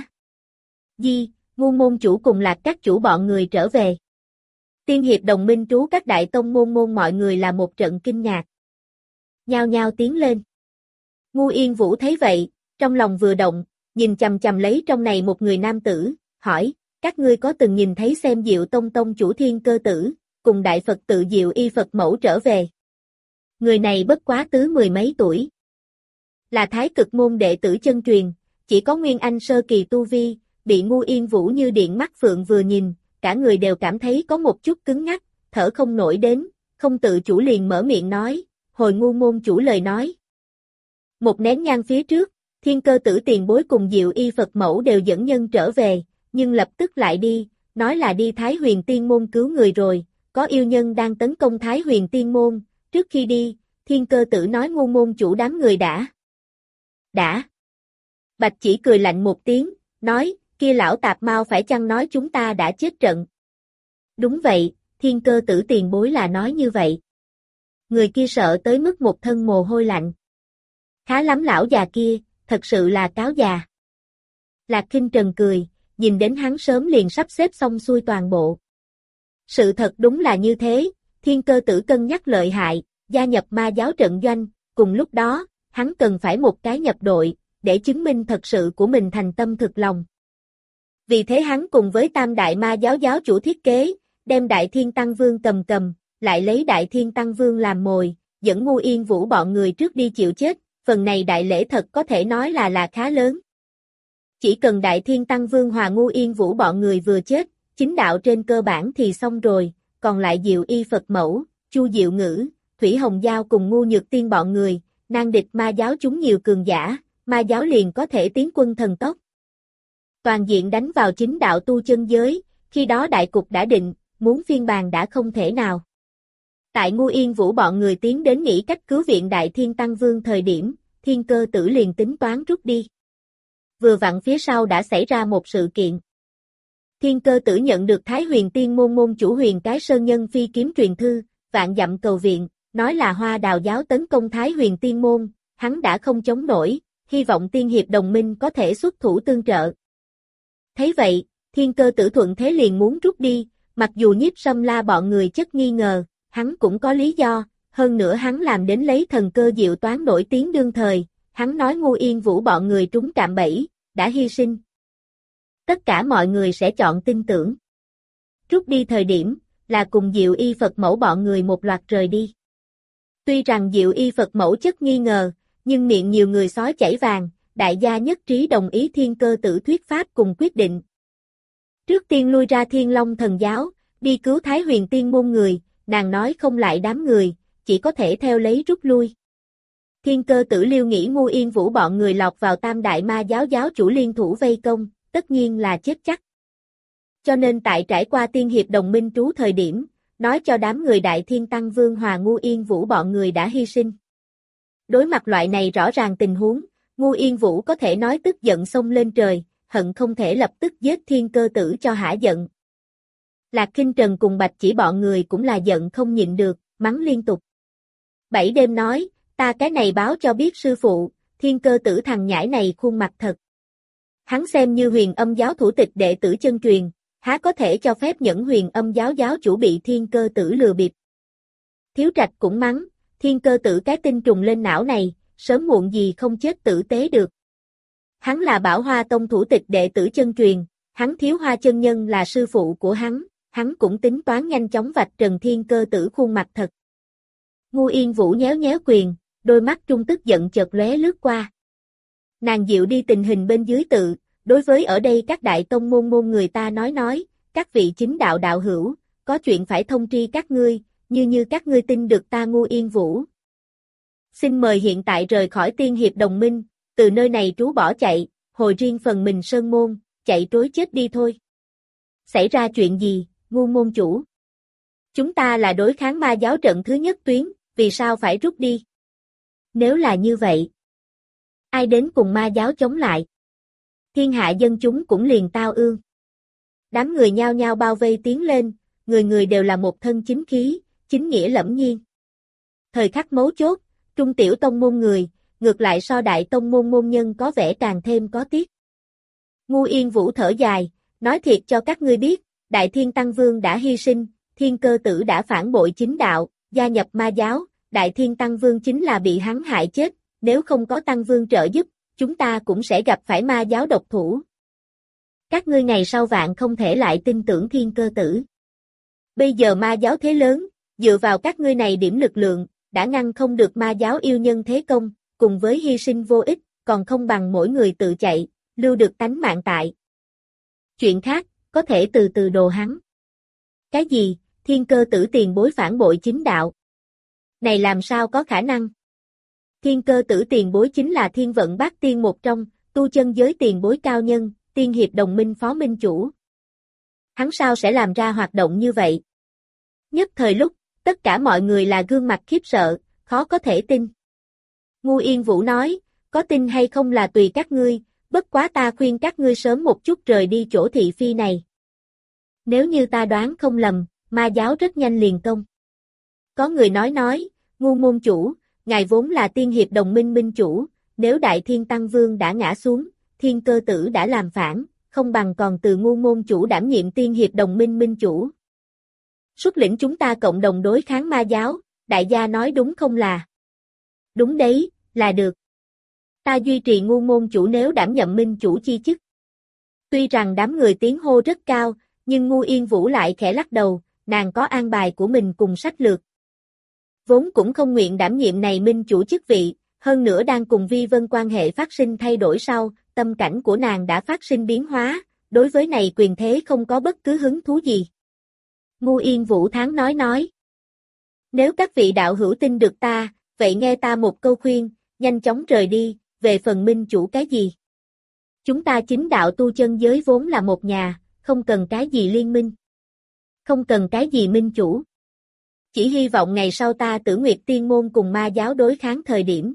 Ngu môn chủ cùng Lạc các chủ bọn người trở về. Tiên hiệp đồng minh trú các đại tông môn mọi người là một trận kinh ngạc. Nhao nhao tiến lên. Ngu Yên Vũ thấy vậy, trong lòng vừa động, nhìn chằm chằm lấy trong này một người nam tử, hỏi, các ngươi có từng nhìn thấy xem Diệu Tông Tông chủ Thiên Cơ Tử, cùng đại Phật tự Diệu Y Phật mẫu trở về. Người này bất quá tứ mười mấy tuổi. Là Thái Cực môn đệ tử chân truyền, chỉ có nguyên anh sơ kỳ tu vi, bị Ngu Yên Vũ như điện mắt phượng vừa nhìn, cả người đều cảm thấy có một chút cứng ngắc, thở không nổi đến, không tự chủ liền mở miệng nói, hồi Ngu môn chủ lời nói. Một nén nhang phía trước, Thiên Cơ Tử tiền bối cùng Diệu Y Phật mẫu đều dẫn nhân trở về, nhưng lập tức lại đi, nói là đi Thái Huyền Tiên môn cứu người rồi, có yêu nhân đang tấn công Thái Huyền Tiên môn, trước khi đi, Thiên Cơ Tử nói Ngu môn chủ đám người đã. Bạch Chỉ cười lạnh một tiếng, nói, kia lão tạp mau phải chăng nói chúng ta đã chết trận. Đúng vậy, Thiên Cơ Tử tiền bối là nói như vậy. Người kia sợ tới mức một thân mồ hôi lạnh. Khá lắm lão già kia, thật sự là cáo già. Lạc Khinh Trần cười, nhìn đến hắn sớm liền sắp xếp xong xuôi toàn bộ. Sự thật đúng là như thế, Thiên Cơ Tử cân nhắc lợi hại, gia nhập ma giáo trận doanh, cùng lúc đó, hắn cần phải một cái nhập đội, để chứng minh thật sự của mình thành tâm thực lòng. Vì thế hắn cùng với Tam Đại Ma giáo giáo chủ thiết kế, đem Đại Thiên Tăng Vương cầm, lại lấy Đại Thiên Tăng Vương làm mồi, dẫn Ngu Yên Vũ bọn người trước đi chịu chết, phần này đại lễ thật có thể nói là khá lớn. Chỉ cần Đại Thiên Tăng Vương hòa Ngu Yên Vũ bọn người vừa chết, chính đạo trên cơ bản thì xong rồi, còn lại Diệu Y Phật mẫu, Chu Diệu Ngữ, Thủy Hồng Giao cùng Ngu Nhược Tiên bọn người, nan địch ma giáo chúng nhiều cường giả, ma giáo liền có thể tiến quân thần tốc. Toàn diện đánh vào chính đạo tu chân giới, khi đó đại cục đã định, muốn phiên bàn đã không thể nào. Tại Ngu Yên Vũ bọn người tiến đến nghĩ cách cứu viện Đại Thiên Tăng Vương thời điểm, Thiên Cơ Tử liền tính toán rút đi. Vừa vặn phía sau đã xảy ra một sự kiện. Thiên Cơ Tử nhận được Thái Huyền Tiên môn môn chủ Huyền Cái Sơn Nhân phi kiếm truyền thư, vạn dặm cầu viện, nói là Hoa Đào giáo tấn công Thái Huyền Tiên môn, hắn đã không chống nổi, hy vọng tiên hiệp đồng minh có thể xuất thủ tương trợ. Thấy vậy, Thiên Cơ Tử thuận thế liền muốn rút đi, mặc dù Nhiếp Sâm La bọn người chất nghi ngờ, hắn cũng có lý do, hơn nữa hắn làm đến lấy thần cơ diệu toán nổi tiếng đương thời, hắn nói Ngu Yên Vũ bọn người trúng cạm bẫy, đã hy sinh. Tất cả mọi người sẽ chọn tin tưởng. Rút đi thời điểm, là cùng Diệu Y Phật mẫu bọn người một loạt rời đi. Tuy rằng Diệu Y Phật mẫu chất nghi ngờ, nhưng miệng nhiều người sói chảy vàng, đại gia nhất trí đồng ý Thiên Cơ Tử thuyết pháp cùng quyết định. Trước tiên lui ra Thiên Long thần giáo, đi cứu Thái Huyền Tiên môn người, nàng nói không lại đám người, chỉ có thể theo lấy rút lui. Thiên Cơ Tử liêu nghĩ Ngu Yên Vũ bọn người lọt vào Tam Đại Ma giáo giáo chủ liên thủ vây công, tất nhiên là chết chắc. Cho nên tại trải qua tiên hiệp đồng minh trú thời điểm, nói cho đám người Đại Thiên Tăng Vương Hòa Ngu Yên Vũ bọn người đã hy sinh. Đối mặt loại này rõ ràng tình huống, Ngu Yên Vũ có thể nói tức giận xông lên trời, hận không thể lập tức giết Thiên Cơ Tử cho hả giận. Lạc Kinh Trần cùng Bạch Chỉ bọn người cũng là giận không nhịn được, mắng liên tục. Bảy đêm nói, ta cái này báo cho biết sư phụ, Thiên Cơ Tử thằng nhãi này khuôn mặt thật. Hắn xem như Huyền Âm giáo thủ tịch đệ tử chân truyền, há có thể cho phép những Huyền Âm giáo giáo chủ bị Thiên Cơ Tử lừa bịp. Thiếu Trạch cũng mắng, Thiên Cơ Tử cái tinh trùng lên não này, sớm muộn gì không chết tử tế được. Hắn là Bảo Hoa Tông thủ tịch đệ tử chân truyền, hắn Thiếu Hoa chân nhân là sư phụ của hắn cũng tính toán nhanh chóng vạch trần Thiên Cơ Tử khuôn mặt thật. Ngu Yên Vũ nhéo nhéo quyền, đôi mắt trung tức giận chợt lóe lướt qua. Nàng dịu đi tình hình bên dưới tự, đối với ở đây các đại tông môn người ta nói, các vị chính đạo đạo hữu, có chuyện phải thông tri các ngươi, như các ngươi tin được ta Ngu Yên Vũ. Xin mời hiện tại rời khỏi tiên hiệp đồng minh, từ nơi này trú bỏ chạy, hồi riêng phần mình sơn môn, chạy trối chết đi thôi. Xảy ra chuyện gì, Ngu môn chủ? Chúng ta là đối kháng ma giáo trận thứ nhất tuyến, vì sao phải rút đi? Nếu là như vậy, ai đến cùng ma giáo chống lại? Thiên hạ dân chúng cũng liền tao ương. Đám người nhao nhao bao vây tiến lên, người đều là một thân chính khí, chính nghĩa lẫm nhiên. Thời khắc mấu chốt, trung tiểu tông môn người, ngược lại so đại tông môn môn nhân có vẻ càng thêm có tiếc. Ngu Yên Vũ thở dài, nói thiệt cho các ngươi biết, Đại Thiên Tăng Vương đã hy sinh, Thiên Cơ Tử đã phản bội chính đạo, gia nhập ma giáo, Đại Thiên Tăng Vương chính là bị hắn hại chết, nếu không có Tăng Vương trợ giúp, chúng ta cũng sẽ gặp phải ma giáo độc thủ. Các ngươi ngày sau vạn không thể lại tin tưởng Thiên Cơ Tử. Bây giờ ma giáo thế lớn, dựa vào các ngươi này điểm lực lượng, đã ngăn không được ma giáo yêu nhân thế công, cùng với hy sinh vô ích, còn không bằng mỗi người tự chạy, lưu được tánh mạng tại. Chuyện khác, có thể từ từ đồ hắn. Cái gì, Thiên Cơ Tử tiền bối phản bội chính đạo? Này làm sao có khả năng? Thiên Cơ Tử tiền bối chính là Thiên Vận Bát Tiên một trong, tu chân giới tiền bối cao nhân, tiên hiệp đồng minh phó minh chủ. Hắn sao sẽ làm ra hoạt động như vậy? Nhất thời lúc, tất cả mọi người là gương mặt khiếp sợ, khó có thể tin. Ngu Yên Vũ nói, có tin hay không là tùy các ngươi, bất quá ta khuyên các ngươi sớm một chút rời đi chỗ thị phi này. Nếu như ta đoán không lầm, ma giáo rất nhanh liền công. Có người nói, Ngu môn chủ, ngài vốn là tiên hiệp đồng minh minh chủ, nếu Đại Thiên Tăng Vương đã ngã xuống, Thiên Cơ Tử đã làm phản, không bằng còn từ Ngu môn chủ đảm nhiệm tiên hiệp đồng minh minh chủ. Xuất lĩnh chúng ta cộng đồng đối kháng ma giáo, đại gia nói đúng không là? Đúng đấy, là được. Ta duy trì Ngu môn chủ nếu đảm nhậm minh chủ chi chức. Tuy rằng đám người tiếng hô rất cao, nhưng Ngu Yên Vũ lại khẽ lắc đầu, nàng có an bài của mình cùng sách lược. Vốn cũng không nguyện đảm nhiệm này minh chủ chức vị, hơn nữa đang cùng Vi Vân quan hệ phát sinh thay đổi sau, tâm cảnh của nàng đã phát sinh biến hóa, đối với này quyền thế không có bất cứ hứng thú gì. Ngu Yên Vũ tháng nói. Nếu các vị đạo hữu tin được ta, vậy nghe ta một câu khuyên, nhanh chóng rời đi, về phần minh chủ cái gì? Chúng ta chính đạo tu chân giới vốn là một nhà, không cần cái gì liên minh. Không cần cái gì minh chủ. Chỉ hy vọng ngày sau ta Tử Nguyệt Tiên môn cùng ma giáo đối kháng thời điểm.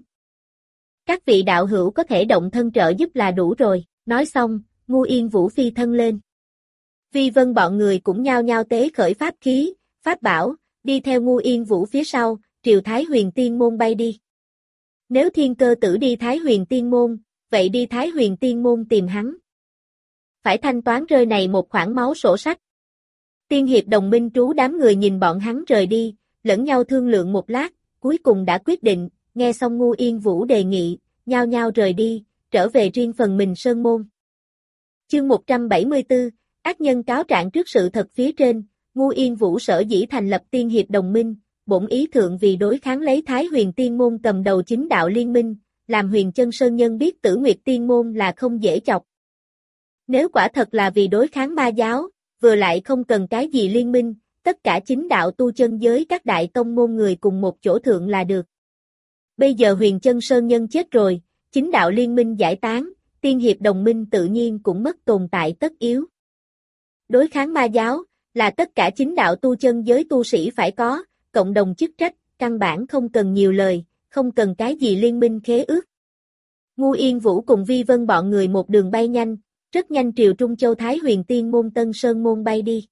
Các vị đạo hữu có thể động thân trợ giúp là đủ rồi, nói xong, Ngu Yên Vũ phi thân lên. Vi Vân bọn người cũng nhao nhao tế khởi pháp khí, pháp bảo, đi theo Ngu Yên Vũ phía sau, triều Thái Huyền Tiên môn bay đi. Nếu Thiên Cơ Tử đi Thái Huyền Tiên môn, vậy đi Thái Huyền Tiên môn tìm hắn. Phải thanh toán rơi này một khoản máu sổ sách. Tiên hiệp đồng minh trú đám người nhìn bọn hắn rời đi, lẫn nhau thương lượng một lát, cuối cùng đã quyết định, nghe xong Ngu Yên Vũ đề nghị, nhao nhao rời đi, trở về riêng phần mình sơn môn. Chương 174, ác nhân cáo trạng trước sự thật phía trên, Ngu Yên Vũ sở dĩ thành lập tiên hiệp đồng minh, bổn ý thượng vì đối kháng lấy Thái Huyền Tiên môn cầm đầu chính đạo liên minh, làm Huyền Chân Sơn Nhân biết Tử Nguyệt Tiên môn là không dễ chọc. Nếu quả thật là vì đối kháng ma giáo, vừa lại không cần cái gì liên minh, tất cả chính đạo tu chân giới các đại tông môn người cùng một chỗ thượng là được. Bây giờ Huyền Chân Sơn Nhân chết rồi, chính đạo liên minh giải tán, tiên hiệp đồng minh tự nhiên cũng mất tồn tại tất yếu. Đối kháng ma giáo, Là tất cả chính đạo tu chân giới tu sĩ phải có, cộng đồng chức trách, căn bản không cần nhiều lời, không cần cái gì liên minh khế ước. Ngu Yên Vũ cùng Vi Vân bọn người một đường bay nhanh, rất nhanh triều Trung Châu Thái Huyền Tiên Môn Tân Sơn Môn bay đi.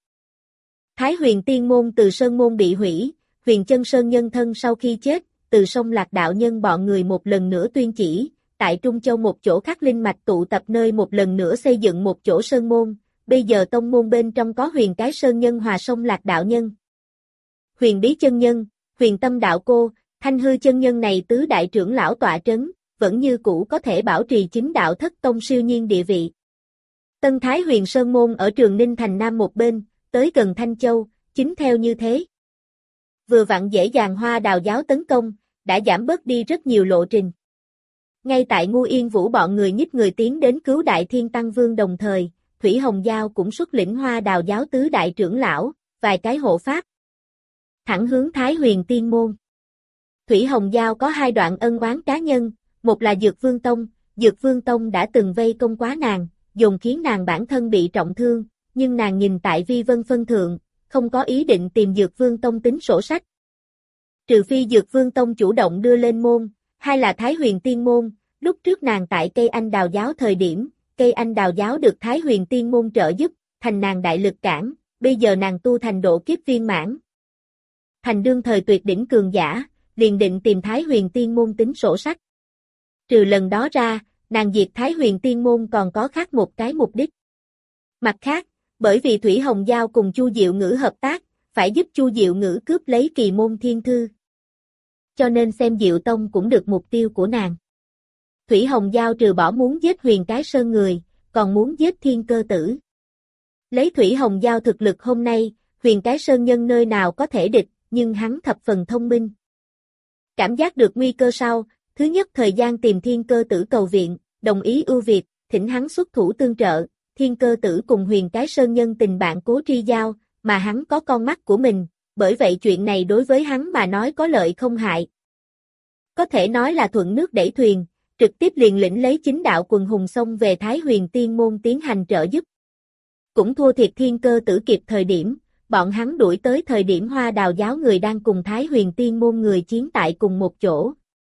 Thái Huyền Tiên Môn từ Sơn Môn bị hủy, Huyền Chân Sơn nhân thân sau khi chết, từ sông Lạc đạo nhân bọn người một lần nữa tuyên chỉ, tại Trung Châu một chỗ khác linh mạch tụ tập nơi một lần nữa xây dựng một chỗ sơn môn, bây giờ tông môn bên trong có Huyền Cái Sơn Nhân hòa sông Lạc đạo nhân. Huyền Bí Chân Nhân, Huyền Tâm Đạo Cô, Thanh Hư Chân Nhân này tứ đại trưởng lão tọa trấn, vẫn như cũ có thể bảo trì chính đạo thất tông siêu nhiên địa vị. Tân Thái Huyền Sơn Môn ở Trường Ninh thành Nam một bên, tới gần Thanh Châu, chính theo như thế. Vừa vặn dễ dàng Hoa Đào giáo tấn công, đã giảm bớt đi rất nhiều lộ trình. Ngay tại Ngu Yên Vũ bọn người nhích người tiến đến cứu Đại Thiên Tăng Vương đồng thời, Thủy Hồng Giao cũng xuất lĩnh Hoa Đào giáo tứ đại trưởng lão, vài cái hộ pháp. Thẳng hướng Thái Huyền Tiên Môn. Thủy Hồng Giao có hai đoạn ân oán cá nhân, một là Dược Vương Tông đã từng vây công quá nàng, dồn khiến nàng bản thân bị trọng thương, nhưng nàng nhìn tại Vi Vân phân thượng, không có ý định tìm Dược Vương Tông tính sổ sách. Trừ phi Dược Vương Tông chủ động đưa lên môn, hay là Thái Huyền Tiên Môn, lúc trước nàng tại Cây Anh Đào giáo thời điểm, Cây Anh Đào giáo được Thái Huyền Tiên Môn trợ giúp, thành nàng đại lực cản, bây giờ nàng tu thành độ kiếp viên mãn. Thành đương thời tuyệt đỉnh cường giả, liền định tìm Thái Huyền Tiên Môn tính sổ sách. Trừ lần đó ra, nàng diệt Thái Huyền Tiên Môn còn có khác một cái mục đích. Mặt khác, bởi vì Thủy Hồng Giao cùng Chu Diệu Ngữ hợp tác, phải giúp Chu Diệu Ngữ cướp lấy Kỳ Môn Thiên Thư. Cho nên xem Diệu Tông cũng được mục tiêu của nàng. Thủy Hồng Giao trừ bỏ muốn giết Huyền Cái Sơn người, còn muốn giết Thiên Cơ Tử. Lấy Thủy Hồng Giao thực lực hôm nay, Huyền Cái Sơn nhân nơi nào có thể địch, nhưng hắn thập phần thông minh. Cảm giác được nguy cơ sau, thứ nhất thời gian tìm Thiên Cơ Tử cầu viện, đồng ý ưu việt, thỉnh hắn xuất thủ tương trợ. Thiên Cơ Tử cùng Huyền Cái Sơn nhân tình bạn cố tri giao, mà hắn có con mắt của mình, bởi vậy chuyện này đối với hắn mà nói có lợi không hại. Có thể nói là thuận nước đẩy thuyền, trực tiếp liền lĩnh lấy chính đạo quần hùng xông về Thái Huyền Tiên Môn tiến hành trợ giúp. Cũng thua thiệt Thiên Cơ Tử kịp thời điểm, bọn hắn đuổi tới thời điểm Hoa Đào giáo người đang cùng Thái Huyền Tiên Môn người chiến tại cùng một chỗ.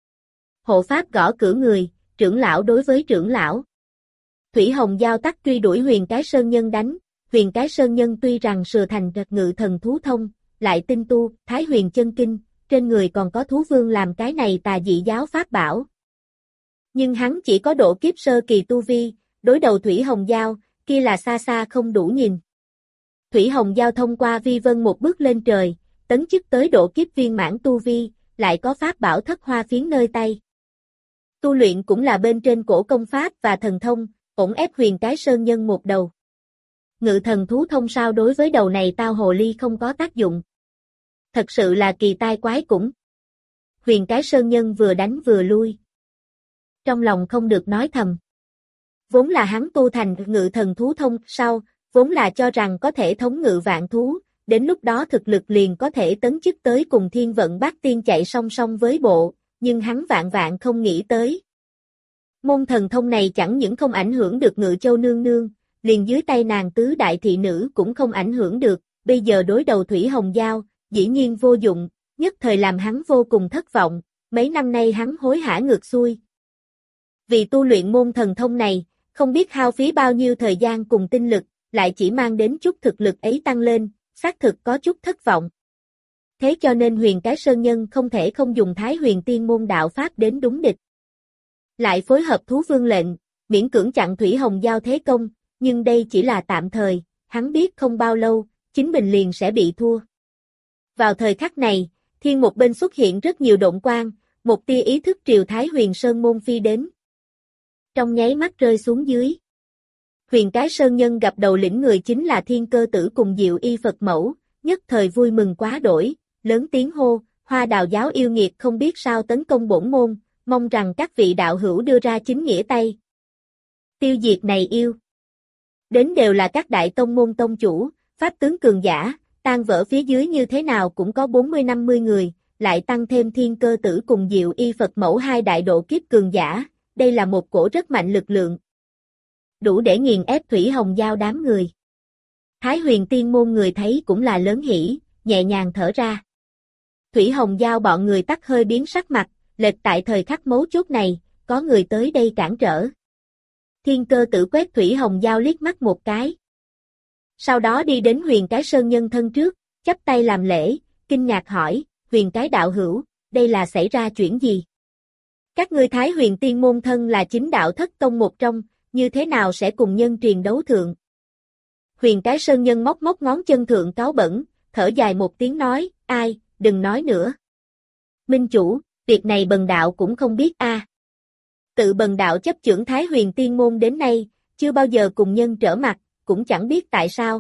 Hộ pháp gõ cửa người, trưởng lão đối với trưởng lão. Thủy Hồng Giao tắc truy đuổi Huyền Cái Sơn nhân đánh, Huyền Cái Sơn nhân tuy rằng sừa thành ngự thần thú thông, lại tinh tu, Thái Huyền chân kinh, trên người còn có thú vương làm cái này tà dị giáo pháp bảo. Nhưng hắn chỉ có độ kiếp sơ kỳ tu vi, đối đầu Thủy Hồng Giao, kia là xa xa không đủ nhìn. Thủy Hồng Giao thông qua Vi Vân một bước lên trời, tấn chức tới độ kiếp viên mãn tu vi, lại có pháp bảo thất hoa phiến nơi tay. Tu luyện cũng là bên trên cổ công pháp và thần thông, ổn ép Huyền Cái Sơn nhân một đầu. Ngự thần thú thông sao đối với đầu này tao hồ ly không có tác dụng. Thật sự là kỳ tai quái cũng. Huyền Cái Sơn nhân vừa đánh vừa lui. Trong lòng không được nói thầm. Vốn là hắn tu thành ngự thần thú thông sau, vốn là cho rằng có thể thống ngự vạn thú, đến lúc đó thực lực liền có thể tấn chức tới cùng Thiên Vận Bát Tiên chạy song song với bộ, nhưng hắn vạn không nghĩ tới. Môn thần thông này chẳng những không ảnh hưởng được Ngự Châu nương nương, liền dưới tay nàng tứ đại thị nữ cũng không ảnh hưởng được, bây giờ đối đầu Thủy Hồng Giao, dĩ nhiên vô dụng, nhất thời làm hắn vô cùng thất vọng, mấy năm nay hắn hối hả ngược xuôi. Vì tu luyện môn thần thông này, không biết hao phí bao nhiêu thời gian cùng tinh lực, lại chỉ mang đến chút thực lực ấy tăng lên, xác thực có chút thất vọng. Thế cho nên Huyền Cái Sơn nhân không thể không dùng Thái Huyền Tiên môn đạo pháp đến đúng địch. Lại phối hợp thú vương lệnh, miễn cưỡng chặn Thủy Hồng Giao thế công, nhưng đây chỉ là tạm thời, hắn biết không bao lâu, chính mình liền sẽ bị thua. Vào thời khắc này, thiên một bên xuất hiện rất nhiều động quang, một tia ý thức triều Thái Huyền Sơn môn phi đến. Trong nháy mắt rơi xuống dưới. Huyền Cái Sơn nhân gặp đầu lĩnh người chính là Thiên Cơ Tử cùng Diệu Y Phật Mẫu, nhất thời vui mừng quá đổi, lớn tiếng hô, Hoa Đào giáo yêu nghiệt không biết sao tấn công bổn môn, mong rằng các vị đạo hữu đưa ra chính nghĩa tay. Tiêu diệt này yêu. Đến đều là các đại tông môn tông chủ, pháp tướng cường giả, tan vỡ phía dưới như thế nào cũng có 40-50 người, lại tăng thêm Thiên Cơ Tử cùng Diệu Y Phật Mẫu hai đại độ kiếp cường giả, đây là một cổ rất mạnh lực lượng. Đủ để nghiền ép Thủy Hồng Giao đám người. Thái Huyền Tiên môn người thấy cũng là lớn hỉ, nhẹ nhàng thở ra. Thủy Hồng Giao bọn người tắt hơi biến sắc mặt, lệch tại thời khắc mấu chốt này, có người tới đây cản trở. Thiên Cơ Tử quét Thủy Hồng Giao liếc mắt một cái. Sau đó đi đến Huyền Cái Sơn nhân thân trước, chắp tay làm lễ, kinh ngạc hỏi, Huyền Cái đạo hữu, đây là xảy ra chuyện gì? Các ngươi Thái Huyền Tiên môn thân là chính đạo thất tông một trong, như thế nào sẽ cùng nhân truyền đấu thượng? Huyền Cái Sơn nhân móc móc ngón chân thượng cáo bẩn, thở dài một tiếng nói, ai, đừng nói nữa. Minh chủ, việc này bần đạo cũng không biết a. Tự bần đạo chấp chưởng Thái Huyền Tiên môn đến nay, chưa bao giờ cùng nhân trở mặt, cũng chẳng biết tại sao.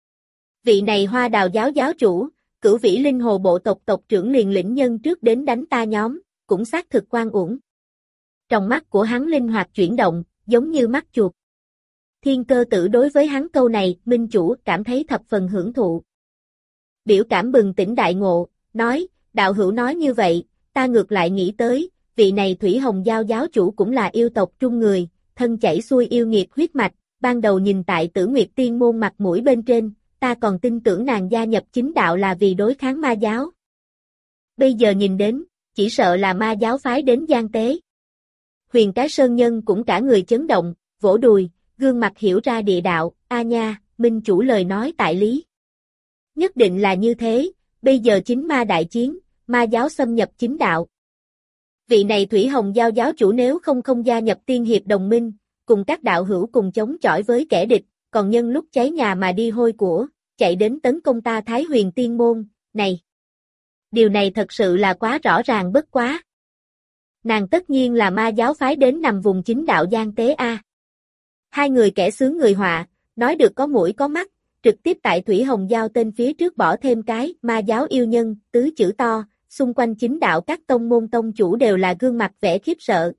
Vị này Hoa Đào giáo giáo chủ, Cửu Vĩ Linh Hồ bộ tộc tộc trưởng liền lĩnh nhân trước đến đánh ta nhóm, cũng xác thực oan uổng. Trong mắt của hắn linh hoạt chuyển động, giống như mắt chuột. Thiên Cơ Tử đối với hắn câu này, minh chủ cảm thấy thập phần hưởng thụ. Biểu cảm bừng tỉnh đại ngộ, nói, đạo hữu nói như vậy, ta ngược lại nghĩ tới, vị này Thủy Hồng Giao giáo chủ cũng là yêu tộc trung người, thân chảy xuôi yêu nghiệt huyết mạch, ban đầu nhìn tại Tử Nguyệt Tiên môn mặt mũi bên trên, ta còn tin tưởng nàng gia nhập chính đạo là vì đối kháng ma giáo. Bây giờ nhìn đến, chỉ sợ là ma giáo phái đến gian tế. Huyền Cái Sơn nhân cũng cả người chấn động, vỗ đùi, gương mặt hiểu ra địa đạo, a nha, minh chủ lời nói tại lý. Nhất định là như thế, bây giờ chính ma đại chiến, ma giáo xâm nhập chính đạo. Vị này Thủy Hồng Giao giáo chủ nếu không gia nhập tiên hiệp đồng minh, cùng các đạo hữu cùng chống chọi với kẻ địch, còn nhân lúc cháy nhà mà đi hôi của, chạy đến tấn công ta Thái Huyền Tiên môn, này. Điều này thật sự là quá rõ ràng bất quá. Nàng tất nhiên là ma giáo phái đến nằm vùng chính đạo gian tế a. Hai người kẻ sướng người họa, nói được có mũi có mắt, trực tiếp tại Thủy Hồng Giao tên phía trước bỏ thêm cái ma giáo yêu nhân, tứ chữ to, xung quanh chính đạo các tông môn tông chủ đều là gương mặt vẻ khiếp sợ.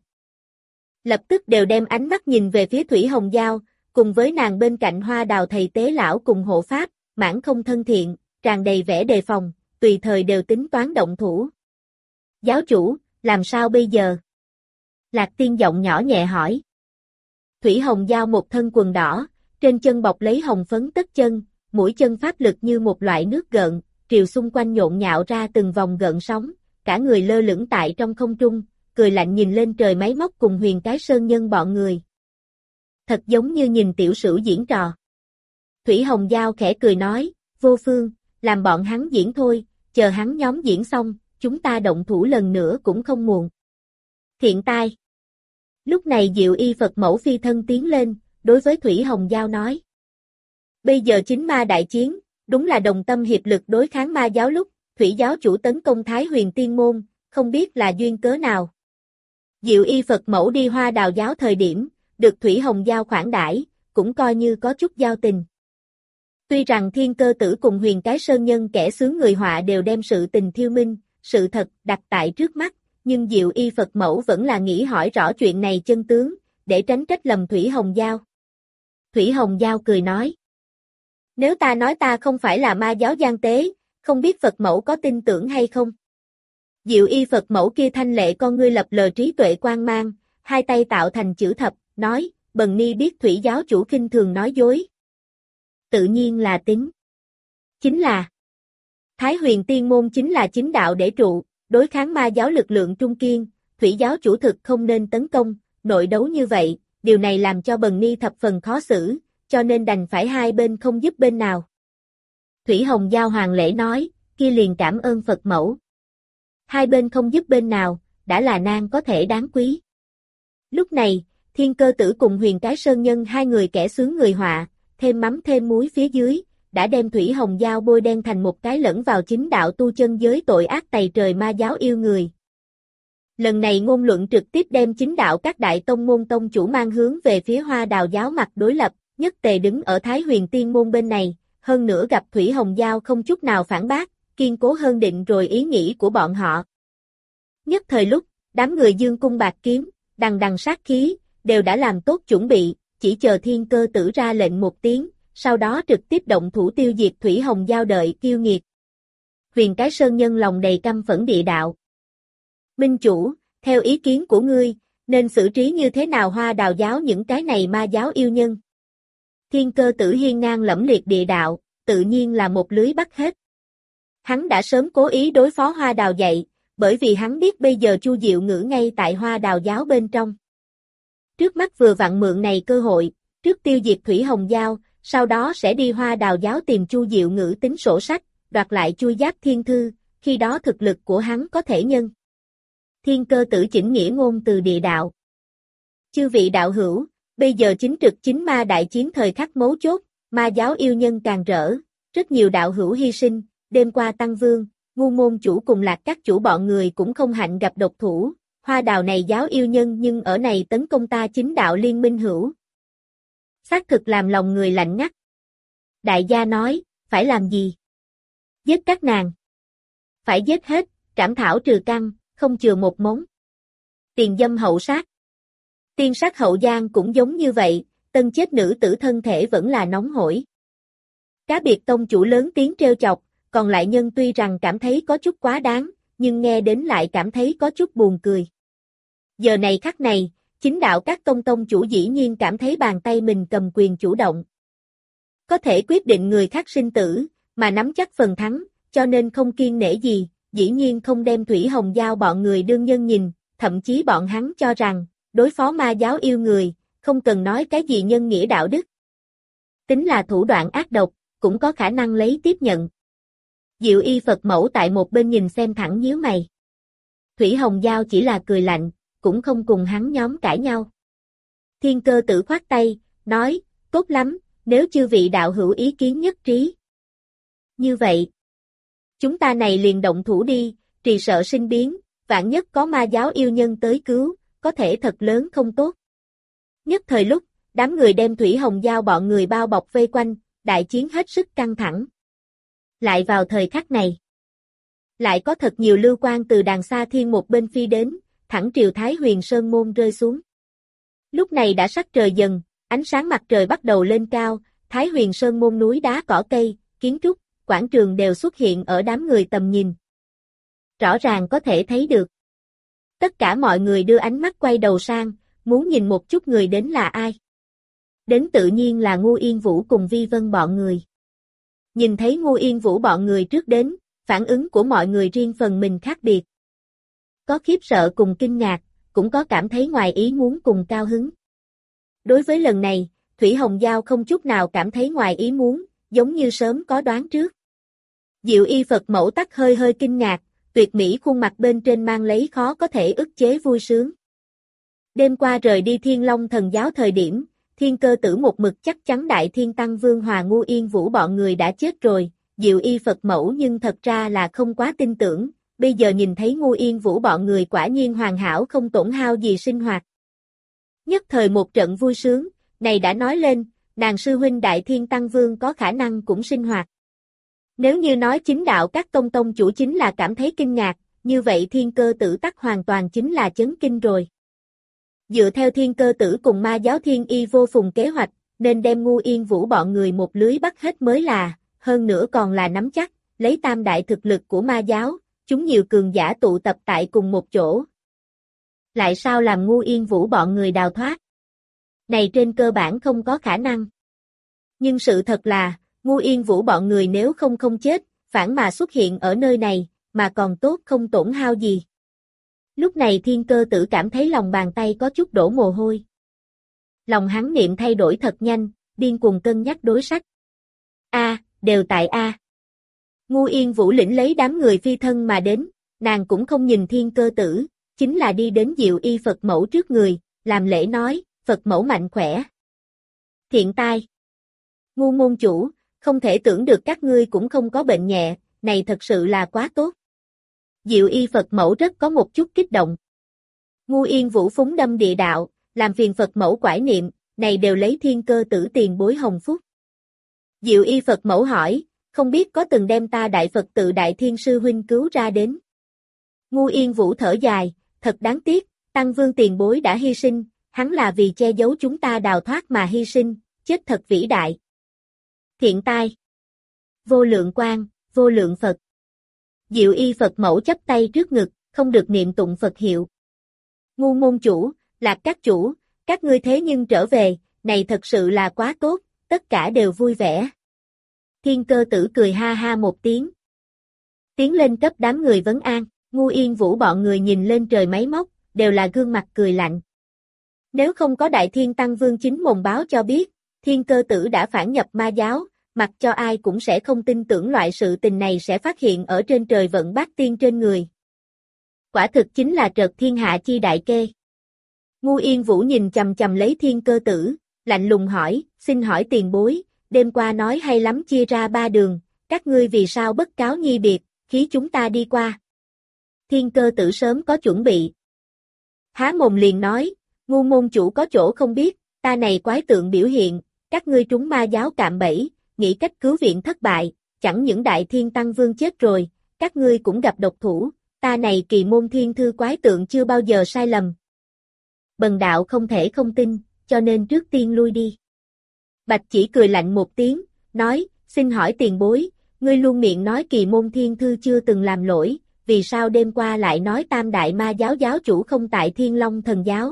Lập tức đều đem ánh mắt nhìn về phía Thủy Hồng Giao, cùng với nàng bên cạnh Hoa Đào thầy tế lão cùng hộ pháp, mãn không thân thiện, tràn đầy vẻ đề phòng, tùy thời đều tính toán động thủ. Giáo chủ, làm sao bây giờ? Lạc Tiên giọng nhỏ nhẹ hỏi. Thủy Hồng Giao một thân quần đỏ, trên chân bọc lấy hồng phấn tất chân, mũi chân pháp lực như một loại nước gợn, triều xung quanh nhộn nhạo ra từng vòng gợn sóng, cả người lơ lửng tại trong không trung, cười lạnh nhìn lên trời máy móc cùng Huyền Cái Sơn nhân bọn người. Thật giống như nhìn tiểu sửu diễn trò. Thủy Hồng Giao khẽ cười nói, vô phương, làm bọn hắn diễn thôi, chờ hắn nhóm diễn xong, chúng ta động thủ lần nữa cũng không muộn. Thiện tai. Lúc này Diệu Y Phật Mẫu phi thân tiến lên, đối với Thủy Hồng Giao nói. Bây giờ chính ma đại chiến, đúng là đồng tâm hiệp lực đối kháng ma giáo lúc, Thủy giáo chủ tấn công Thái Huyền Tiên môn, không biết là duyên cớ nào. Diệu Y Phật Mẫu đi Hoa Đào giáo thời điểm, được Thủy Hồng Giao khoản đãi, cũng coi như có chút giao tình. Tuy rằng Thiên Cơ Tử cùng Huyền Cái Sơn nhân kẻ xướng người họa đều đem sự tình thiêu minh, sự thật đặt tại trước mắt, nhưng Diệu Y Phật Mẫu vẫn là nghĩ hỏi rõ chuyện này chân tướng, để tránh trách lầm Thủy Hồng Giao. Thủy Hồng Giao cười nói. Nếu ta nói ta không phải là ma giáo gian tế, không biết Phật Mẫu có tin tưởng hay không? Diệu Y Phật Mẫu kia thanh lệ con ngươi lập lờ trí tuệ quang mang, hai tay tạo thành chữ thập, nói, bần ni biết Thủy giáo chủ khinh thường nói dối. Tự nhiên là tính. Chính là Thái Huyền Tiên môn chính là chính đạo để trụ, đối kháng ma giáo lực lượng trung kiên, Thủy giáo chủ thực không nên tấn công, nội đấu như vậy, điều này làm cho bần ni thập phần khó xử, cho nên đành phải hai bên không giúp bên nào. Thủy Hồng Giao hoàng lễ nói, kia liền cảm ơn Phật Mẫu. Hai bên không giúp bên nào, đã là nan có thể đáng quý. Lúc này, Thiên Cơ Tử cùng Huyền Cái Sơn nhân hai người kẻ xướng người họa, thêm mắm thêm muối phía dưới, đã đem Thủy Hồng Giao bôi đen thành một cái lẫn vào chính đạo tu chân giới tội ác tày trời ma giáo yêu người. Lần này ngôn luận trực tiếp đem chính đạo các đại tông môn tông chủ mang hướng về phía Hoa Đào giáo mặt đối lập, nhất tề đứng ở Thái Huyền Tiên môn bên này, hơn nữa gặp Thủy Hồng Giao không chút nào phản bác, kiên cố hơn định rồi ý nghĩ của bọn họ. Nhất thời lúc, đám người dương cung bạc kiếm, đằng đằng sát khí, đều đã làm tốt chuẩn bị, chỉ chờ Thiên Cơ Tử ra lệnh một tiếng, sau đó trực tiếp động thủ tiêu diệt Thủy Hồng Giao đợi kiêu nghiệt. Huyền Cái Sơn nhân lòng đầy căm phẫn địa đạo. Minh chủ, theo ý kiến của ngươi, nên xử trí như thế nào Hoa Đào giáo những cái này ma giáo yêu nhân? Thiên Cơ Tử hiên ngang lẫm liệt địa đạo, tự nhiên là một lưới bắt hết. Hắn đã sớm cố ý đối phó Hoa Đào dậy, bởi vì hắn biết bây giờ Chu Diệu Ngữ ngay tại Hoa Đào giáo bên trong. Trước mắt vừa vặn mượn này cơ hội, trước tiêu diệt Thủy Hồng Giao, sau đó sẽ đi Hoa Đào giáo tìm Chu Diệu Ngữ tính sổ sách, đoạt lại chui giáp thiên thư, khi đó thực lực của hắn có thể nhân. Thiên Cơ Tử chỉnh nghĩa ngôn từ địa đạo. Chư vị đạo hữu, bây giờ chính trực chính ma đại chiến thời khắc mấu chốt, ma giáo yêu nhân càng rỡ, rất nhiều đạo hữu hy sinh, đêm qua Tăng Vương, Ngu môn chủ cùng Lạc các chủ bọn người cũng không hạnh gặp độc thủ, Hoa Đào này giáo yêu nhân nhưng ở này tấn công ta chính đạo liên minh hữu. Xác thực làm lòng người lạnh ngắt. Đại gia nói, phải làm gì? Giết các nàng. Phải giết hết, trảm thảo trừ căn, không chừa một mống. Tiền dâm hậu sát. Tiên sát hậu giang cũng giống như vậy, tân chết nữ tử thân thể vẫn là nóng hổi. Cá biệt tông chủ lớn tiếng trêu chọc, còn lại nhân tuy rằng cảm thấy có chút quá đáng, nhưng nghe đến lại cảm thấy có chút buồn cười. Giờ này khắc này, chính đạo các tông chủ dĩ nhiên cảm thấy bàn tay mình cầm quyền chủ động. Có thể quyết định người khác sinh tử, mà nắm chắc phần thắng, cho nên không kiêng nể gì, dĩ nhiên không đem Thủy Hồng Giao bọn người đương nhân nhìn, thậm chí bọn hắn cho rằng, đối phó ma giáo yêu người, không cần nói cái gì nhân nghĩa đạo đức. Tính là thủ đoạn ác độc, cũng có khả năng lấy tiếp nhận. Diệu Y Phật mẫu tại một bên nhìn xem thẳng nhíu mày. Thủy Hồng Giao chỉ là cười lạnh, cũng không cùng hắn nhóm cãi nhau. Thiên Cơ Tử khoát tay, nói, tốt lắm, nếu chư vị đạo hữu ý kiến nhất trí. Như vậy, chúng ta này liền động thủ đi, trì sợ sinh biến, vạn nhất có ma giáo yêu nhân tới cứu, có thể thật lớn không tốt. Nhất thời lúc, đám người đem Thủy Hồng Giao bọn người bao bọc vây quanh, đại chiến hết sức căng thẳng. Lại vào thời khắc này, lại có thật nhiều lưu quang từ đàng xa thiên một bên phi đến, thẳng triều Thái Huyền Sơn môn rơi xuống. Lúc này đã sắc trời dần, ánh sáng mặt trời bắt đầu lên cao, Thái Huyền Sơn môn núi đá cỏ cây, kiến trúc, quảng trường đều xuất hiện ở đám người tầm nhìn. Rõ ràng có thể thấy được. Tất cả mọi người đưa ánh mắt quay đầu sang, muốn nhìn một chút người đến là ai. Đến tự nhiên là Ngu Yên Vũ cùng Vi Vân bọn người. Nhìn thấy Ngu Yên Vũ bọn người trước đến, phản ứng của mọi người riêng phần mình khác biệt. Có khiếp sợ cùng kinh ngạc, cũng có cảm thấy ngoài ý muốn cùng cao hứng. Đối với lần này, Thủy Hồng Giao không chút nào cảm thấy ngoài ý muốn, giống như sớm có đoán trước. Diệu Y Phật mẫu tắc hơi hơi kinh ngạc, tuyệt mỹ khuôn mặt bên trên mang lấy khó có thể ức chế vui sướng. Đêm qua rời đi Thiên Long thần giáo thời điểm, Thiên Cơ Tử một mực chắc chắn Đại Thiên Tăng Vương Hòa Ngu Yên Vũ bọn người đã chết rồi, Diệu Y Phật mẫu nhưng thật ra là không quá tin tưởng, bây giờ nhìn thấy Ngu Yên Vũ bọn người quả nhiên hoàn hảo không tổn hao gì sinh hoạt. Nhất thời một trận vui sướng, này đã nói lên, nàng sư huynh Đại Thiên Tăng Vương có khả năng cũng sinh hoạt. Nếu như nói chính đạo các tông chủ chính là cảm thấy kinh ngạc, như vậy Thiên Cơ Tử tắc hoàn toàn chính là chấn kinh rồi. Dựa theo Thiên Cơ Tử cùng ma giáo Thiên Y vô phùng kế hoạch, nên đem Ngu Yên Vũ bọn người một lưới bắt hết mới là, hơn nữa còn là nắm chắc, lấy tam đại thực lực của ma giáo, chúng nhiều cường giả tụ tập tại cùng một chỗ. Lại sao làm Ngu Yên Vũ bọn người đào thoát? Này trên cơ bản không có khả năng. Nhưng sự thật là, Ngu Yên Vũ bọn người nếu không chết, phản mà xuất hiện ở nơi này, mà còn tốt không tổn hao gì. Lúc này Thiên Cơ Tử cảm thấy lòng bàn tay có chút đổ mồ hôi. Lòng hắn niệm thay đổi thật nhanh, điên cuồng cân nhắc đối sách. Đều tại A. Ngu Yên Vũ lĩnh lấy đám người phi thân mà đến, nàng cũng không nhìn Thiên Cơ Tử, chính là đi đến Diệu Y Phật mẫu trước người, làm lễ nói, Phật mẫu mạnh khỏe. Thiện tai. Ngu môn chủ, không thể tưởng được các ngươi cũng không có bệnh nhẹ, này thật sự là quá tốt. Diệu Y Phật mẫu rất có một chút kích động. Ngu Yên Vũ phúng đâm địa đạo, làm phiền Phật mẫu quải niệm, này đều lấy Thiên Cơ Tử tiền bối hồng phúc. Diệu Y Phật mẫu hỏi, không biết có từng đem ta Đại Phật tự Đại Thiên Sư Huynh cứu ra đến. Ngu Yên Vũ thở dài, thật đáng tiếc, Tăng Vương tiền bối đã hy sinh, hắn là vì che giấu chúng ta đào thoát mà hy sinh, chết thật vĩ đại. Thiện tai. Vô lượng quang, vô lượng Phật. Diệu Y Phật mẫu chắp tay trước ngực, không được niệm tụng Phật hiệu. Ngu môn chủ, Lạc các chủ, các ngươi thế nhưng trở về, này thật sự là quá tốt, tất cả đều vui vẻ. Thiên Cơ Tử cười ha ha một tiếng. Tiến lên cấp đám người vấn an, Ngu Yên Vũ bọn người nhìn lên trời máy móc, đều là gương mặt cười lạnh. Nếu không có Đại Thiên Tăng Vương chính mồm báo cho biết, Thiên Cơ Tử đã phản nhập ma giáo, mặc cho ai cũng sẽ không tin tưởng loại sự tình này sẽ phát hiện ở trên trời vận bát tiên trên người. Quả thực chính là trật thiên hạ chi đại kê. Ngu Yên Vũ nhìn chằm chằm lấy Thiên Cơ Tử, lạnh lùng hỏi, xin hỏi tiền bối, đêm qua nói hay lắm chia ra 3 đường, các ngươi vì sao bất cáo nhi biệt, khí chúng ta đi qua. Thiên Cơ Tử sớm có chuẩn bị. Há mồm liền nói, Ngu môn chủ có chỗ không biết, ta này quái tượng biểu hiện, các ngươi trúng ma giáo cạm bẫy, nghĩ cách cứu viện thất bại, chẳng những Đại Thiên Tăng Vương chết rồi, các ngươi cũng gặp độc thủ, ta này kỳ môn thiên thư quái tượng chưa bao giờ sai lầm. Bần đạo không thể không tin, cho nên trước tiên lui đi. Bạch Chỉ cười lạnh một tiếng, nói, xin hỏi tiền bối, ngươi luôn miệng nói kỳ môn thiên thư chưa từng làm lỗi, vì sao đêm qua lại nói tam đại ma giáo giáo chủ không tại Thiên Long Thần giáo?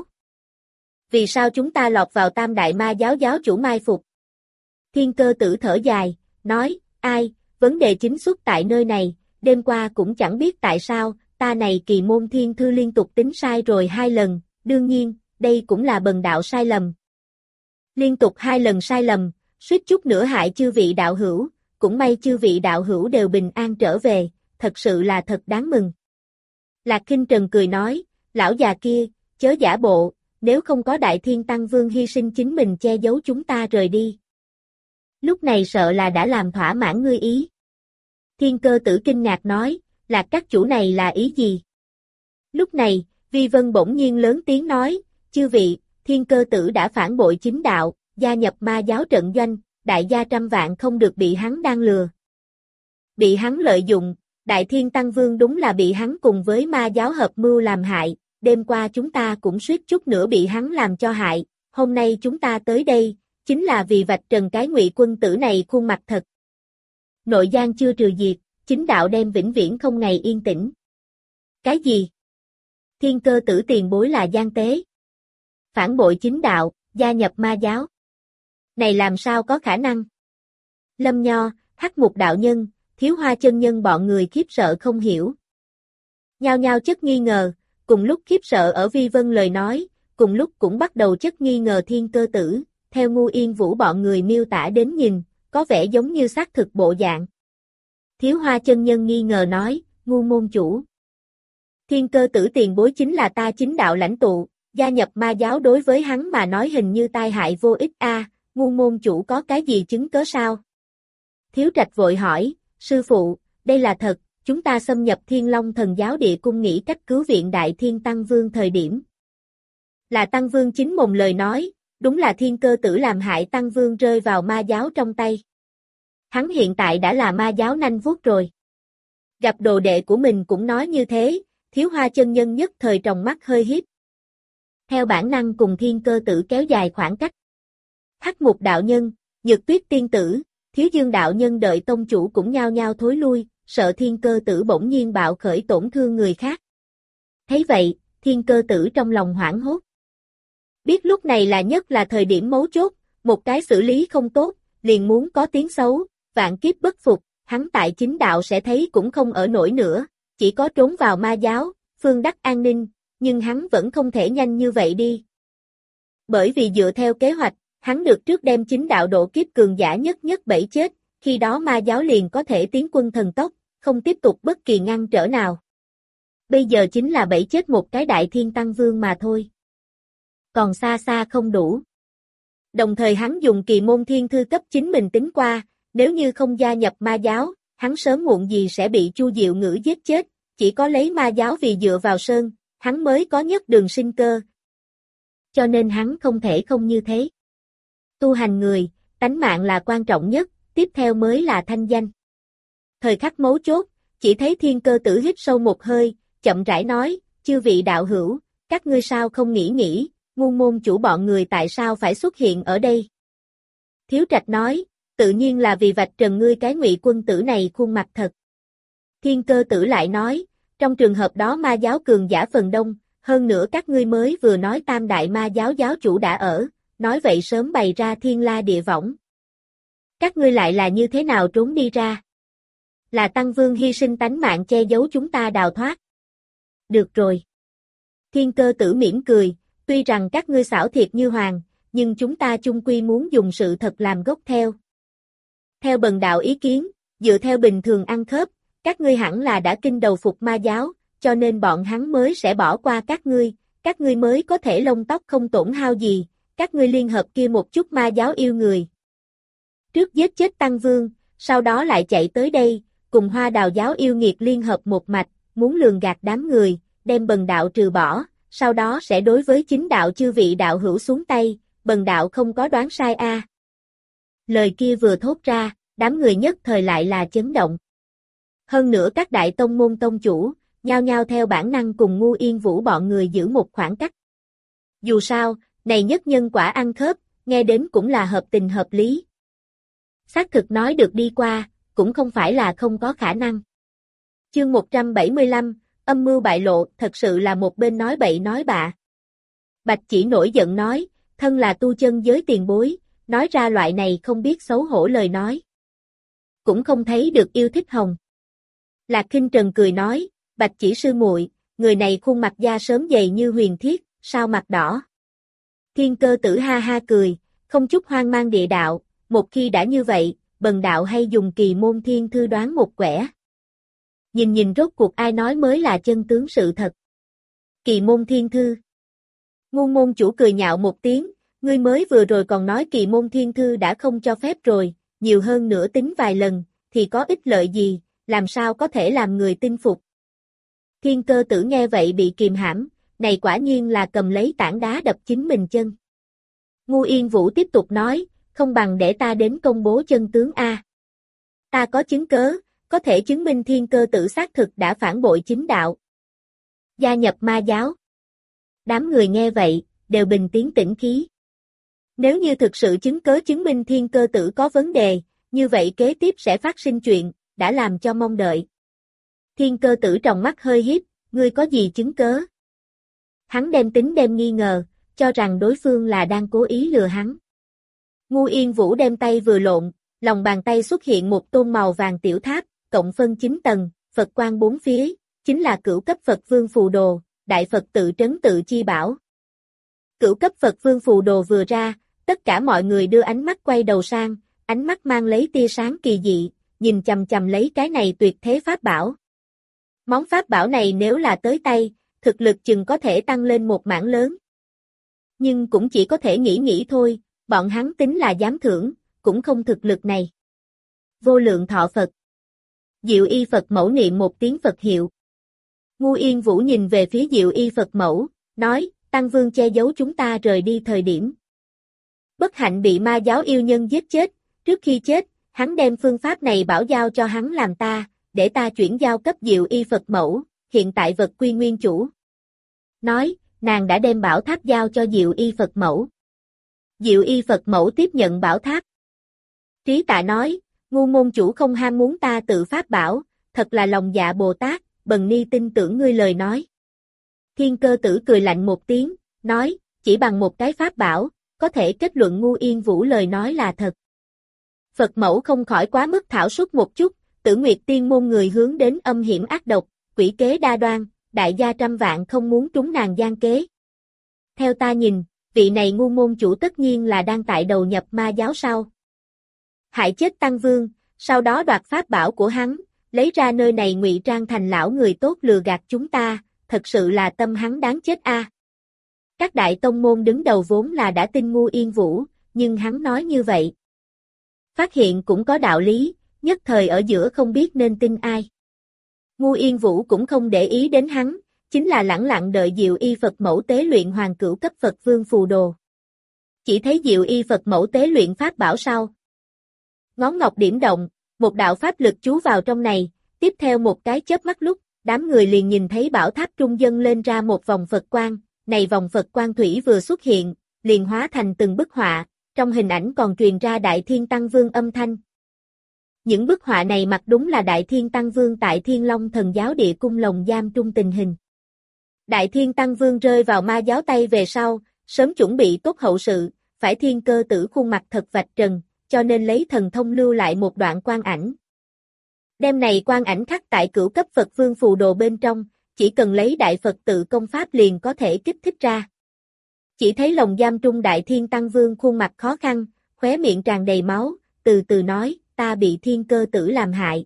Vì sao chúng ta lọt vào tam đại ma giáo giáo chủ mai phục? Thiên Cơ Tử thở dài, nói, ai, vấn đề chính xuất tại nơi này, đêm qua cũng chẳng biết tại sao, ta này kỳ môn thiên thư liên tục tính sai rồi 2 lần, đương nhiên, đây cũng là bần đạo sai lầm. Liên tục 2 lần sai lầm, suýt chút nữa hại chư vị đạo hữu, cũng may chư vị đạo hữu đều bình an trở về, thật sự là thật đáng mừng. Lạc Khinh Trần cười nói, lão già kia, chớ giả bộ, nếu không có Đại Thiên Tăng Vương hy sinh chính mình che giấu chúng ta rời đi. Lúc này sợ là đã làm thỏa mãn ngươi ý. Thiên Cơ Tử kinh ngạc nói, Lạc các chủ này là ý gì? Lúc này, Vi Vân bỗng nhiên lớn tiếng nói, chư vị, Thiên Cơ Tử đã phản bội chính đạo, gia nhập ma giáo trận doanh, đại gia trăm vạn không được bị hắn đang lừa. Bị hắn lợi dụng, Đại Thiên Tăng Vương đúng là bị hắn cùng với ma giáo hợp mưu làm hại, đêm qua chúng ta cũng suýt chút nữa bị hắn làm cho hại, hôm nay chúng ta tới đây, chính là vì vạch trần cái Ngụy quân tử này khuôn mặt thật. Nội gian chưa trừ diệt, chính đạo đem vĩnh viễn không ngày yên tĩnh. Cái gì? Thiên Cơ Tử tiền bối là gian tế. Phản bội chính đạo, gia nhập ma giáo. Này làm sao có khả năng? Lâm Nho, Hắc Mục đạo nhân, Thiếu Hoa chân nhân bọn người khiếp sợ không hiểu. Nhao nhao chất nghi ngờ, cùng lúc khiếp sợ ở Vi Vân lời nói, cùng lúc cũng bắt đầu chất nghi ngờ Thiên Cơ Tử, theo Ngu Yên Vũ bọn người miêu tả đến nhìn, có vẻ giống như xác thực bộ dạng. Thiếu Hoa chân nhân nghi ngờ nói, Ngu môn chủ. Thiên Cơ Tử tiền bối chính là ta chính đạo lãnh tụ, gia nhập ma giáo đối với hắn mà nói hình như tai hại vô ích a, Ngu môn chủ có cái gì chứng cớ sao? Thiếu Trạch vội hỏi, sư phụ, đây là thật, chúng ta xâm nhập Thiên Long Thần giáo địa cung nghĩ cách cứu viện Đại Thiên Tăng Vương thời điểm. Là Tăng Vương chính mồm lời nói, đúng là Thiên Cơ Tử làm hại Tăng Vương rơi vào ma giáo trong tay. Hắn hiện tại đã là ma giáo nanh vuốt rồi. Gặp đồ đệ của mình cũng nói như thế, Thiếu Hoa chân nhân nhất thời tròng mắt hơi hiếp. Theo bản năng cùng Thiên Cơ Tử kéo dài khoảng cách. Hắc Mục đạo nhân, Nhược Tuyết tiên tử, Thiếu Dương đạo nhân đợi tông chủ cũng nhao nhao thối lui, sợ Thiên Cơ Tử bỗng nhiên bạo khởi tổn thương người khác. Thấy vậy, Thiên Cơ Tử trong lòng hoảng hốt. Biết lúc này nhất là thời điểm mấu chốt, một cái xử lý không tốt, liền muốn có tiếng xấu, vạn kiếp bất phục, hắn tại chính đạo sẽ thấy cũng không ở nổi nữa, chỉ có trốn vào ma giáo, phương đắc an ninh, nhưng hắn vẫn không thể nhanh như vậy đi. Bởi vì dựa theo kế hoạch, hắn được trước đem chính đạo độ kiếp cường giả nhất bẫy chết, khi đó ma giáo liền có thể tiến quân thần tốc, không tiếp tục bất kỳ ngăn trở nào. Bây giờ chính là bẫy chết một cái Đại Thiên Tăng Vương mà thôi. Còn xa xa không đủ. Đồng thời hắn dùng kỳ môn thiên thư cấp chính mình tính qua, nếu như không gia nhập ma giáo, hắn sớm muộn gì sẽ bị Chu Diệu Ngữ giết chết, chỉ có lấy ma giáo vì dựa vào sơn, hắn mới có nhất đường sinh cơ. Cho nên hắn không thể không như thế. Tu hành người, tánh mạng là quan trọng nhất, tiếp theo mới là thanh danh. Thời khắc mấu chốt, chỉ thấy Thiên Cơ Tử hít sâu một hơi, chậm rãi nói, chư vị đạo hữu, các ngươi sao không nghĩ, Ngu môn chủ bọn người tại sao phải xuất hiện ở đây? Thiếu Trạch nói, tự nhiên là vì vạch trần ngươi cái Ngụy quân tử này khuôn mặt thật. Thiên Cơ Tử lại nói, trong trường hợp đó ma giáo cường giả phần đông, hơn nữa các ngươi mới vừa nói tam đại ma giáo giáo chủ đã ở, nói vậy sớm bày ra thiên la địa võng. Các ngươi lại là như thế nào trốn đi ra? Là Tăng Vương hy sinh tánh mạng che giấu chúng ta đào thoát. Được rồi. Thiên Cơ Tử mỉm cười, tuy rằng các ngươi xảo thiệt như hoàng, nhưng chúng ta chung quy muốn dùng sự thật làm gốc theo. Theo bần đạo ý kiến, dựa theo bình thường ăn khớp, các ngươi hẳn là đã kinh đầu phục ma giáo, cho nên bọn hắn mới sẽ bỏ qua các ngươi mới có thể lông tóc không tổn hao gì, các ngươi liên hợp kia một chút ma giáo yêu người. Trước giết chết Tăng Vương, sau đó lại chạy tới đây, cùng Hoa Đào giáo yêu nghiệt liên hợp một mạch, muốn lường gạt đám người, đem bần đạo trừ bỏ, sau đó sẽ đối với chính đạo chư vị đạo hữu xuống tay, bần đạo không có đoán sai a. Lời kia vừa thốt ra, đám người nhất thời lại là chấn động. Hơn nữa các đại tông môn tông chủ, nhao nhao theo bản năng cùng Ngu Yên Vũ bọn người giữ một khoảng cách. Dù sao, này nhất nhân quả ăn khớp, nghe đến cũng là hợp tình hợp lý. Xác thực nói được đi qua, cũng không phải là không có khả năng. Chương 175, âm mưu bại lộ, thật sự là một bên nói bậy nói bạ. Bạch Chỉ nổi giận nói, thân là tu chân giới tiền bối, nói ra loại này không biết xấu hổ lời nói. Cũng không thấy được yêu thích hồng. Lạc Khinh Trần cười nói, Bạch Chỉ sư muội, người này khuôn mặt da sớm dày như huyền thiết, sao mặt đỏ. Thiên Cơ Tử ha ha cười, không chút hoang mang địa đạo, một khi đã như vậy, bần đạo hay dùng Kỳ Môn Thiên Thư đoán một quẻ. Nhìn rốt cuộc ai nói mới là chân tướng sự thật. Kỳ Môn Thiên Thư. Ngu môn chủ cười nhạo một tiếng, ngươi mới vừa rồi còn nói Kỳ Môn Thiên Thư đã không cho phép rồi, nhiều hơn nữa tính vài lần, thì có ích lợi gì, làm sao có thể làm người tin phục. Thiên Cơ Tử nghe vậy bị kìm hãm, này quả nhiên là cầm lấy tảng đá đập chính mình chân. Ngu Yên Vũ tiếp tục nói, không bằng để ta đến công bố chân tướng a. Ta có chứng cớ, có thể chứng minh Thiên Cơ Tử xác thực đã phản bội chính đạo. Gia nhập ma giáo. Đám người nghe vậy, đều bình tiếng tĩnh khí. Nếu như thực sự chứng cớ chứng minh Thiên Cơ Tử có vấn đề, như vậy kế tiếp sẽ phát sinh chuyện, đã làm cho mong đợi. Thiên Cơ Tử trong mắt hơi híp, ngươi có gì chứng cớ? Hắn đem nghi ngờ, cho rằng đối phương là đang cố ý lừa hắn. Ngu Yên Vũ đem tay vừa lộn, lòng bàn tay xuất hiện một tôn màu vàng tiểu tháp, cộng phân 9 tầng, Phật quang bốn phía, chính là cửu cấp Phật Vương phù đồ, Đại Phật tự trấn tự chi bảo. Cửu cấp Phật Vương phù đồ vừa ra, tất cả mọi người đưa ánh mắt quay đầu sang, ánh mắt mang lấy tia sáng kỳ dị, nhìn chằm chằm lấy cái này tuyệt thế pháp bảo. Món pháp bảo này nếu là tới tay, thực lực chừng có thể tăng lên một mảng lớn. Nhưng cũng chỉ có thể nghĩ thôi, bọn hắn tính là dám thưởng, cũng không thực lực này. Vô lượng thọ Phật. Diệu Y Phật mẫu niệm một tiếng Phật hiệu. Ngu Yên Vũ nhìn về phía Diệu Y Phật mẫu, nói, Tăng Vương che giấu chúng ta rời đi thời điểm. Bất hạnh bị ma giáo yêu nhân giết chết, trước khi chết, hắn đem phương pháp này bảo giao cho hắn làm ta, để ta chuyển giao cấp Diệu Y Phật mẫu, hiện tại vật quy nguyên chủ. Nói, nàng đã đem bảo tháp giao cho Diệu Y Phật mẫu. Diệu Y Phật mẫu tiếp nhận bảo tháp. Trí Tạ nói, ngu môn chủ không ham muốn ta tự pháp bảo, thật là lòng dạ Bồ Tát, bần ni tin tưởng ngươi lời nói. Thiên Cơ Tử cười lạnh một tiếng, nói, chỉ bằng một cái pháp bảo, có thể kết luận Ngu Yên Vũ lời nói là thật. Phật mẫu không khỏi quá mức thảo suất một chút, Tử Nguyệt Tiên môn người hướng đến âm hiểm ác độc, quỷ kế đa đoan, đại gia trăm vạn không muốn trúng nàng gian kế. Theo ta nhìn, vị này ngu môn chủ tất nhiên là đang tại đầu nhập ma giáo sau. Hại chết Tăng Vương, sau đó đoạt pháp bảo của hắn, lấy ra nơi này ngụy trang thành lão người tốt lừa gạt chúng ta, thật sự là tâm hắn đáng chết a. Các đại tông môn đứng đầu vốn là đã tin Ngu Yên Vũ, nhưng hắn nói như vậy. Phát hiện cũng có đạo lý, nhất thời ở giữa không biết nên tin ai. Ngu Yên Vũ cũng không để ý đến hắn, chính là lẳng lặng đợi Diệu Y Phật mẫu tế luyện hoàng cửu cấp Phật Vương phù đồ. Chỉ thấy Diệu Y Phật mẫu tế luyện pháp bảo sau. Ngón ngọc điểm động, một đạo pháp lực chú vào trong này, tiếp theo một cái chớp mắt lúc, đám người liền nhìn thấy bảo tháp trung dâng lên ra một vòng Phật quang, này vòng Phật quang thủy vừa xuất hiện, liền hóa thành từng bức họa, trong hình ảnh còn truyền ra Đại Thiên Tăng Vương âm thanh. Những bức họa này mặc đúng là Đại Thiên Tăng Vương tại Thiên Long Thần Giáo địa cung lồng giam trung tình hình. Đại Thiên Tăng Vương rơi vào ma giáo tay về sau, sớm chuẩn bị tốt hậu sự, phải Thiên Cơ Tử khuôn mặt thật vạch trần, cho nên lấy thần thông lưu lại một đoạn quan ảnh. Đem này quan ảnh khắc tại cửu cấp Phật Vương phù đồ bên trong, chỉ cần lấy Đại Phật tự công pháp liền có thể kích thích ra. Chỉ thấy lồng giam trung Đại Thiên Tăng Vương khuôn mặt khó khăn, khóe miệng tràn đầy máu, từ từ nói, ta bị thiên cơ tử làm hại.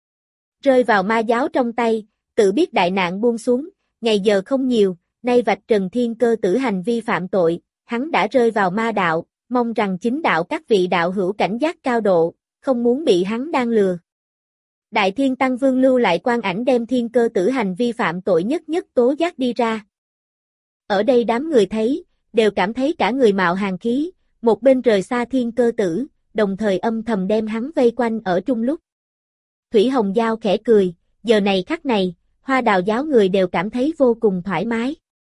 Rơi vào ma giáo trong tay, tự biết đại nạn buông xuống, ngày giờ không nhiều, nay vạch trần thiên cơ tử hành vi phạm tội, hắn đã rơi vào ma đạo, mong rằng chính đạo các vị đạo hữu cảnh giác cao độ, không muốn bị hắn đang lừa. Đại Thiên Tăng Vương lưu lại quan ảnh đem thiên cơ tử hành vi phạm tội nhất nhất tố giác đi ra. Ở đây đám người thấy, đều cảm thấy cả người mạo hàn khí, một bên rời xa thiên cơ tử, đồng thời âm thầm đem hắn vây quanh ở trung lúc. Thủy Hồng Giao khẽ cười, giờ này khắc này, Hoa Đào giáo người đều cảm thấy vô cùng thoải mái.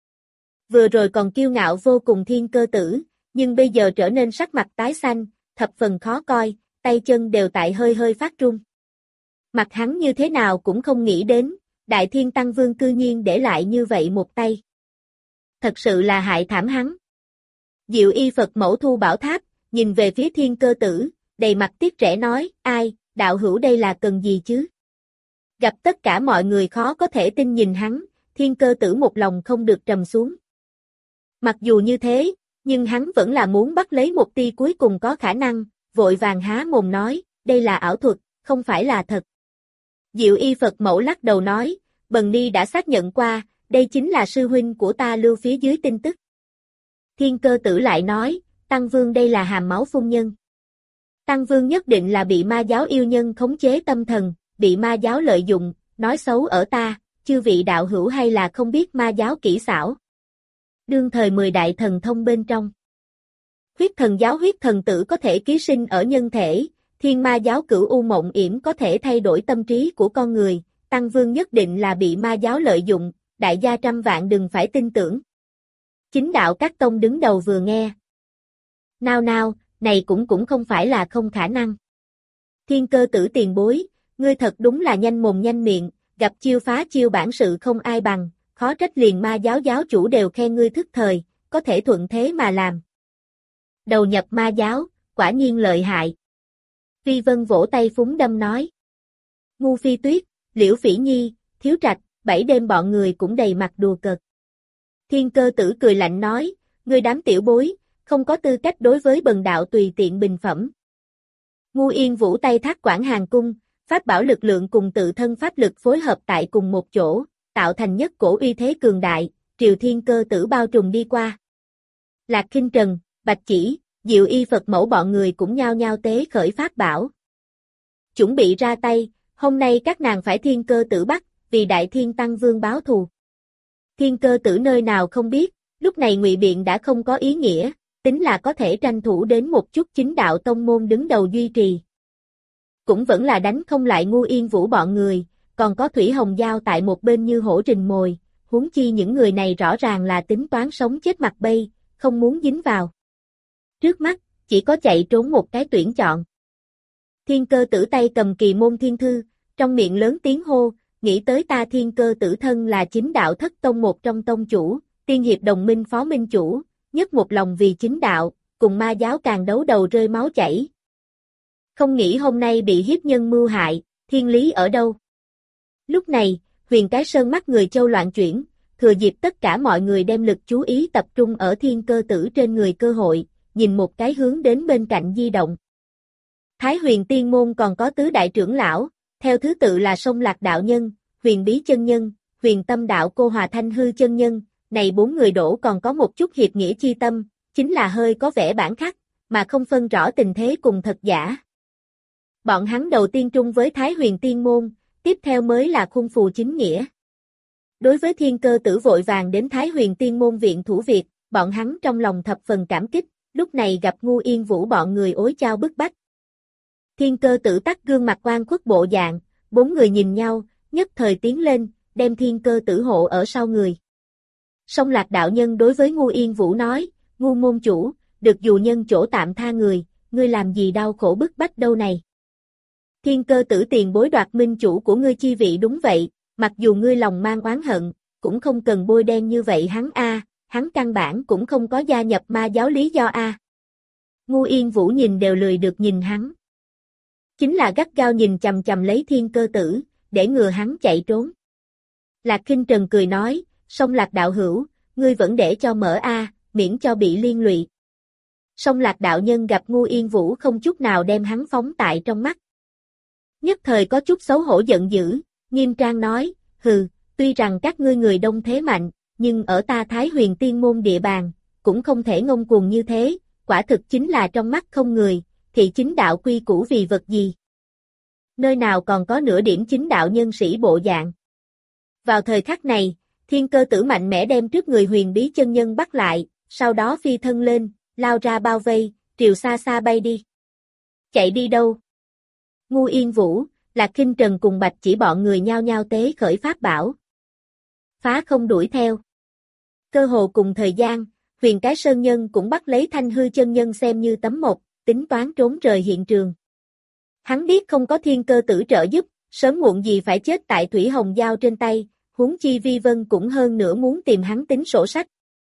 Vừa rồi còn kiêu ngạo vô cùng thiên cơ tử, nhưng bây giờ trở nên sắc mặt tái xanh, thập phần khó coi, tay chân đều tại hơi hơi phát run. Mặt hắn như thế nào cũng không nghĩ đến, Đại Thiên Tăng Vương cư nhiên để lại như vậy một tay. Thật sự là hại thảm hắn. Diệu Y Phật Mẫu Thu Bảo Tháp, nhìn về phía thiên cơ tử, đầy mặt tiếc rẻ nói, ai, đạo hữu đây là cần gì chứ? Gặp tất cả mọi người khó có thể tin nhìn hắn, thiên cơ tử một lòng không được trầm xuống. Mặc dù như thế, nhưng hắn vẫn là muốn bắt lấy một tia cuối cùng có khả năng, vội vàng há mồm nói, đây là ảo thuật, không phải là thật. Diệu Y Phật Mẫu lắc đầu nói, Bần Ni đã xác nhận qua, đây chính là sư huynh của ta lưu phía dưới tin tức. Thiên cơ tử lại nói, Tăng Vương đây là hàm máu phun nhân. Tăng Vương nhất định là bị ma giáo yêu nhân khống chế tâm thần, bị ma giáo lợi dụng, nói xấu ở ta, chư vị đạo hữu hay là không biết ma giáo kỹ xảo. Đương thời 10 đại thần thông bên trong. Huyết thần giáo huyết thần tử có thể ký sinh ở nhân thể, thiên ma giáo cửu u mộng yểm có thể thay đổi tâm trí của con người, Tăng Vương nhất định là bị ma giáo lợi dụng, đại gia trăm vạn đừng phải tin tưởng. Chính đạo các tông đứng đầu vừa nghe. Nào, này cũng không phải là không khả năng. Thiên cơ tử tiền bối, ngươi thật đúng là nhanh mồm nhanh miệng, gặp chiêu phá chiêu bản sự không ai bằng, khó trách liền ma giáo giáo chủ đều khen ngươi thức thời, có thể thuận thế mà làm. Đầu nhập ma giáo, quả nhiên lợi hại. Phi Vân vỗ tay phúng đâm nói. Ngu Phi Tuyết, Liễu Phỉ Nhi, Thiếu Trạch, 7 đêm bọn người cũng đầy mặt đùa cợt. Thiên cơ tử cười lạnh nói, ngươi đám tiểu bối, không có tư cách đối với bần đạo tùy tiện bình phẩm. Ngu Yên Vũ tay thác Quảng Hàn Cung, pháp bảo lực lượng cùng tự thân pháp lực phối hợp tại cùng một chỗ, tạo thành nhất cổ uy thế cường đại, triều thiên cơ tử bao trùm đi qua. Lạc Khinh Trần, Bạch Chỉ, Diệu Y Phật Mẫu bọn người cũng nhao nhao tế khởi pháp bảo. Chuẩn bị ra tay, hôm nay các nàng phải thiên cơ tử bắt, vì Đại Thiên Tăng Vương báo thù. Thiên cơ tử nơi nào không biết, lúc này ngụy biện đã không có ý nghĩa, tính là có thể tranh thủ đến một chút chính đạo tông môn đứng đầu duy trì. Cũng vẫn là đánh không lại Ngu Yên Vũ bọn người, còn có Thủy Hồng Giao tại một bên như hổ rình mồi, huống chi những người này rõ ràng là tính toán sống chết mặt bay, không muốn dính vào. Trước mắt, chỉ có chạy trốn một cái tuyển chọn. Thiên cơ tử tay cầm kỳ môn thiên thư, trong miệng lớn tiếng hô, nghĩ tới ta thiên cơ tử thân là chính đạo thất tông một trong tông chủ, tiên hiệp đồng minh phó minh chủ, nhất một lòng vì chính đạo, cùng ma giáo càng đấu đầu rơi máu chảy. Không nghĩ hôm nay bị hiếp nhân mưu hại, thiên lý ở đâu? Lúc này, Huyền Cái Sơn mắt người châu loạn chuyển, thừa dịp tất cả mọi người đem lực chú ý tập trung ở thiên cơ tử trên người cơ hội, nhìn một cái hướng đến bên cạnh di động. Thái Huyền Tiên Môn còn có tứ đại trưởng lão, theo thứ tự là Sông Lạc Đạo Nhân, Huyền Bí Chân Nhân, Huyền Tâm Đạo Cô Hòa Thanh Hư Chân Nhân, này 4 người đổ còn có một chút hiệp nghĩa chi tâm, chính là hơi có vẻ bản khắc, mà không phân rõ tình thế cùng thật giả. Bọn hắn đầu tiên trung với Thái Huyền Tiên Môn, tiếp theo mới là khuôn phù chính nghĩa. Đối với thiên cơ tử vội vàng đến Thái Huyền Tiên Môn viện thủ việc, bọn hắn trong lòng thập phần cảm kích, lúc này gặp Ngu Yên Vũ bọn người ối chao bức bách. Thiên cơ tử tắt gương mặt oan khuất bộ dạng, 4 người nhìn nhau, nhất thời tiến lên, đem thiên cơ tử hộ ở sau người. Song Lạc Đạo Nhân đối với Ngu Yên Vũ nói, Ngu môn chủ, được dù nhân chỗ tạm tha người, ngươi làm gì đau khổ bức bách đâu này. Thiên cơ tử tiền bối đoạt minh chủ của ngươi chi vị đúng vậy, mặc dù ngươi lòng mang oán hận, cũng không cần bôi đen như vậy hắn căn bản cũng không có gia nhập ma giáo lý do Ngu Yên Vũ nhìn đều lười được nhìn hắn. Chính là gắt gao nhìn chằm chằm lấy Thiên Cơ Tử, để ngừa hắn chạy trốn. Lạc Khinh Trần cười nói, song Lạc đạo hữu, ngươi vẫn để cho mở miễn cho bị liên lụy. Song Lạc đạo nhân gặp Ngu Yên Vũ không chút nào đem hắn phóng tại trong mắt. Nhất thời có chút xấu hổ giận dữ, nghiêm trang nói, hừ, tuy rằng các ngươi người đông thế mạnh, nhưng ở ta Thái Huyền Tiên môn địa bàn, cũng không thể ngông cuồng như thế, quả thực chính là trong mắt không người, thì chính đạo quy củ vì vật gì. Nơi nào còn có nửa điểm chính đạo nhân sĩ bộ dạng. Vào thời khắc này, Thiên Cơ Tử mạnh mẽ đem trước người Huyền Bí chân nhân bắt lại, sau đó phi thân lên, lao ra bao vây, triều xa xa bay đi. Chạy đi đâu? Ngu Yên Vũ, Lạc Khinh Trần cùng Bạch Chỉ bọn người nhao nhao tế khởi pháp bảo. Phá không đuổi theo. Cơ hồ cùng thời gian, Huyền Cái Sơn Nhân cũng bắt lấy Thanh Hư chân nhân xem như tấm mộc, tính toán trốn rời hiện trường. Hắn biết không có Thiên Cơ Tử trợ giúp, sớm muộn gì phải chết tại Thủy Hồng Giao trên tay, huống chi Vi Vân cũng hơn nữa muốn tìm hắn tính sổ sách.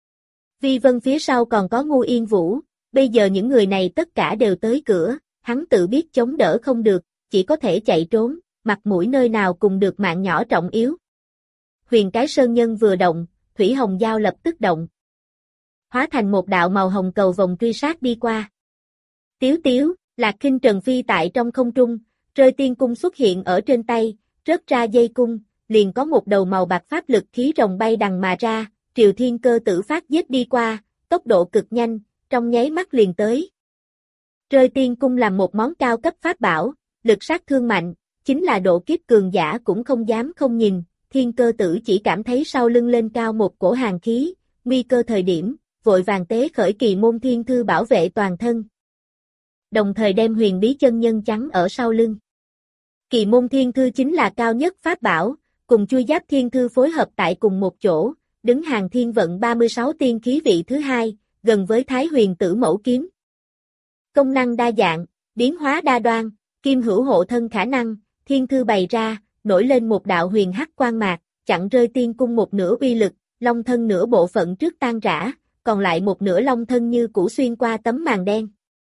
Vi Vân phía sau còn có Ngu Yên Vũ, bây giờ những người này tất cả đều tới cửa, hắn tự biết chống đỡ không được, chỉ có thể chạy trốn, mặt mũi nơi nào cùng được mạng nhỏ trọng yếu. Huyền Cái Sơn Nhân vừa động, Thủy Hồng Giao lập tức động. Hóa thành một đạo màu hồng cầu vòng truy sát đi qua. Tiếu tiếu, Lạc Khinh Trần phi tại trong không trung, rơi tiên cung xuất hiện ở trên tay, rớt ra dây cung, liền có một đầu màu bạc pháp lực khí rồng bay đằng mà ra, Triều Thiên Cơ Tử phát giết đi qua, tốc độ cực nhanh, trong nháy mắt liền tới. Rơi tiên cung làm một món cao cấp pháp bảo, lực sát thương mạnh, chính là độ kiếp cường giả cũng không dám không nhìn, Thiên Cơ Tử chỉ cảm thấy sau lưng lên cao một cổ hàn khí, nguy cơ thời điểm, vội vàng tế khởi Kỳ Môn Thiên Thư bảo vệ toàn thân. Đồng thời đem Huyền Bí chân nhân chắn ở sau lưng. Kỳ Môn Thiên Thư chính là cao nhất pháp bảo, cùng Chui Giáp Thiên Thư phối hợp tại cùng một chỗ, đứng hàng thiên vận 36 tiên khí vị thứ hai, gần với Thái Huyền Tử Mẫu Kiếm. Công năng đa dạng, biến hóa đa đoan, kim hữu hộ thân khả năng, thiên thư bày ra, nổi lên một đạo huyền hắc quang mạc, chặn rơi tiên cung một nửa uy lực, long thân nửa bộ phận trước tan rã, còn lại một nửa long thân như cũ xuyên qua tấm màn đen.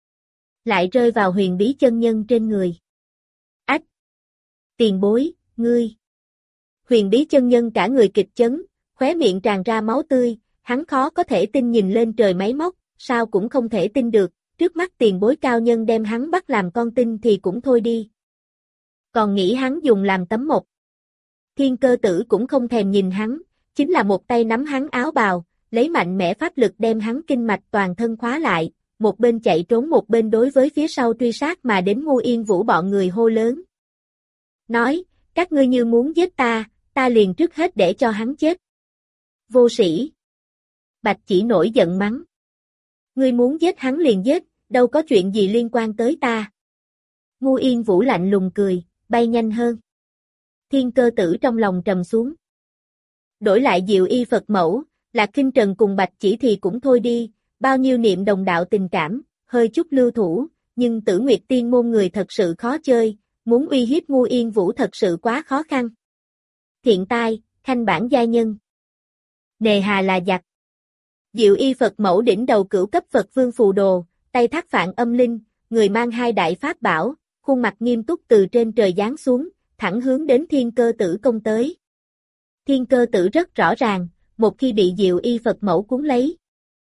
Lại rơi vào Huyền Bí chân nhân trên người. Ách! Tiền bối, ngươi! Huyền Bí chân nhân cả người kịch chấn, khóe miệng tràn ra máu tươi, hắn khó có thể tin nhìn lên trời máy móc, sao cũng không thể tin được, trước mắt tiền bối cao nhân đem hắn bắt làm con tin thì cũng thôi đi. Còn nghĩ hắn dùng làm tấm mộc. Thiên Cơ Tử cũng không thèm nhìn hắn, chính là một tay nắm hắn áo bào, lấy mạnh mẽ pháp lực đem hắn kinh mạch toàn thân khóa lại, một bên chạy trốn một bên đối với phía sau truy sát mà đến Ngu Yên Vũ bọn người hô lớn. Nói, các ngươi như muốn giết ta, ta liền trước hết để cho hắn chết. Vô sĩ! Bạch Chỉ nổi giận mắng. Ngươi muốn giết hắn liền giết, đâu có chuyện gì liên quan tới ta. Ngu Yên Vũ lạnh lùng cười, bay nhanh hơn. Thiên Cơ Tử trong lòng trầm xuống. Đổi lại Diệu Y Phật Mẫu, Lạc Khinh Trần cùng Bạch Chỉ thì cũng thôi đi, bao nhiêu niệm đồng đạo tình cảm, hơi chút lưu thủ, nhưng Tử Nguyệt Tiên môn người thật sự khó chơi, muốn uy hiếp Ngu Yên Vũ thật sự quá khó khăn. Thiện tai, khanh bản gia nhân. Nề hà là giặc. Diệu Y Phật Mẫu đỉnh đầu cửu cấp Phật Vương phù đồ, tay thác phạn âm linh, người mang hai đại pháp bảo, khuôn mặt nghiêm túc từ trên trời giáng xuống, thẳng hướng đến Thiên Cơ Tử công tới. Thiên Cơ Tử rất rõ ràng, một khi bị Diệu Y Phật Mẫu cuốn lấy,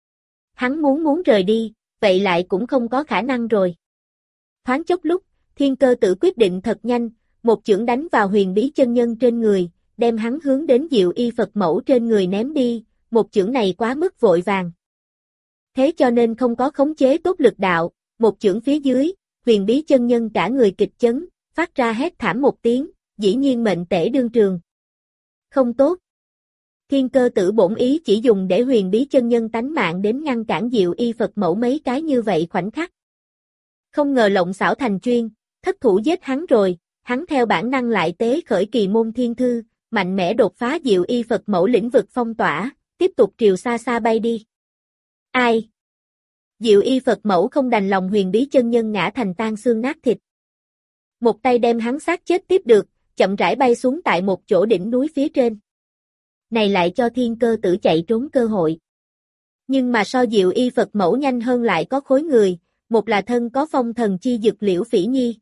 hắn muốn rời đi, vậy lại cũng không có khả năng rồi. Thoáng chốc lúc, Thiên Cơ Tử quyết định thật nhanh, một chưởng đánh vào Huyền Bí chân nhân trên người, đem hắn hướng đến Diệu Y Phật Mẫu trên người ném đi, một chưởng này quá mức vội vàng. Thế cho nên không có khống chế tốt lực đạo, một chưởng phía dưới, Huyền Bí chân nhân cả người kịch chấn, phát ra hét thảm một tiếng, dĩ nhiên mệnh tể đương trường. Không tốt. Thiên Cơ Tử bổn ý chỉ dùng để Huyền Bí chân nhân tánh mạng đến ngăn cản Diệu Y Phật Mẫu mấy cái như vậy khoảnh khắc. Không ngờ lộng xảo thành chuyên, thất thủ giết hắn rồi, hắn theo bản năng lại tế khởi Kỳ Môn Thiên Thư, mạnh mẽ đột phá Diệu Y Phật Mẫu lĩnh vực phong tỏa, tiếp tục triều xa xa bay đi. Ai? Diệu Y Phật Mẫu không đành lòng Huyền Bí chân nhân ngã thành tan xương nát thịt. Một tay đem hắn xác chết tiếp được, chậm rãi bay xuống tại một chỗ đỉnh núi phía trên. Này lại cho Thiên Cơ Tử chạy trốn cơ hội. Nhưng mà so Diệu Y Phật Mẫu nhanh hơn lại có khối người, một là thân có phong thần chi dực Liễu Phỉ Nhi.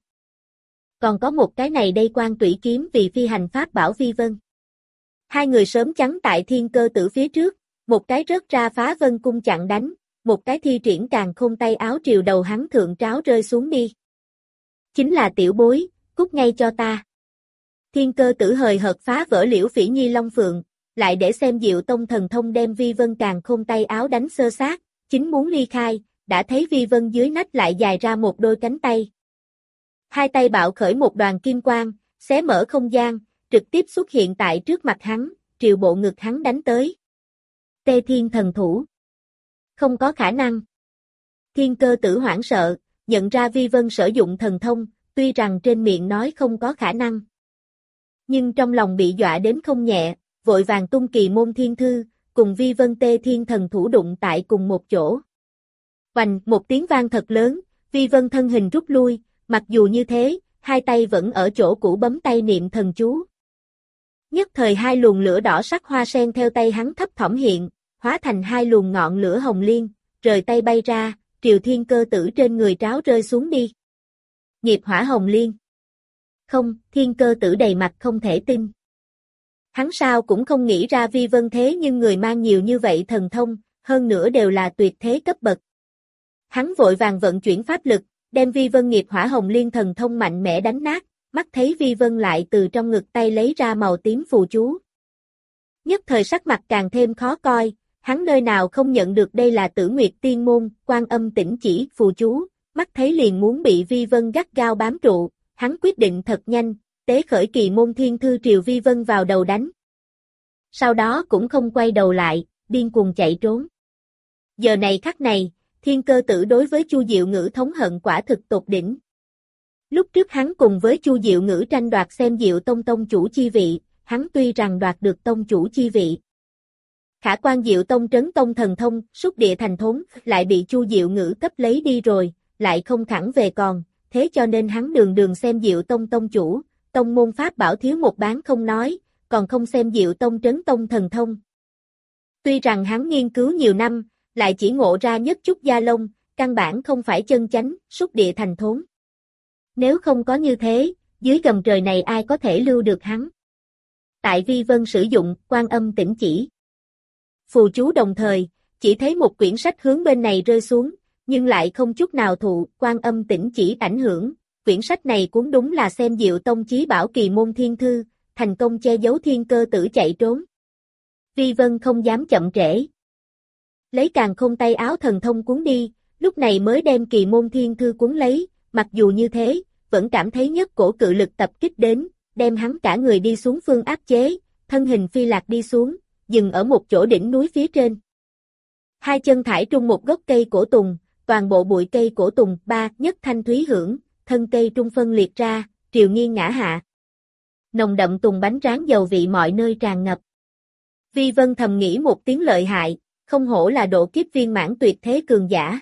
Còn có một cái này đây Quan Tủy kiếm vì phi hành pháp bảo Vi Vân. Hai người sớm chắn tại Thiên Cơ Tử phía trước, một cái rớt ra Phá Vân cung chặn đánh, một cái thi triển Càn Khôn tay áo triều đầu hắn thượng tráo rơi xuống đi. Chính là tiểu bối, cút ngay cho ta. Thiên Cơ Tử hời hợt phá vỡ Liễu Phỉ Nhi long phượng, lại để xem Diệu Tông thần thông đem Vi Vân Càn Khôn tay áo đánh xơ xác, chính muốn ly khai, đã thấy Vi Vân dưới nách lại dài ra một đôi cánh tay. Hai tay bạo khởi một đoàn kim quang, xé mở không gian, trực tiếp xuất hiện tại trước mặt hắn, triều bộ ngực hắn đánh tới. Tê Thiên thần thủ. Không có khả năng. Thiên Cơ Tử hoảng sợ, nhận ra Vi Vân sử dụng thần thông, tuy rằng trên miệng nói không có khả năng. Nhưng trong lòng bị dọa đến không nhẹ, vội vàng tung Kỳ Môn Thiên Thư, cùng Vi Vân Tê Thiên thần thủ đụng tại cùng một chỗ. Oành, một tiếng vang thật lớn, Vi Vân thân hình rút lui, mặc dù như thế, hai tay vẫn ở chỗ cũ bấm tay niệm thần chú. Nhất thời hai luồng lửa đỏ sắc hoa sen theo tay hắn thấp thỏm hiện, hóa thành hai luồng ngọn lửa hồng liên, rời tay bay ra, triều Thiên Cơ Tử trên người tráo rơi xuống đi. Nghiệp hỏa hồng liên. Không, Thiên Cơ Tử đầy mặt không thể tin. Hắn sao cũng không nghĩ ra Vi Vân thế nhưng người mang nhiều như vậy thần thông, hơn nữa đều là tuyệt thế cấp bậc. Hắn vội vàng vận chuyển pháp lực, đem Vi Vân nghiệp hỏa hồng liên thần thông mạnh mẽ đánh nát, mắt thấy Vi Vân lại từ trong ngực tay lấy ra màu tím phù chú. Nhất thời sắc mặt càng thêm khó coi, hắn nơi nào không nhận được đây là Tử Nguyệt Tiên môn, Quan Âm Tỉnh chỉ phù chú, mắt thấy liền muốn bị Vi Vân gắt gao bám trụ, hắn quyết định thật nhanh, tế khởi Kỳ Môn Thiên Thư triều Vi Vân vào đầu đánh. Sau đó cũng không quay đầu lại, điên cuồng chạy trốn. Giờ này khắc này, Thiên Cơ Tử đối với Chu Diệu Ngữ thống hận quả thực tột đỉnh. Lúc trước hắn cùng với Chu Diệu Ngữ tranh đoạt xem Diệu Tông tông chủ chi vị, hắn tuy rằng đoạt được tông chủ chi vị. Khả quan Diệu Tông trấn tông thần thông, xúc địa thành thốn, lại bị Chu Diệu Ngữ cấp lấy đi rồi, lại không khẳng về còn, thế cho nên hắn đường đường xem Diệu Tông tông chủ, tông môn pháp bảo thiếu một bán không nói, còn không xem Diệu Tông trấn tông thần thông. Tuy rằng hắn nghiên cứu nhiều năm, lại chỉ ngộ ra nhất chút da lông, căn bản không phải chân chánh, xúc địa thành thốn. Nếu không có như thế, dưới gầm trời này ai có thể lưu được hắn. Tại Vi Vân sử dụng Quan Âm Tỉnh chỉ. Phù chú đồng thời, chỉ thấy một quyển sách hướng bên này rơi xuống, nhưng lại không chút nào thụ Quan Âm Tỉnh chỉ ảnh hưởng. Quyển sách này cũng đúng là xem Diệu Tông chí bảo Kỳ Môn Thiên Thư, thành công che giấu Thiên Cơ Tử chạy trốn. Vi Vân không dám chậm trễ. Lấy Càn Khôn tay áo thần thông cuốn đi, lúc này mới đem Kỳ Môn Thiên Thư cuốn lấy, mặc dù như thế, vẫn cảm thấy nhất cổ cự lực tập kích đến, đem hắn cả người đi xuống phương áp chế, thân hình phi lạc đi xuống, dừng ở một chỗ đỉnh núi phía trên. Hai chân thải trung một gốc cây cổ tùng, toàn bộ bụi cây cổ tùng ba nhất thanh thúy hưởng, thân cây trung phân liệt ra, triều nghiêng ngã hạ. Nồng đậm tùng bánh rán dầu vị mọi nơi tràn ngập. Vi Vân thầm nghĩ một tiếng lợi hại, không hổ là độ kiếp viên mãn tuyệt thế cường giả.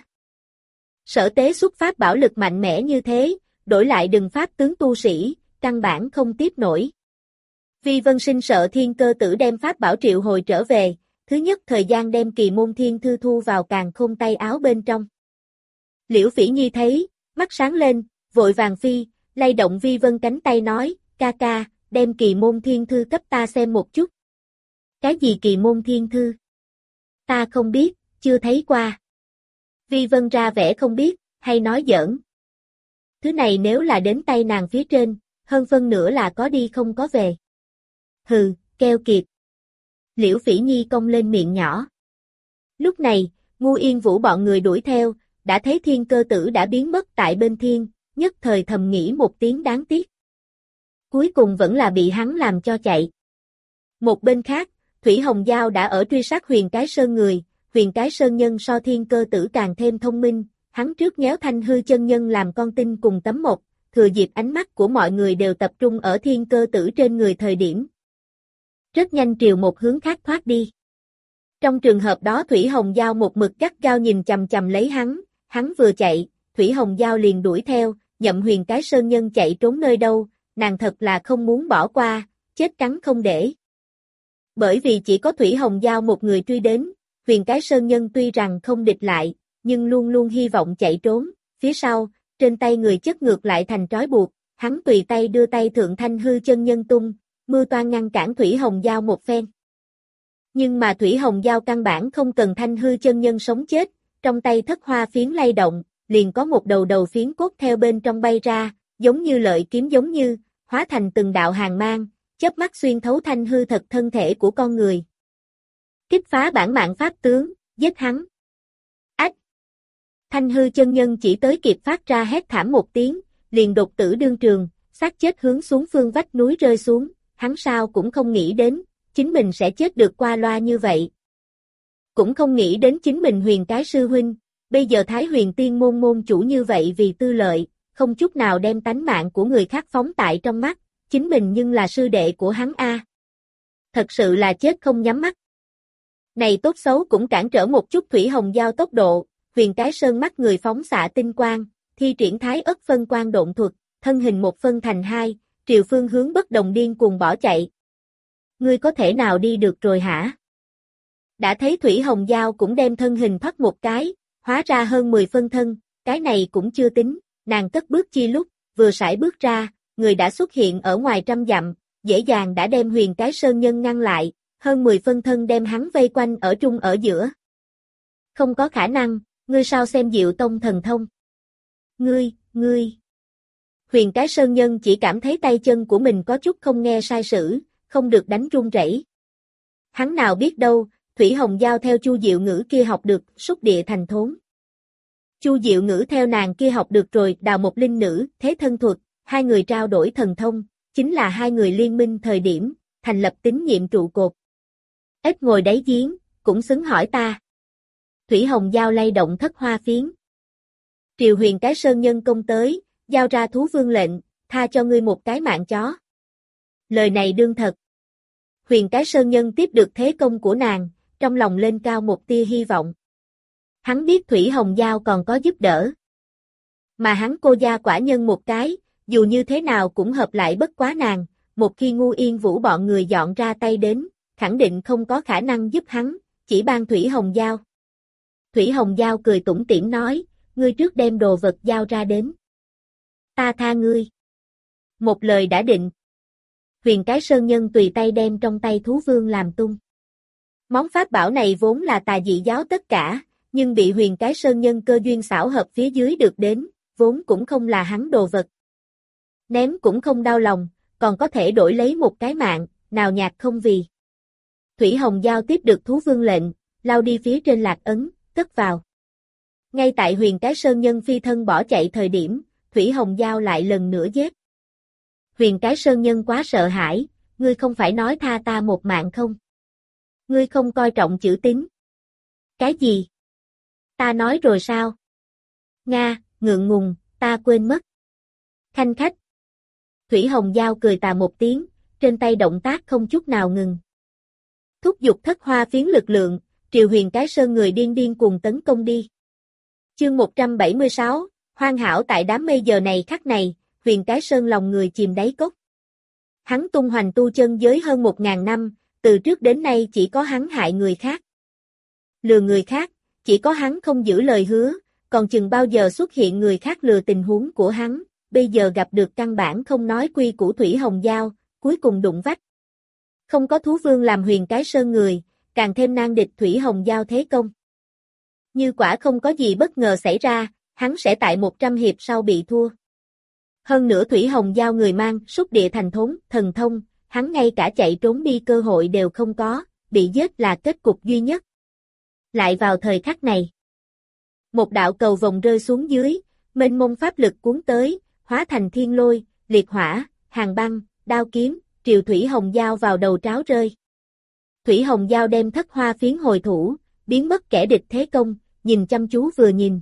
Sở tế xuất pháp bảo lực mạnh mẽ như thế, đổi lại đừng pháp tướng tu sĩ, căn bản không tiếp nổi. Vi Vân sinh sợ Thiên Cơ Tử đem pháp bảo triệu hồi trở về, thứ nhất thời gian đem Kỳ Môn Thiên Thư thu vào Càn Khôn tay áo bên trong. Liễu Phỉ Nhi thấy, mắt sáng lên, vội vàng phi, lay động Vi Vân cánh tay nói, ca ca, đem Kỳ Môn Thiên Thư cấp ta xem một chút. Cái gì Kỳ Môn Thiên Thư? Ta không biết, chưa thấy qua. Vi Vân ra vẻ không biết, hay nói giỡn. Thứ này nếu là đến tay nàng phía trên, hơn phân nửa là có đi không có về. Hừ, keo kiệt. Liễu Phỉ Nhi cong lên miệng nhỏ. Lúc này, Ngu Yên Vũ bọn người đuổi theo, đã thấy Thiên Cơ Tử đã biến mất tại bên thiên, nhất thời thầm nghĩ một tiếng đáng tiếc. Cuối cùng vẫn là bị hắn làm cho chạy. Một bên khác, Thủy Hồng Giao đã ở truy sát Huyền Cái Sơn người, Huyền Cái Sơn nhân so Thiên Cơ Tử càng thêm thông minh, hắn trước nhéo Thanh Hư chân nhân làm con tin cùng tấm mộc, thừa dịp ánh mắt của mọi người đều tập trung ở Thiên Cơ Tử trên người thời điểm. Rất nhanh triều một hướng khác thoát đi. Trong trường hợp đó Thủy Hồng Giao một mực gắt gao nhìn chằm chằm lấy hắn vừa chạy, Thủy Hồng Giao liền đuổi theo, nhậm Huyền Cái Sơn nhân chạy trốn nơi đâu, nàng thật là không muốn bỏ qua, chết cắn không để. Bởi vì chỉ có Thủy Hồng Giao một người truy đến, Huyền Cái Sơn nhân tuy rằng không địch lại, nhưng luôn luôn hy vọng chạy trốn, phía sau, trên tay người chất ngược lại thành trói buộc, hắn tùy tay đưa tay thượng Thanh Hư chân nhân tung, mưu toan ngăn cản Thủy Hồng Giao một phen. Nhưng mà Thủy Hồng Giao căn bản không cần Thanh Hư chân nhân sống chết, trong tay thất hoa phiến lay động, liền có một đầu phiến cốt theo bên trong bay ra, giống như lợi kiếm giống như, hóa thành từng đạo hàng mang, chớp mắt xuyên thấu Thanh Hư thật thân thể của con người. Kích phá bản mạng pháp tướng, giết hắn. Ách! Thanh Hư chân nhân chỉ tới kịp phát ra hét thảm một tiếng, liền đột tử đương trường, xác chết hướng xuống phương vách núi rơi xuống, hắn sao cũng không nghĩ đến, chính mình sẽ chết được qua loa như vậy. Cũng không nghĩ đến chính mình Huyền cái sư huynh, bây giờ Thái Huyền Tiên môn môn chủ như vậy vì tư lợi, không chút nào đem tánh mạng của người khác phóng tại trong mắt, chính mình nhưng là sư đệ của hắn a. Thật sự là chết không nhắm mắt. Này tốt xấu cũng cản trở một chút Thủy Hồng Giao tốc độ, Huyền cái sơn mắt người phóng xạ tinh quang, thi triển Thái Ất phân quang độn thuật, thân hình một phân thành hai, triều phương hướng bất đồng điên cuồng bỏ chạy. Ngươi có thể nào đi được rồi hả? Đã thấy Thủy Hồng Giao cũng đem thân hình thoát một cái, hóa ra hơn 10 phân thân, cái này cũng chưa tính, nàng cất bước chi lúc, vừa sải bước ra, người đã xuất hiện ở ngoài trăm dặm, dễ dàng đã đem Huyền cái sơn nhân ngăn lại, hơn 10 phân thân đem hắn vây quanh ở trung ở giữa. Không có khả năng, ngươi sao xem Diệu Tông thần thông? Ngươi. Huyền cái sơn nhân chỉ cảm thấy tay chân của mình có chút không nghe sai sử, không được đánh run rẩy. Hắn nào biết đâu, Thủy Hồng Giao theo Chu Diệu Ngữ kia học được, xúc địa thành thốn. Chu Diệu Ngữ theo nàng kia học được rồi, Đào Một Linh Nữ, thế thân thuật, hai người trao đổi thần thông, chính là hai người liên minh thời điểm, thành lập tín nhiệm trụ cột. Ếch ngồi đáy giếng, cũng xứng hỏi ta. Thủy Hồng Giao lay động thất hoa phiến. Triều Huyền cái sơn nhân công tới, giao ra thú vương lệnh, tha cho ngươi một cái mạng chó. Lời này đương thật. Huyền cái sơn nhân tiếp được thế công của nàng, trong lòng lên cao một tia hy vọng. Hắn biết Thủy Hồng Giao còn có giúp đỡ. Mà hắn cô gia quả nhân một cái, dù như thế nào cũng hợp lại bất quá nàng, một khi Ngu Yên Vũ bọn người dọn ra tay đến, khẳng định không có khả năng giúp hắn, chỉ ban Thủy Hồng Giao. Thủy Hồng Giao cười tủm tỉm nói, ngươi trước đem đồ vật giao ra đến. Ta tha ngươi. Một lời đã định. Huyền cái sơn nhân tùy tay đem trong tay thú vương làm tung. Món pháp bảo này vốn là tà dị giáo tất cả, nhưng bị Huyền cái sơn nhân cơ duyên xảo hợp phía dưới được đến, vốn cũng không là hắn đồ vật. Ném cũng không đau lòng, còn có thể đổi lấy một cái mạng, nào nhạc không vì. Thủy Hồng Giao tiếp được thú vương lệnh, lao đi phía trên lạc ấn, cất vào. Ngay tại Huyền cái sơn nhân phi thân bỏ chạy thời điểm, Thủy Hồng Giao lại lần nữa giết. Huyền cái sơn nhân quá sợ hãi, ngươi không phải nói tha ta một mạng không? Ngươi không coi trọng chữ tín. Cái gì? Ta nói rồi sao? Nga, ngượng ngùng, ta quên mất. Khanh khách. Thủy Hồng Giao cười tà một tiếng, trên tay động tác không chút nào ngừng. Thúc giục thất hoa phiến lực lượng, Triều Huyền cái sơn người điên điên cùng tấn công đi. Chương 176, hoàn hảo tại đám mây giờ này khắc này, Huyền cái sơn lòng người chìm đáy cốc. Hắn tung hoành tu chân giới hơn 1000 năm, từ trước đến nay chỉ có hắn hại người khác. Lừa người khác, chỉ có hắn không giữ lời hứa, còn chừng bao giờ xuất hiện người khác lừa tình huống của hắn, bây giờ gặp được căn bản không nói quy của Thủy Hồng Giao, cuối cùng đụng vách. Không có thú vương làm Huyền cái sơn người, càng thêm nan địch Thủy Hồng Giao thế công. Như quả không có gì bất ngờ xảy ra, hắn sẽ tại 100 hiệp sau bị thua. Hơn nữa Thủy Hồng Giao người mang xúc địa thành thốn, thần thông, hắn ngay cả chạy trốn đi cơ hội đều không có, bị giết là kết cục duy nhất. Lại vào thời khắc này, một đạo cầu vồng rơi xuống dưới, mênh mông pháp lực cuốn tới, hóa thành thiên lôi, liệt hỏa, hàng băng, đao kiếm, triều Thủy Hồng Giao vào đầu tráo rơi. Thủy Hồng Giao đem thất hoa phiến hồi thủ, biến mất kẻ địch thế công, nhìn chăm chú vừa nhìn.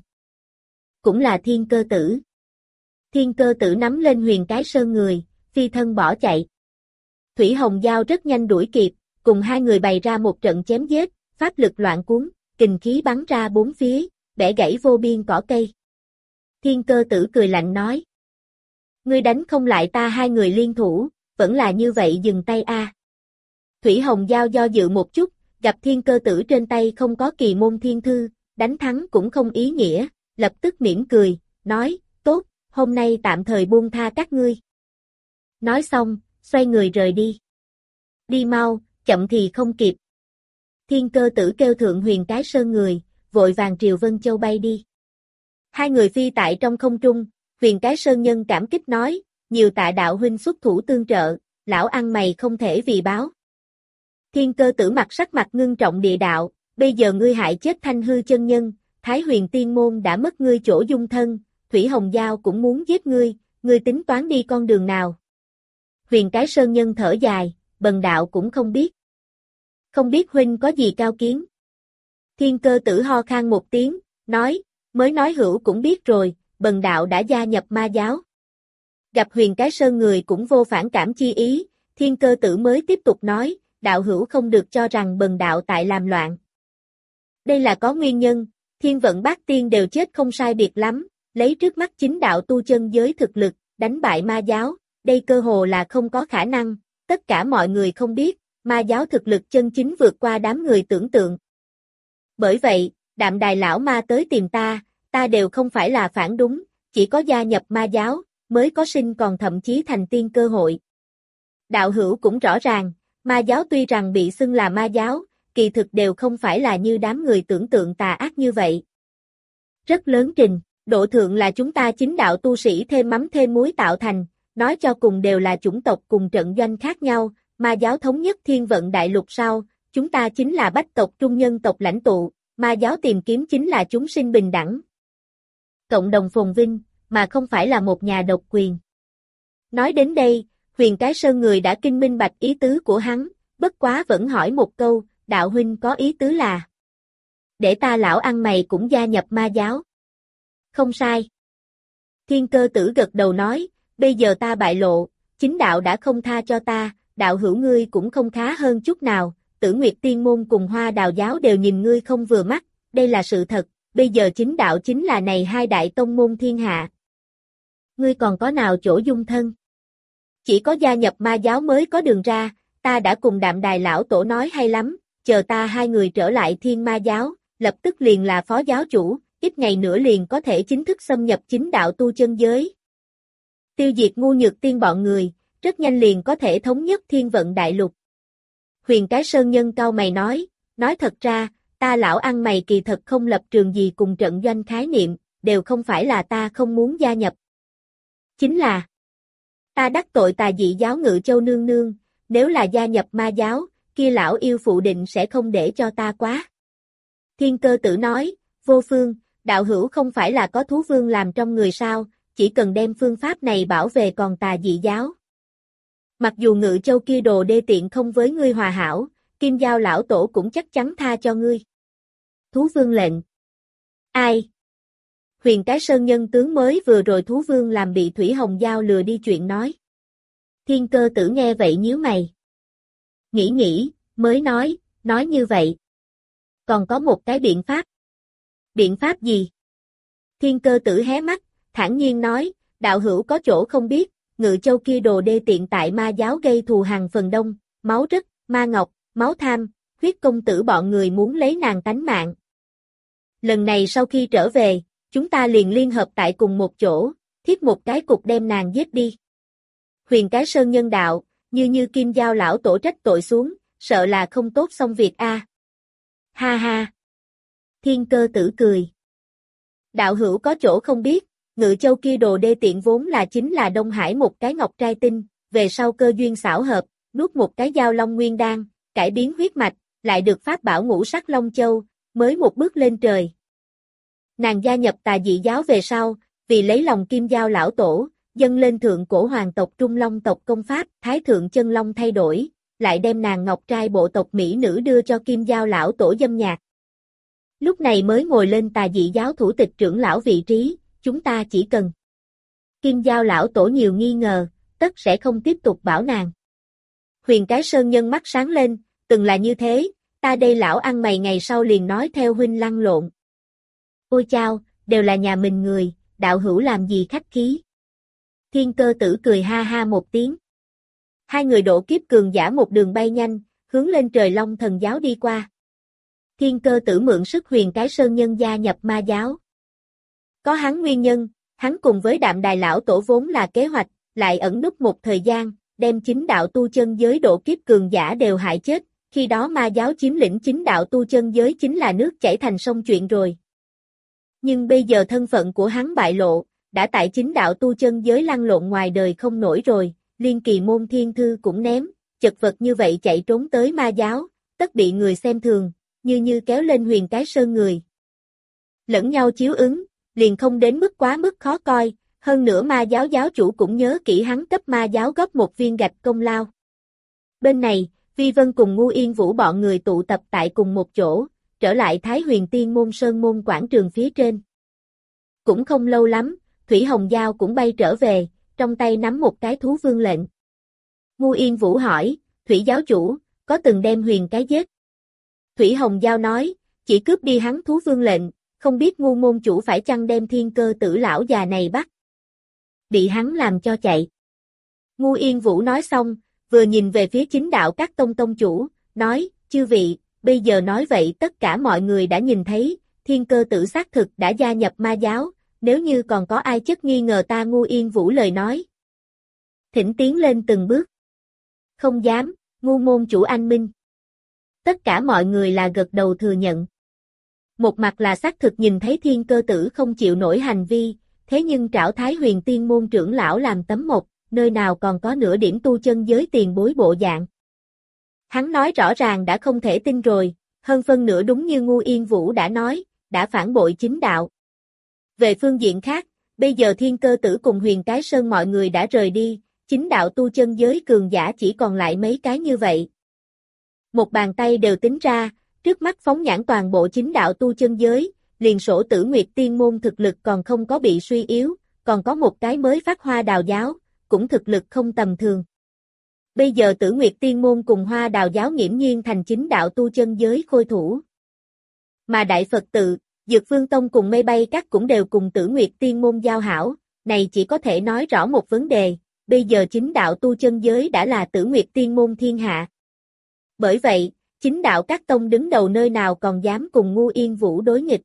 Cũng là Thiên Cơ Tử. Thiên Cơ Tử nắm lên Huyền cái sơn người, phi thân bỏ chạy. Thủy Hồng Giao rất nhanh đuổi kịp, cùng hai người bày ra một trận chém giết, pháp lực loạn cuốn, kình khí bắn ra bốn phía, bẻ gãy vô biên cỏ cây. Thiên Cơ Tử cười lạnh nói. Ngươi đánh không lại ta hai người liên thủ, vẫn là như vậy dừng tay a. Thủy Hồng Giao do dự một chút, gặp Thiên Cơ Tử trên tay không có kỳ môn thiên thư, đánh thắng cũng không ý nghĩa, lập tức mỉm cười, nói, tốt, hôm nay tạm thời buông tha các ngươi. Nói xong, xoay người rời đi. Đi mau, chậm thì không kịp. Thiên Cơ Tử kêu Thượng Huyền Cái Sơn người, vội vàng triều Vân Châu bay đi. Hai người phi tại trong không trung, Huyền Cái Sơn nhân cảm kích nói, nhiều tạ đạo huynh xuất thủ tương trợ, lão ăn mày không thể vì báo. Thiên Cơ Tử sắc mặt ngưng trọng địa đạo, bây giờ ngươi hại chết Thanh Hư chân nhân, Thái Huyền Tiên môn đã mất ngươi chỗ dung thân, Thủy Hồng Giao cũng muốn giết ngươi tính toán đi con đường nào? Huyền Cái Sơn nhân thở dài, bần đạo cũng không biết. Không biết huynh có gì cao kiến? Thiên Cơ Tử ho khan một tiếng, nói, mới nói hữu cũng biết rồi, bần đạo đã gia nhập ma giáo. Gặp Huyền Cái Sơn người cũng vô phản cảm chi ý, Thiên Cơ Tử mới tiếp tục nói, đạo hữu không được cho rằng bần đạo tại làm loạn. Đây là có nguyên nhân, Thiên Vận Bát Tiên đều chết không sai biệt lắm, lấy trước mắt chính đạo tu chân giới thực lực, đánh bại ma giáo, đây cơ hồ là không có khả năng, tất cả mọi người không biết, ma giáo thực lực chân chính vượt qua đám người tưởng tượng. Bởi vậy, Đạm Đài lão ma tới tìm ta đều không phải là phản đúng, chỉ có gia nhập ma giáo, mới có sinh còn thậm chí thành tiên cơ hội. Đạo hữu cũng rõ ràng, ma giáo tuy rằng bị xưng là ma giáo, kỳ thực đều không phải là như đám người tưởng tượng tà ác như vậy. Rất lớn trình, độ thượng là chúng ta chính đạo tu sĩ thêm mắm thêm muối tạo thành, nói cho cùng đều là chủng tộc cùng trận doanh khác nhau, ma giáo thống nhất thiên vận đại lục sau, chúng ta chính là bách tộc trung nhân tộc lãnh tụ, ma giáo tìm kiếm chính là chúng sinh bình đẳng. Cộng đồng phồn vinh, mà không phải là một nhà độc quyền. Nói đến đây, Huyền Cái Sơn người đã kinh minh bạch ý tứ của hắn, bất quá vẫn hỏi một câu, đạo huynh có ý tứ là để ta lão ăn mày cũng gia nhập ma giáo. Không sai. Thiên Cơ Tử gật đầu nói, bây giờ ta bại lộ, chính đạo đã không tha cho ta, đạo hữu ngươi cũng không khá hơn chút nào, Tử Nguyệt Tiên môn cùng Hoa Đào giáo đều nhìn ngươi không vừa mắt, đây là sự thật, bây giờ chính đạo chính là này hai đại tông môn thiên hạ. Ngươi còn có nào chỗ dung thân? Chỉ có gia nhập ma giáo mới có đường ra, ta đã cùng Đạm Đài lão tổ nói hay lắm, chờ ta hai người trở lại Thiên Ma giáo, lập tức liền là phó giáo chủ, ít ngày nữa liền có thể chính thức xâm nhập chính đạo tu chân giới. Tiêu diệt ngu nhược tiên bọn người, rất nhanh liền có thể thống nhất thiên vận đại lục. Huyền Cái Sơn nhân cau mày nói thật ra, ta lão ăn mày kỳ thật không lập trường gì cùng trận doanh khái niệm, đều không phải là ta không muốn gia nhập. Chính là, ta đắc tội Tà Dị giáo Ngự Châu nương nương, nếu là gia nhập ma giáo, kia lão yêu phụ định sẽ không để cho ta quá. Thiên Cơ Tử nói, vô phương, đạo hữu không phải là có thú vương làm trong người sao, chỉ cần đem phương pháp này bảo vệ còn Tà Dị giáo. Mặc dù Ngự Châu kia đồ đê tiện không với ngươi hòa hảo, Kim Giao lão tổ cũng chắc chắn tha cho ngươi. Thú vương lệnh. Ai? Huyền Cái Sơn nhân tướng mới vừa rồi thú vương làm bị Thủy Hồng Giao lừa đi chuyện nói. Thiên Cơ Tử nghe vậy nhíu mày. Nghĩ, mới nói như vậy. Còn có một cái biện pháp. Biện pháp gì? Thiên Cơ Tử hé mắt, thản nhiên nói, đạo hữu có chỗ không biết, Ngự Châu kia đồ đê tiện tại ma giáo gây thù hằn phần đông, máu rất, ma ngọc, máu tham, huyết công tử bọn người muốn lấy nàng tánh mạng. Lần này sau khi trở về, chúng ta liền liên hợp tại cùng một chỗ, thiết một cái cục đem nàng giết đi. Huyền Cái Sơn nhân đạo, như Kim Giao lão tổ trách tội xuống, sợ là không tốt xong việc a. Ha ha. Thiên Cơ Tử cười. Đạo hữu có chỗ không biết, Ngự Châu kia đồ đê tiện vốn là chính là Đông Hải một cái ngọc trai tinh, về sau cơ duyên xảo hợp, nuốt một cái Giao Long Nguyên đan, cải biến huyết mạch, lại được pháp bảo Ngũ Sắc Long Châu, mới một bước lên trời. Nàng gia nhập Tà Dị giáo về sau, vì lấy lòng Kim Giao lão tổ, dâng lên thượng cổ hoàng tộc Trung Long tộc công pháp, Thái thượng chân long thay đổi, lại đem nàng ngọc trai bộ tộc mỹ nữ đưa cho Kim Giao lão tổ dâm nhạc. Lúc này mới ngồi lên Tà Dị giáo thủ tịch trưởng lão vị trí, chúng ta chỉ cần. Kim Giao lão tổ nhiều nghi ngờ, tất sẽ không tiếp tục bảo nàng. Huyền Cái Sơn nhân mắt sáng lên, từng là như thế, ta đây lão ăn mày ngày sau liền nói theo huynh lăn lộn. Ôi chao, đều là nhà mình người, đạo hữu làm gì khách khí. Thiên Cơ Tử cười ha ha một tiếng. Hai người độ kiếp cường giả một đường bay nhanh, hướng lên trời Long Thần giáo đi qua. Thiên Cơ Tử mượn sức Huyền Cái Sơn nhân gia nhập ma giáo. Có hắn nguyên nhân, Hắn cùng với Đạm Đài lão tổ vốn là kế hoạch, lại ẩn núp một thời gian, đem chính đạo tu chân giới độ kiếp cường giả đều hại chết, khi đó ma giáo chiếm lĩnh chính đạo tu chân giới chính là nước chảy thành sông chuyện rồi. Nhưng bây giờ thân phận của hắn bại lộ, đã tại chính đạo tu chân giới lăn lộn ngoài đời không nổi rồi, liên kỳ môn thiên thư cũng ném, chật vật như vậy chạy trốn tới ma giáo, tất bị người xem thường, như kéo lên Huyền Cái Sơn người. Lẫn nhau chiếu ứng, liền không đến mức quá mức khó coi, hơn nữa ma giáo giáo chủ cũng nhớ kỹ hắn cấp ma giáo góp một viên gạch công lao. Bên này, Vi Vân cùng Ngu Yên Vũ bọn người tụ tập tại cùng một chỗ, trở lại Thái Huyền Tiên Môn Sơn Môn quảng trường phía trên. Cũng không lâu lắm, Thủy Hồng Giao cũng bay trở về, trong tay nắm một cái thú vương lệnh. Ngu Yên Vũ hỏi, Thủy giáo chủ, có từng đem Huyền Cái giết? Thủy Hồng Giao nói, chỉ cướp đi hắn thú vương lệnh, không biết Ngu môn chủ phải chăng đem Thiên Cơ Tử lão già này bắt. Bị hắn làm cho chạy. Ngu Yên Vũ nói xong, vừa nhìn về phía chính đạo các tông chủ, nói, chư vị, bây giờ nói vậy tất cả mọi người đã nhìn thấy, Thiên Cơ Tử xác thực đã gia nhập ma giáo, nếu như còn có ai chất nghi ngờ ta Ngu Yên Vũ lời nói. Thỉnh tiến lên từng bước. Không dám, Ngu môn chủ anh minh. Tất cả mọi người là gật đầu thừa nhận. Một mặt là xác thực nhìn thấy Thiên Cơ Tử không chịu nổi hành vi, thế nhưng trảo Thái Huyền Tiên môn trưởng lão làm tấm mộc, nơi nào còn có nửa điểm tu chân giới tiền bối bộ dạng. Hắn nói rõ ràng đã không thể tin rồi, hơn phân nửa đúng như Ngu Yên Vũ đã nói, đã phản bội chính đạo. Về phương diện khác, bây giờ Thiên Cơ Tử cùng Huyền Cái Sơn mọi người đã rời đi, chính đạo tu chân giới cường giả chỉ còn lại mấy cái như vậy. Một bàn tay đều tính ra, trước mắt phóng nhãn toàn bộ chính đạo tu chân giới, liền sổ Tử Nguyệt Tiên môn thực lực còn không có bị suy yếu, còn có một cái mới phát Hoa Đào giáo, cũng thực lực không tầm thường. Bây giờ Tử Nguyệt Tiên môn cùng Hoa Đào giáo nghiễm nhiên thành chính đạo tu chân giới khôi thủ. Mà Đại Phật tự, Dược Phương Tông cùng Mây Bay Các cũng đều cùng Tử Nguyệt Tiên môn giao hảo, này chỉ có thể nói rõ một vấn đề, bây giờ chính đạo tu chân giới đã là Tử Nguyệt Tiên môn thiên hạ. Bởi vậy, chính đạo các tông đứng đầu nơi nào còn dám cùng Ngu Yên Vũ đối nghịch.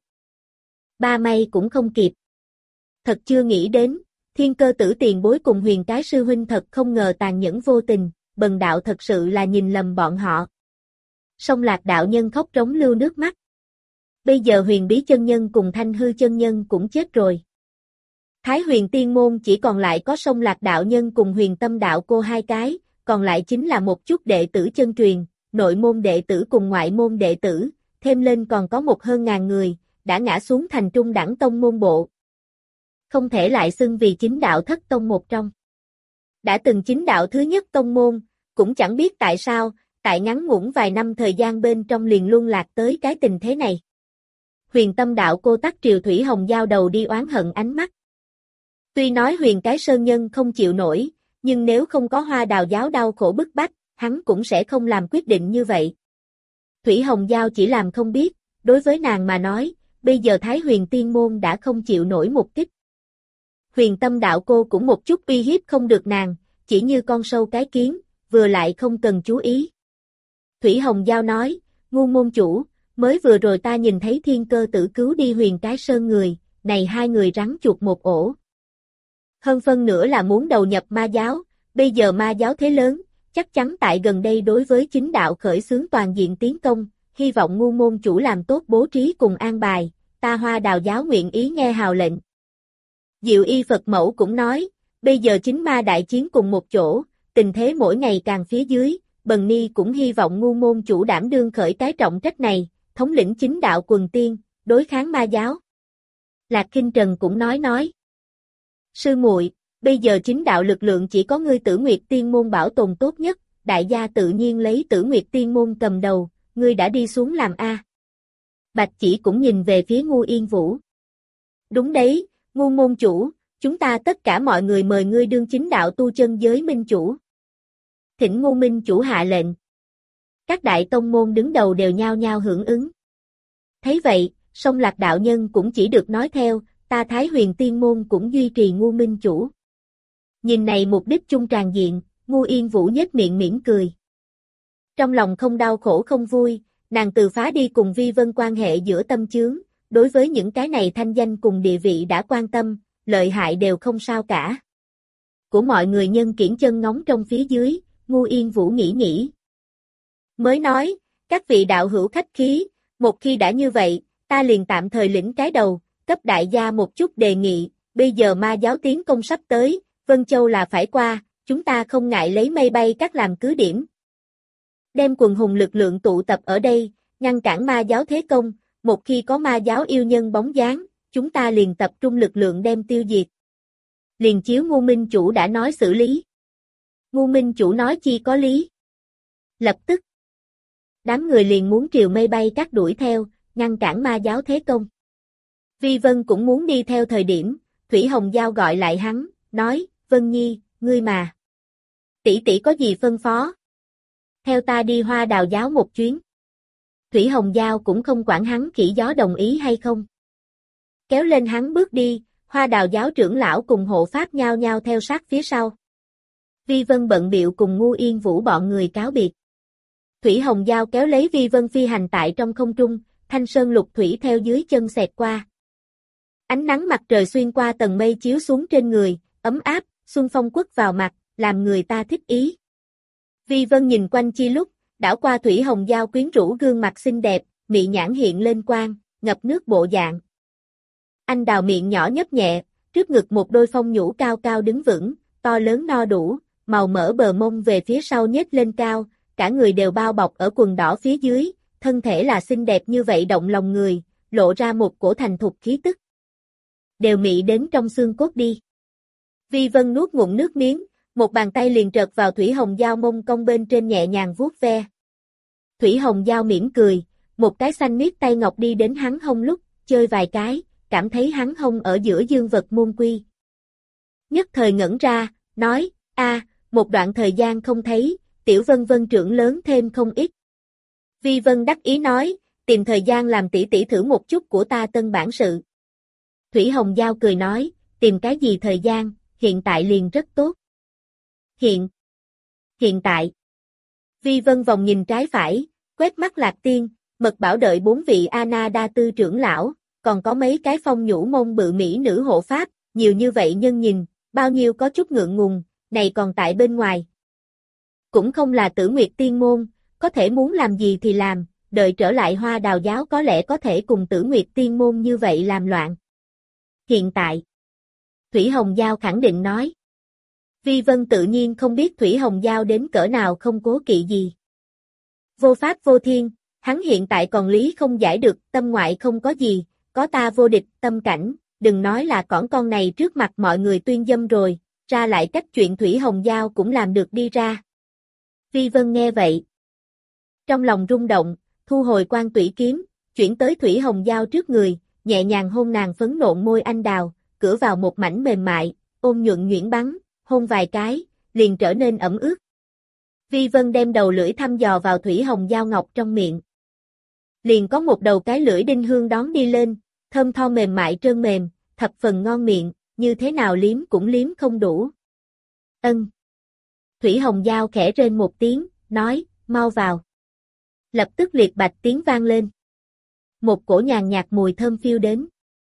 Ba may cũng không kịp. Thật chưa nghĩ đến, Thiên Cơ Tử tiền bối cùng Huyền Cái sư huynh thật không ngờ tàn nhẫn vô tình, bần đạo thật sự là nhìn lầm bọn họ. Song Lạc đạo nhân khóc rống lưu nước mắt. Bây giờ Huyền Bí chân nhân cùng Thanh Hư chân nhân cũng chết rồi. Thái Huyền Tiên môn chỉ còn lại có Song Lạc đạo nhân cùng Huyền Tâm đạo cô hai cái, còn lại chính là một chút đệ tử chân truyền, nội môn đệ tử cùng ngoại môn đệ tử, thêm lên còn có một hơn ngàn người, đã ngã xuống thành trung đẳng tông môn bộ. Không thể lại xưng vì chính đạo thất tông một trong. Đã từng chính đạo thứ nhất tông môn, cũng chẳng biết tại sao, tại ngắn ngủn vài năm thời gian bên trong liền luân lạc tới cái tình thế này. Huyền Tâm đạo cô Tắc Triều Thủy Hồng giao đầu đi oán hận ánh mắt. Tuy nói Huyền Cái Sơn nhân không chịu nổi, nhưng nếu không có Hoa Đào giáo đau khổ bức bách, hắn cũng sẽ không làm quyết định như vậy. Thủy Hồng giao chỉ làm không biết, đối với nàng mà nói, bây giờ Thái Huyền Tiên môn đã không chịu nổi một kích. Huyền Tâm đạo cô cũng một chút uy hiếp không được nàng, chỉ như con sâu cái kiến, vừa lại không cần chú ý. Thủy Hồng giao nói, Ngu môn chủ, mới vừa rồi ta nhìn thấy Thiên Cơ Tử cứu đi Huyền Cái Sơn người, này hai người rắn chuột một ổ. Hơn phân nữa là muốn đầu nhập ma giáo, bây giờ ma giáo thế lớn, chắc chắn tại gần đây đối với chính đạo khởi xướng toàn diện tiến công, hy vọng Ngu môn chủ làm tốt bố trí cùng an bài, ta Hoa Đào giáo nguyện ý nghe hào lệnh. Diệu Y Phật Mẫu cũng nói, bây giờ chính ma đại chiến cùng một chỗ, tình thế mỗi ngày càng phía dưới, Bần Ni cũng hy vọng Ngu môn chủ đảm đương khởi cái trọng trách này, thống lĩnh chính đạo quần tiên, đối kháng ma giáo. Lạc Kinh Trần cũng nói. Sư muội, bây giờ chính đạo lực lượng chỉ có ngươi Tử Nguyệt Tiên môn bảo tồn tốt nhất, đại gia tự nhiên lấy Tử Nguyệt Tiên môn cầm đầu, ngươi đã đi xuống làm A. Bạch Chỉ cũng nhìn về phía Ngu Yên Vũ. Đúng đấy, Ngu môn chủ, chúng ta tất cả mọi người mời ngươi đương chính đạo tu chân giới minh chủ. Thỉnh Ngu minh chủ hạ lệnh. Các đại tông môn đứng đầu đều nhao nhao hưởng ứng. Thấy vậy, Song Lạc đạo nhân cũng chỉ được nói theo, ta Thái Huyền Tiên môn cũng duy trì Ngu minh chủ. Nhìn này mục đích chung tràn diện, Ngu Yên Vũ nhếch miệng mỉm cười. Trong lòng không đau khổ không vui, nàng từ phá đi cùng Vi Vân quan hệ giữa tâm chướng, đối với những cái này thanh danh cùng địa vị đã quan tâm, lợi hại đều không sao cả. Của mọi người nhân kiển chân ngóng trong phía dưới, Ngu Yên Vũ nghĩ. Mới nói, các vị đạo hữu khách khí, một khi đã như vậy, ta liền tạm thời lĩnh cái đầu, cấp đại gia một chút đề nghị, bây giờ ma giáo tiến công sắp tới, Vân Châu là phải qua, chúng ta không ngại lấy mây bay các làm cứ điểm. Đem quần hùng lực lượng tụ tập ở đây, ngăn cản ma giáo thế công, một khi có ma giáo yêu nhân bóng dáng, chúng ta liền tập trung lực lượng đem tiêu diệt. Liền chiếu Ngu Minh Chủ đã nói xử lý. Ngu Minh Chủ nói chi có lý. Lập tức, đám người liền muốn triều mây bay các đuổi theo, ngăn cản ma giáo thế công. Vi Vân cũng muốn đi theo thời điểm, Thủy Hồng Giao gọi lại hắn, nói, Vân Nhi, ngươi mà. Tỷ tỷ có gì phân phó? Theo ta đi Hoa Đào giáo một chuyến. Thủy Hồng Giao cũng không quản hắn khỉ gió đồng ý hay không. Kéo lên hắn bước đi, Hoa Đào giáo trưởng lão cùng hộ pháp nhao nhao theo sát phía sau. Vi Vân bận bịu cùng Ngu Yên Vũ bọn người cáo biệt. Thủy Hồng Giao kéo lấy Vi Vân phi hành tại trong không trung, thanh sơn lục thủy theo dưới chân xẹt qua. Ánh nắng mặt trời xuyên qua tầng mây chiếu xuống trên người, ấm áp, xuân phong quất vào mặt, làm người ta thích ý. Vi Vân nhìn quanh chi lúc, đảo qua Thủy Hồng Giao quyến rũ gương mặt xinh đẹp, mị nhãn hiện lên quang, ngập nước bộ dạng. Anh đào miệng nhỏ nhấp nhẹ, trước ngực một đôi phong nhũ cao cao đứng vững, to lớn no đủ, màu mỡ bờ mông về phía sau nhếch lên cao, cả người đều bao bọc ở quần đỏ phía dưới, thân thể là xinh đẹp như vậy động lòng người, lộ ra một cổ thành thục khí tức. Đều mị đến trong xương cốt đi. Vi Vân nuốt ngụm nước miếng, một bàn tay liền trợt vào Thủy Hồng Giao mông cong bên trên nhẹ nhàng vuốt ve. Thủy Hồng Giao mỉm cười, một cái xanh miết tay ngọc đi đến hắn hông lúc, chơi vài cái, cảm thấy hắn hông ở giữa dương vật môn quy. Nhất thời ngẩn ra, nói, một đoạn thời gian không thấy, Tiểu Vân Vân trưởng lớn thêm không ít. Vi Vân đắc ý nói, tìm thời gian làm tỷ tỷ thử một chút của ta tân bản sự. Thủy Hồng Giao cười nói, tìm cái gì thời gian, hiện tại liền rất tốt. Hiện tại. Vi Vân vòng nhìn trái phải, quét mắt Lạc Tiên, mật bảo đợi 4 vị Ana Đa Tư trưởng lão, còn có mấy cái phong nhũ mông bự mỹ nữ hộ pháp, nhiều như vậy nhân nhìn, bao nhiêu có chút ngượng ngùng, này còn tại bên ngoài. Cũng không là Tử Nguyệt Tiên môn, có thể muốn làm gì thì làm, đợi trở lại Hoa Đào giáo có lẽ có thể cùng Tử Nguyệt Tiên môn như vậy làm loạn. Hiện tại. Thủy Hồng Giao khẳng định nói. Vi Vân tự nhiên không biết Thủy Hồng Giao đến cỡ nào không cố kỵ gì. Vô pháp vô thiên, hắn hiện tại còn lý không giải được, tâm ngoại không có gì, có ta vô địch, tâm cảnh, đừng nói là con này trước mặt mọi người tuyên dâm rồi, ra lại cách chuyện Thủy Hồng Giao cũng làm được đi ra. Vi Vân nghe vậy. Trong lòng rung động, thu hồi quan tủy kiếm, chuyển tới Thủy Hồng Giao trước người, nhẹ nhàng hôn nàng phấn nộn môi anh đào, cửa vào một mảnh mềm mại, ôm nhuận nhuyễn bắn, hôn vài cái, liền trở nên ẩm ướt. Vi Vân đem đầu lưỡi thăm dò vào Thủy Hồng Giao ngọc trong miệng. Liền có một đầu cái lưỡi đinh hương đón đi lên, thơm tho mềm mại trơn mềm, thập phần ngon miệng, như thế nào liếm cũng liếm không đủ. Ân. Thủy Hồng Giao khẽ rên một tiếng, nói, mau vào. Lập tức liệt bạch tiếng vang lên. Một cổ nhàn nhạt mùi thơm phiêu đến.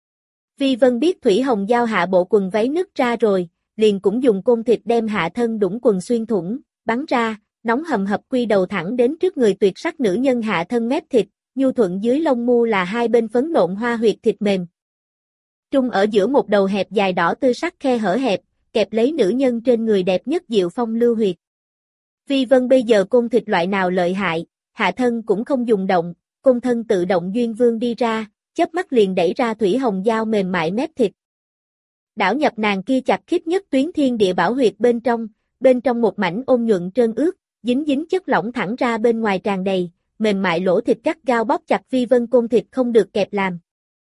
Vi Vân biết Thủy Hồng Giao hạ bộ quần váy nứt ra rồi, liền cũng dùng côn thịt đem hạ thân đũng quần xuyên thủng, bắn ra, nóng hầm hập quy đầu thẳng đến trước người tuyệt sắc nữ nhân hạ thân mép thịt, nhu thuận dưới lông mu là hai bên phấn nộn hoa huyệt thịt mềm. Trung ở giữa một đầu hẹp dài đỏ tươi sắc khe hở hẹp, kẹp lấy nữ nhân trên người đẹp nhất Diệu Phong lưu huyệt. Vi Vân bây giờ côn thịt loại nào lợi hại, hạ thân cũng không dùng động, côn thân tự động duyên vương đi ra, chớp mắt liền đẩy ra Thủy Hồng Giao mềm mại mép thịt. Đảo nhập nàng kia chặt khít nhất tuyến thiên địa bảo huyệt bên trong một mảnh ôn nhuận trơn ướt, dính dính chất lỏng thẳng ra bên ngoài tràn đầy, mềm mại lỗ thịt cắt gao bóp chặt Vi Vân côn thịt không được kẹp làm.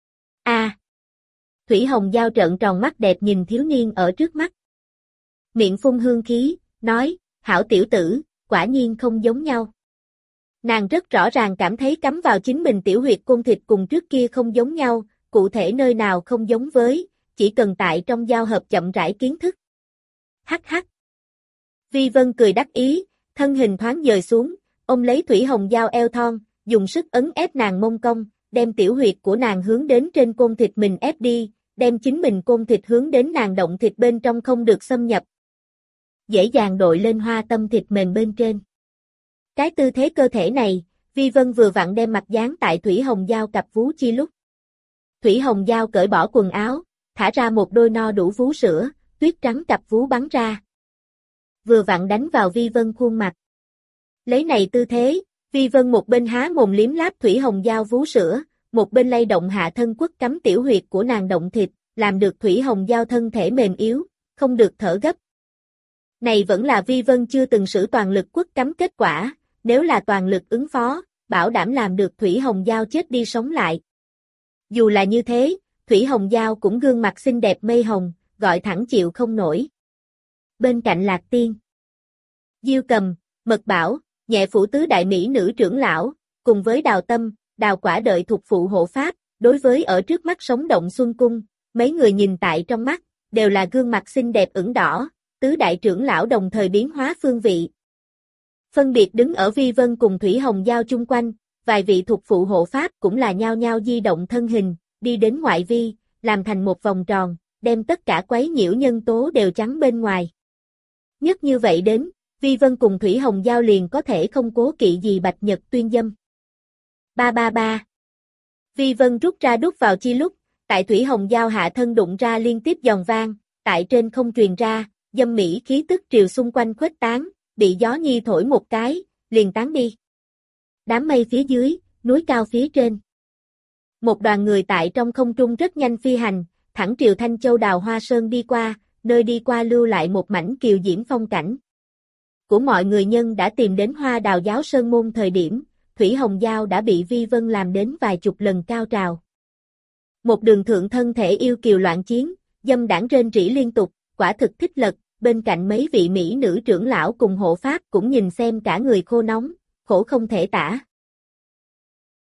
Thủy Hồng Giao trợn tròn mắt đẹp nhìn thiếu niên ở trước mắt. Miệng phun hương khí, nói, hảo tiểu tử, quả nhiên không giống nhau. Nàng rất rõ ràng cảm thấy cắm vào chính mình tiểu huyệt côn thịt cùng trước kia không giống nhau, cụ thể nơi nào không giống với, chỉ cần tại trong giao hợp chậm rãi kiến thức. Hắc hắc. Vi Vân cười đắc ý, thân hình thoáng dời xuống, ôm lấy Thủy Hồng Giao eo thon, dùng sức ấn ép nàng mông cong, đem tiểu huyệt của nàng hướng đến trên côn thịt mình ép đi, đem chính mình côn thịt hướng đến nàng động thịt bên trong không được xâm nhập. Dễ dàng đội lên hoa tâm thịt mềm bên trên. Cái tư thế cơ thể này, Vi Vân vừa vặn đem mặt dán tại Thủy Hồng Giao cặp vú chi lúc. Thủy Hồng Giao cởi bỏ quần áo, thả ra một đôi no đủ vú sữa, tuyết trắng cặp vú bắn ra. Vừa vặn đánh vào Vi Vân khuôn mặt. Lấy này tư thế, Vi Vân một bên há mồm liếm láp Thủy Hồng Giao vú sữa, một bên lay động hạ thân quất cắm tiểu huyệt của nàng động thịt, làm được Thủy Hồng Giao thân thể mềm yếu, không được thở gấp. Này vẫn là Vi Vân chưa từng sử toàn lực quất cắm kết quả, nếu là toàn lực ứng phó, bảo đảm làm được Thủy Hồng Giao chết đi sống lại. Dù là như thế, Thủy Hồng Giao cũng gương mặt xinh đẹp mây hồng, gọi thẳng chịu không nổi. Bên cạnh Lạc Tiên, Diêu Cầm, Mật Bảo, Nhẹ Phủ tứ đại mỹ nữ trưởng lão, cùng với Đào Tâm, Đào Quả đợi thuộc phụ hộ pháp, đối với ở trước mắt sống động xuân cung, mấy người nhìn tại trong mắt, đều là gương mặt xinh đẹp ửng đỏ, tứ đại trưởng lão đồng thời biến hóa phương vị. Phân biệt đứng ở Vi Vân cùng Thủy Hồng Giao chung quanh, vài vị thuộc phụ hộ pháp cũng là nhao nhao di động thân hình, đi đến ngoại vi, làm thành một vòng tròn, đem tất cả quấy nhiễu nhân tố đều chắn bên ngoài. Nhất như vậy đến, Vi Vân cùng Thủy Hồng Giao liền có thể không cố kỵ gì Bạch Nhật tuyên dâm. 333 Vi Vân rút ra đút vào chi lúc, tại Thủy Hồng Giao hạ thân đụng ra liên tiếp giòn vang, tại trên không truyền ra, dâm mỹ khí tức triều xung quanh khuếch tán, bị gió nhi thổi một cái, liền tán đi. Đám mây phía dưới, núi cao phía trên. Một đoàn người tại trong không trung rất nhanh phi hành, thẳng triều Thanh Châu Đào Hoa Sơn đi qua, nơi đi qua lưu lại một mảnh kiều diễm phong cảnh. Của mọi người nhân đã tìm đến Hoa Đào giáo sơn môn thời điểm, Thủy Hồng Giao đã bị Vi Vân làm đến vài chục lần cao trào. Một đường thượng thân thể yêu kiều loạn chiến, dâm đảng rên rỉ liên tục, quả thực thích lật, bên cạnh mấy vị mỹ nữ trưởng lão cùng hộ pháp cũng nhìn xem cả người khô nóng, khổ không thể tả.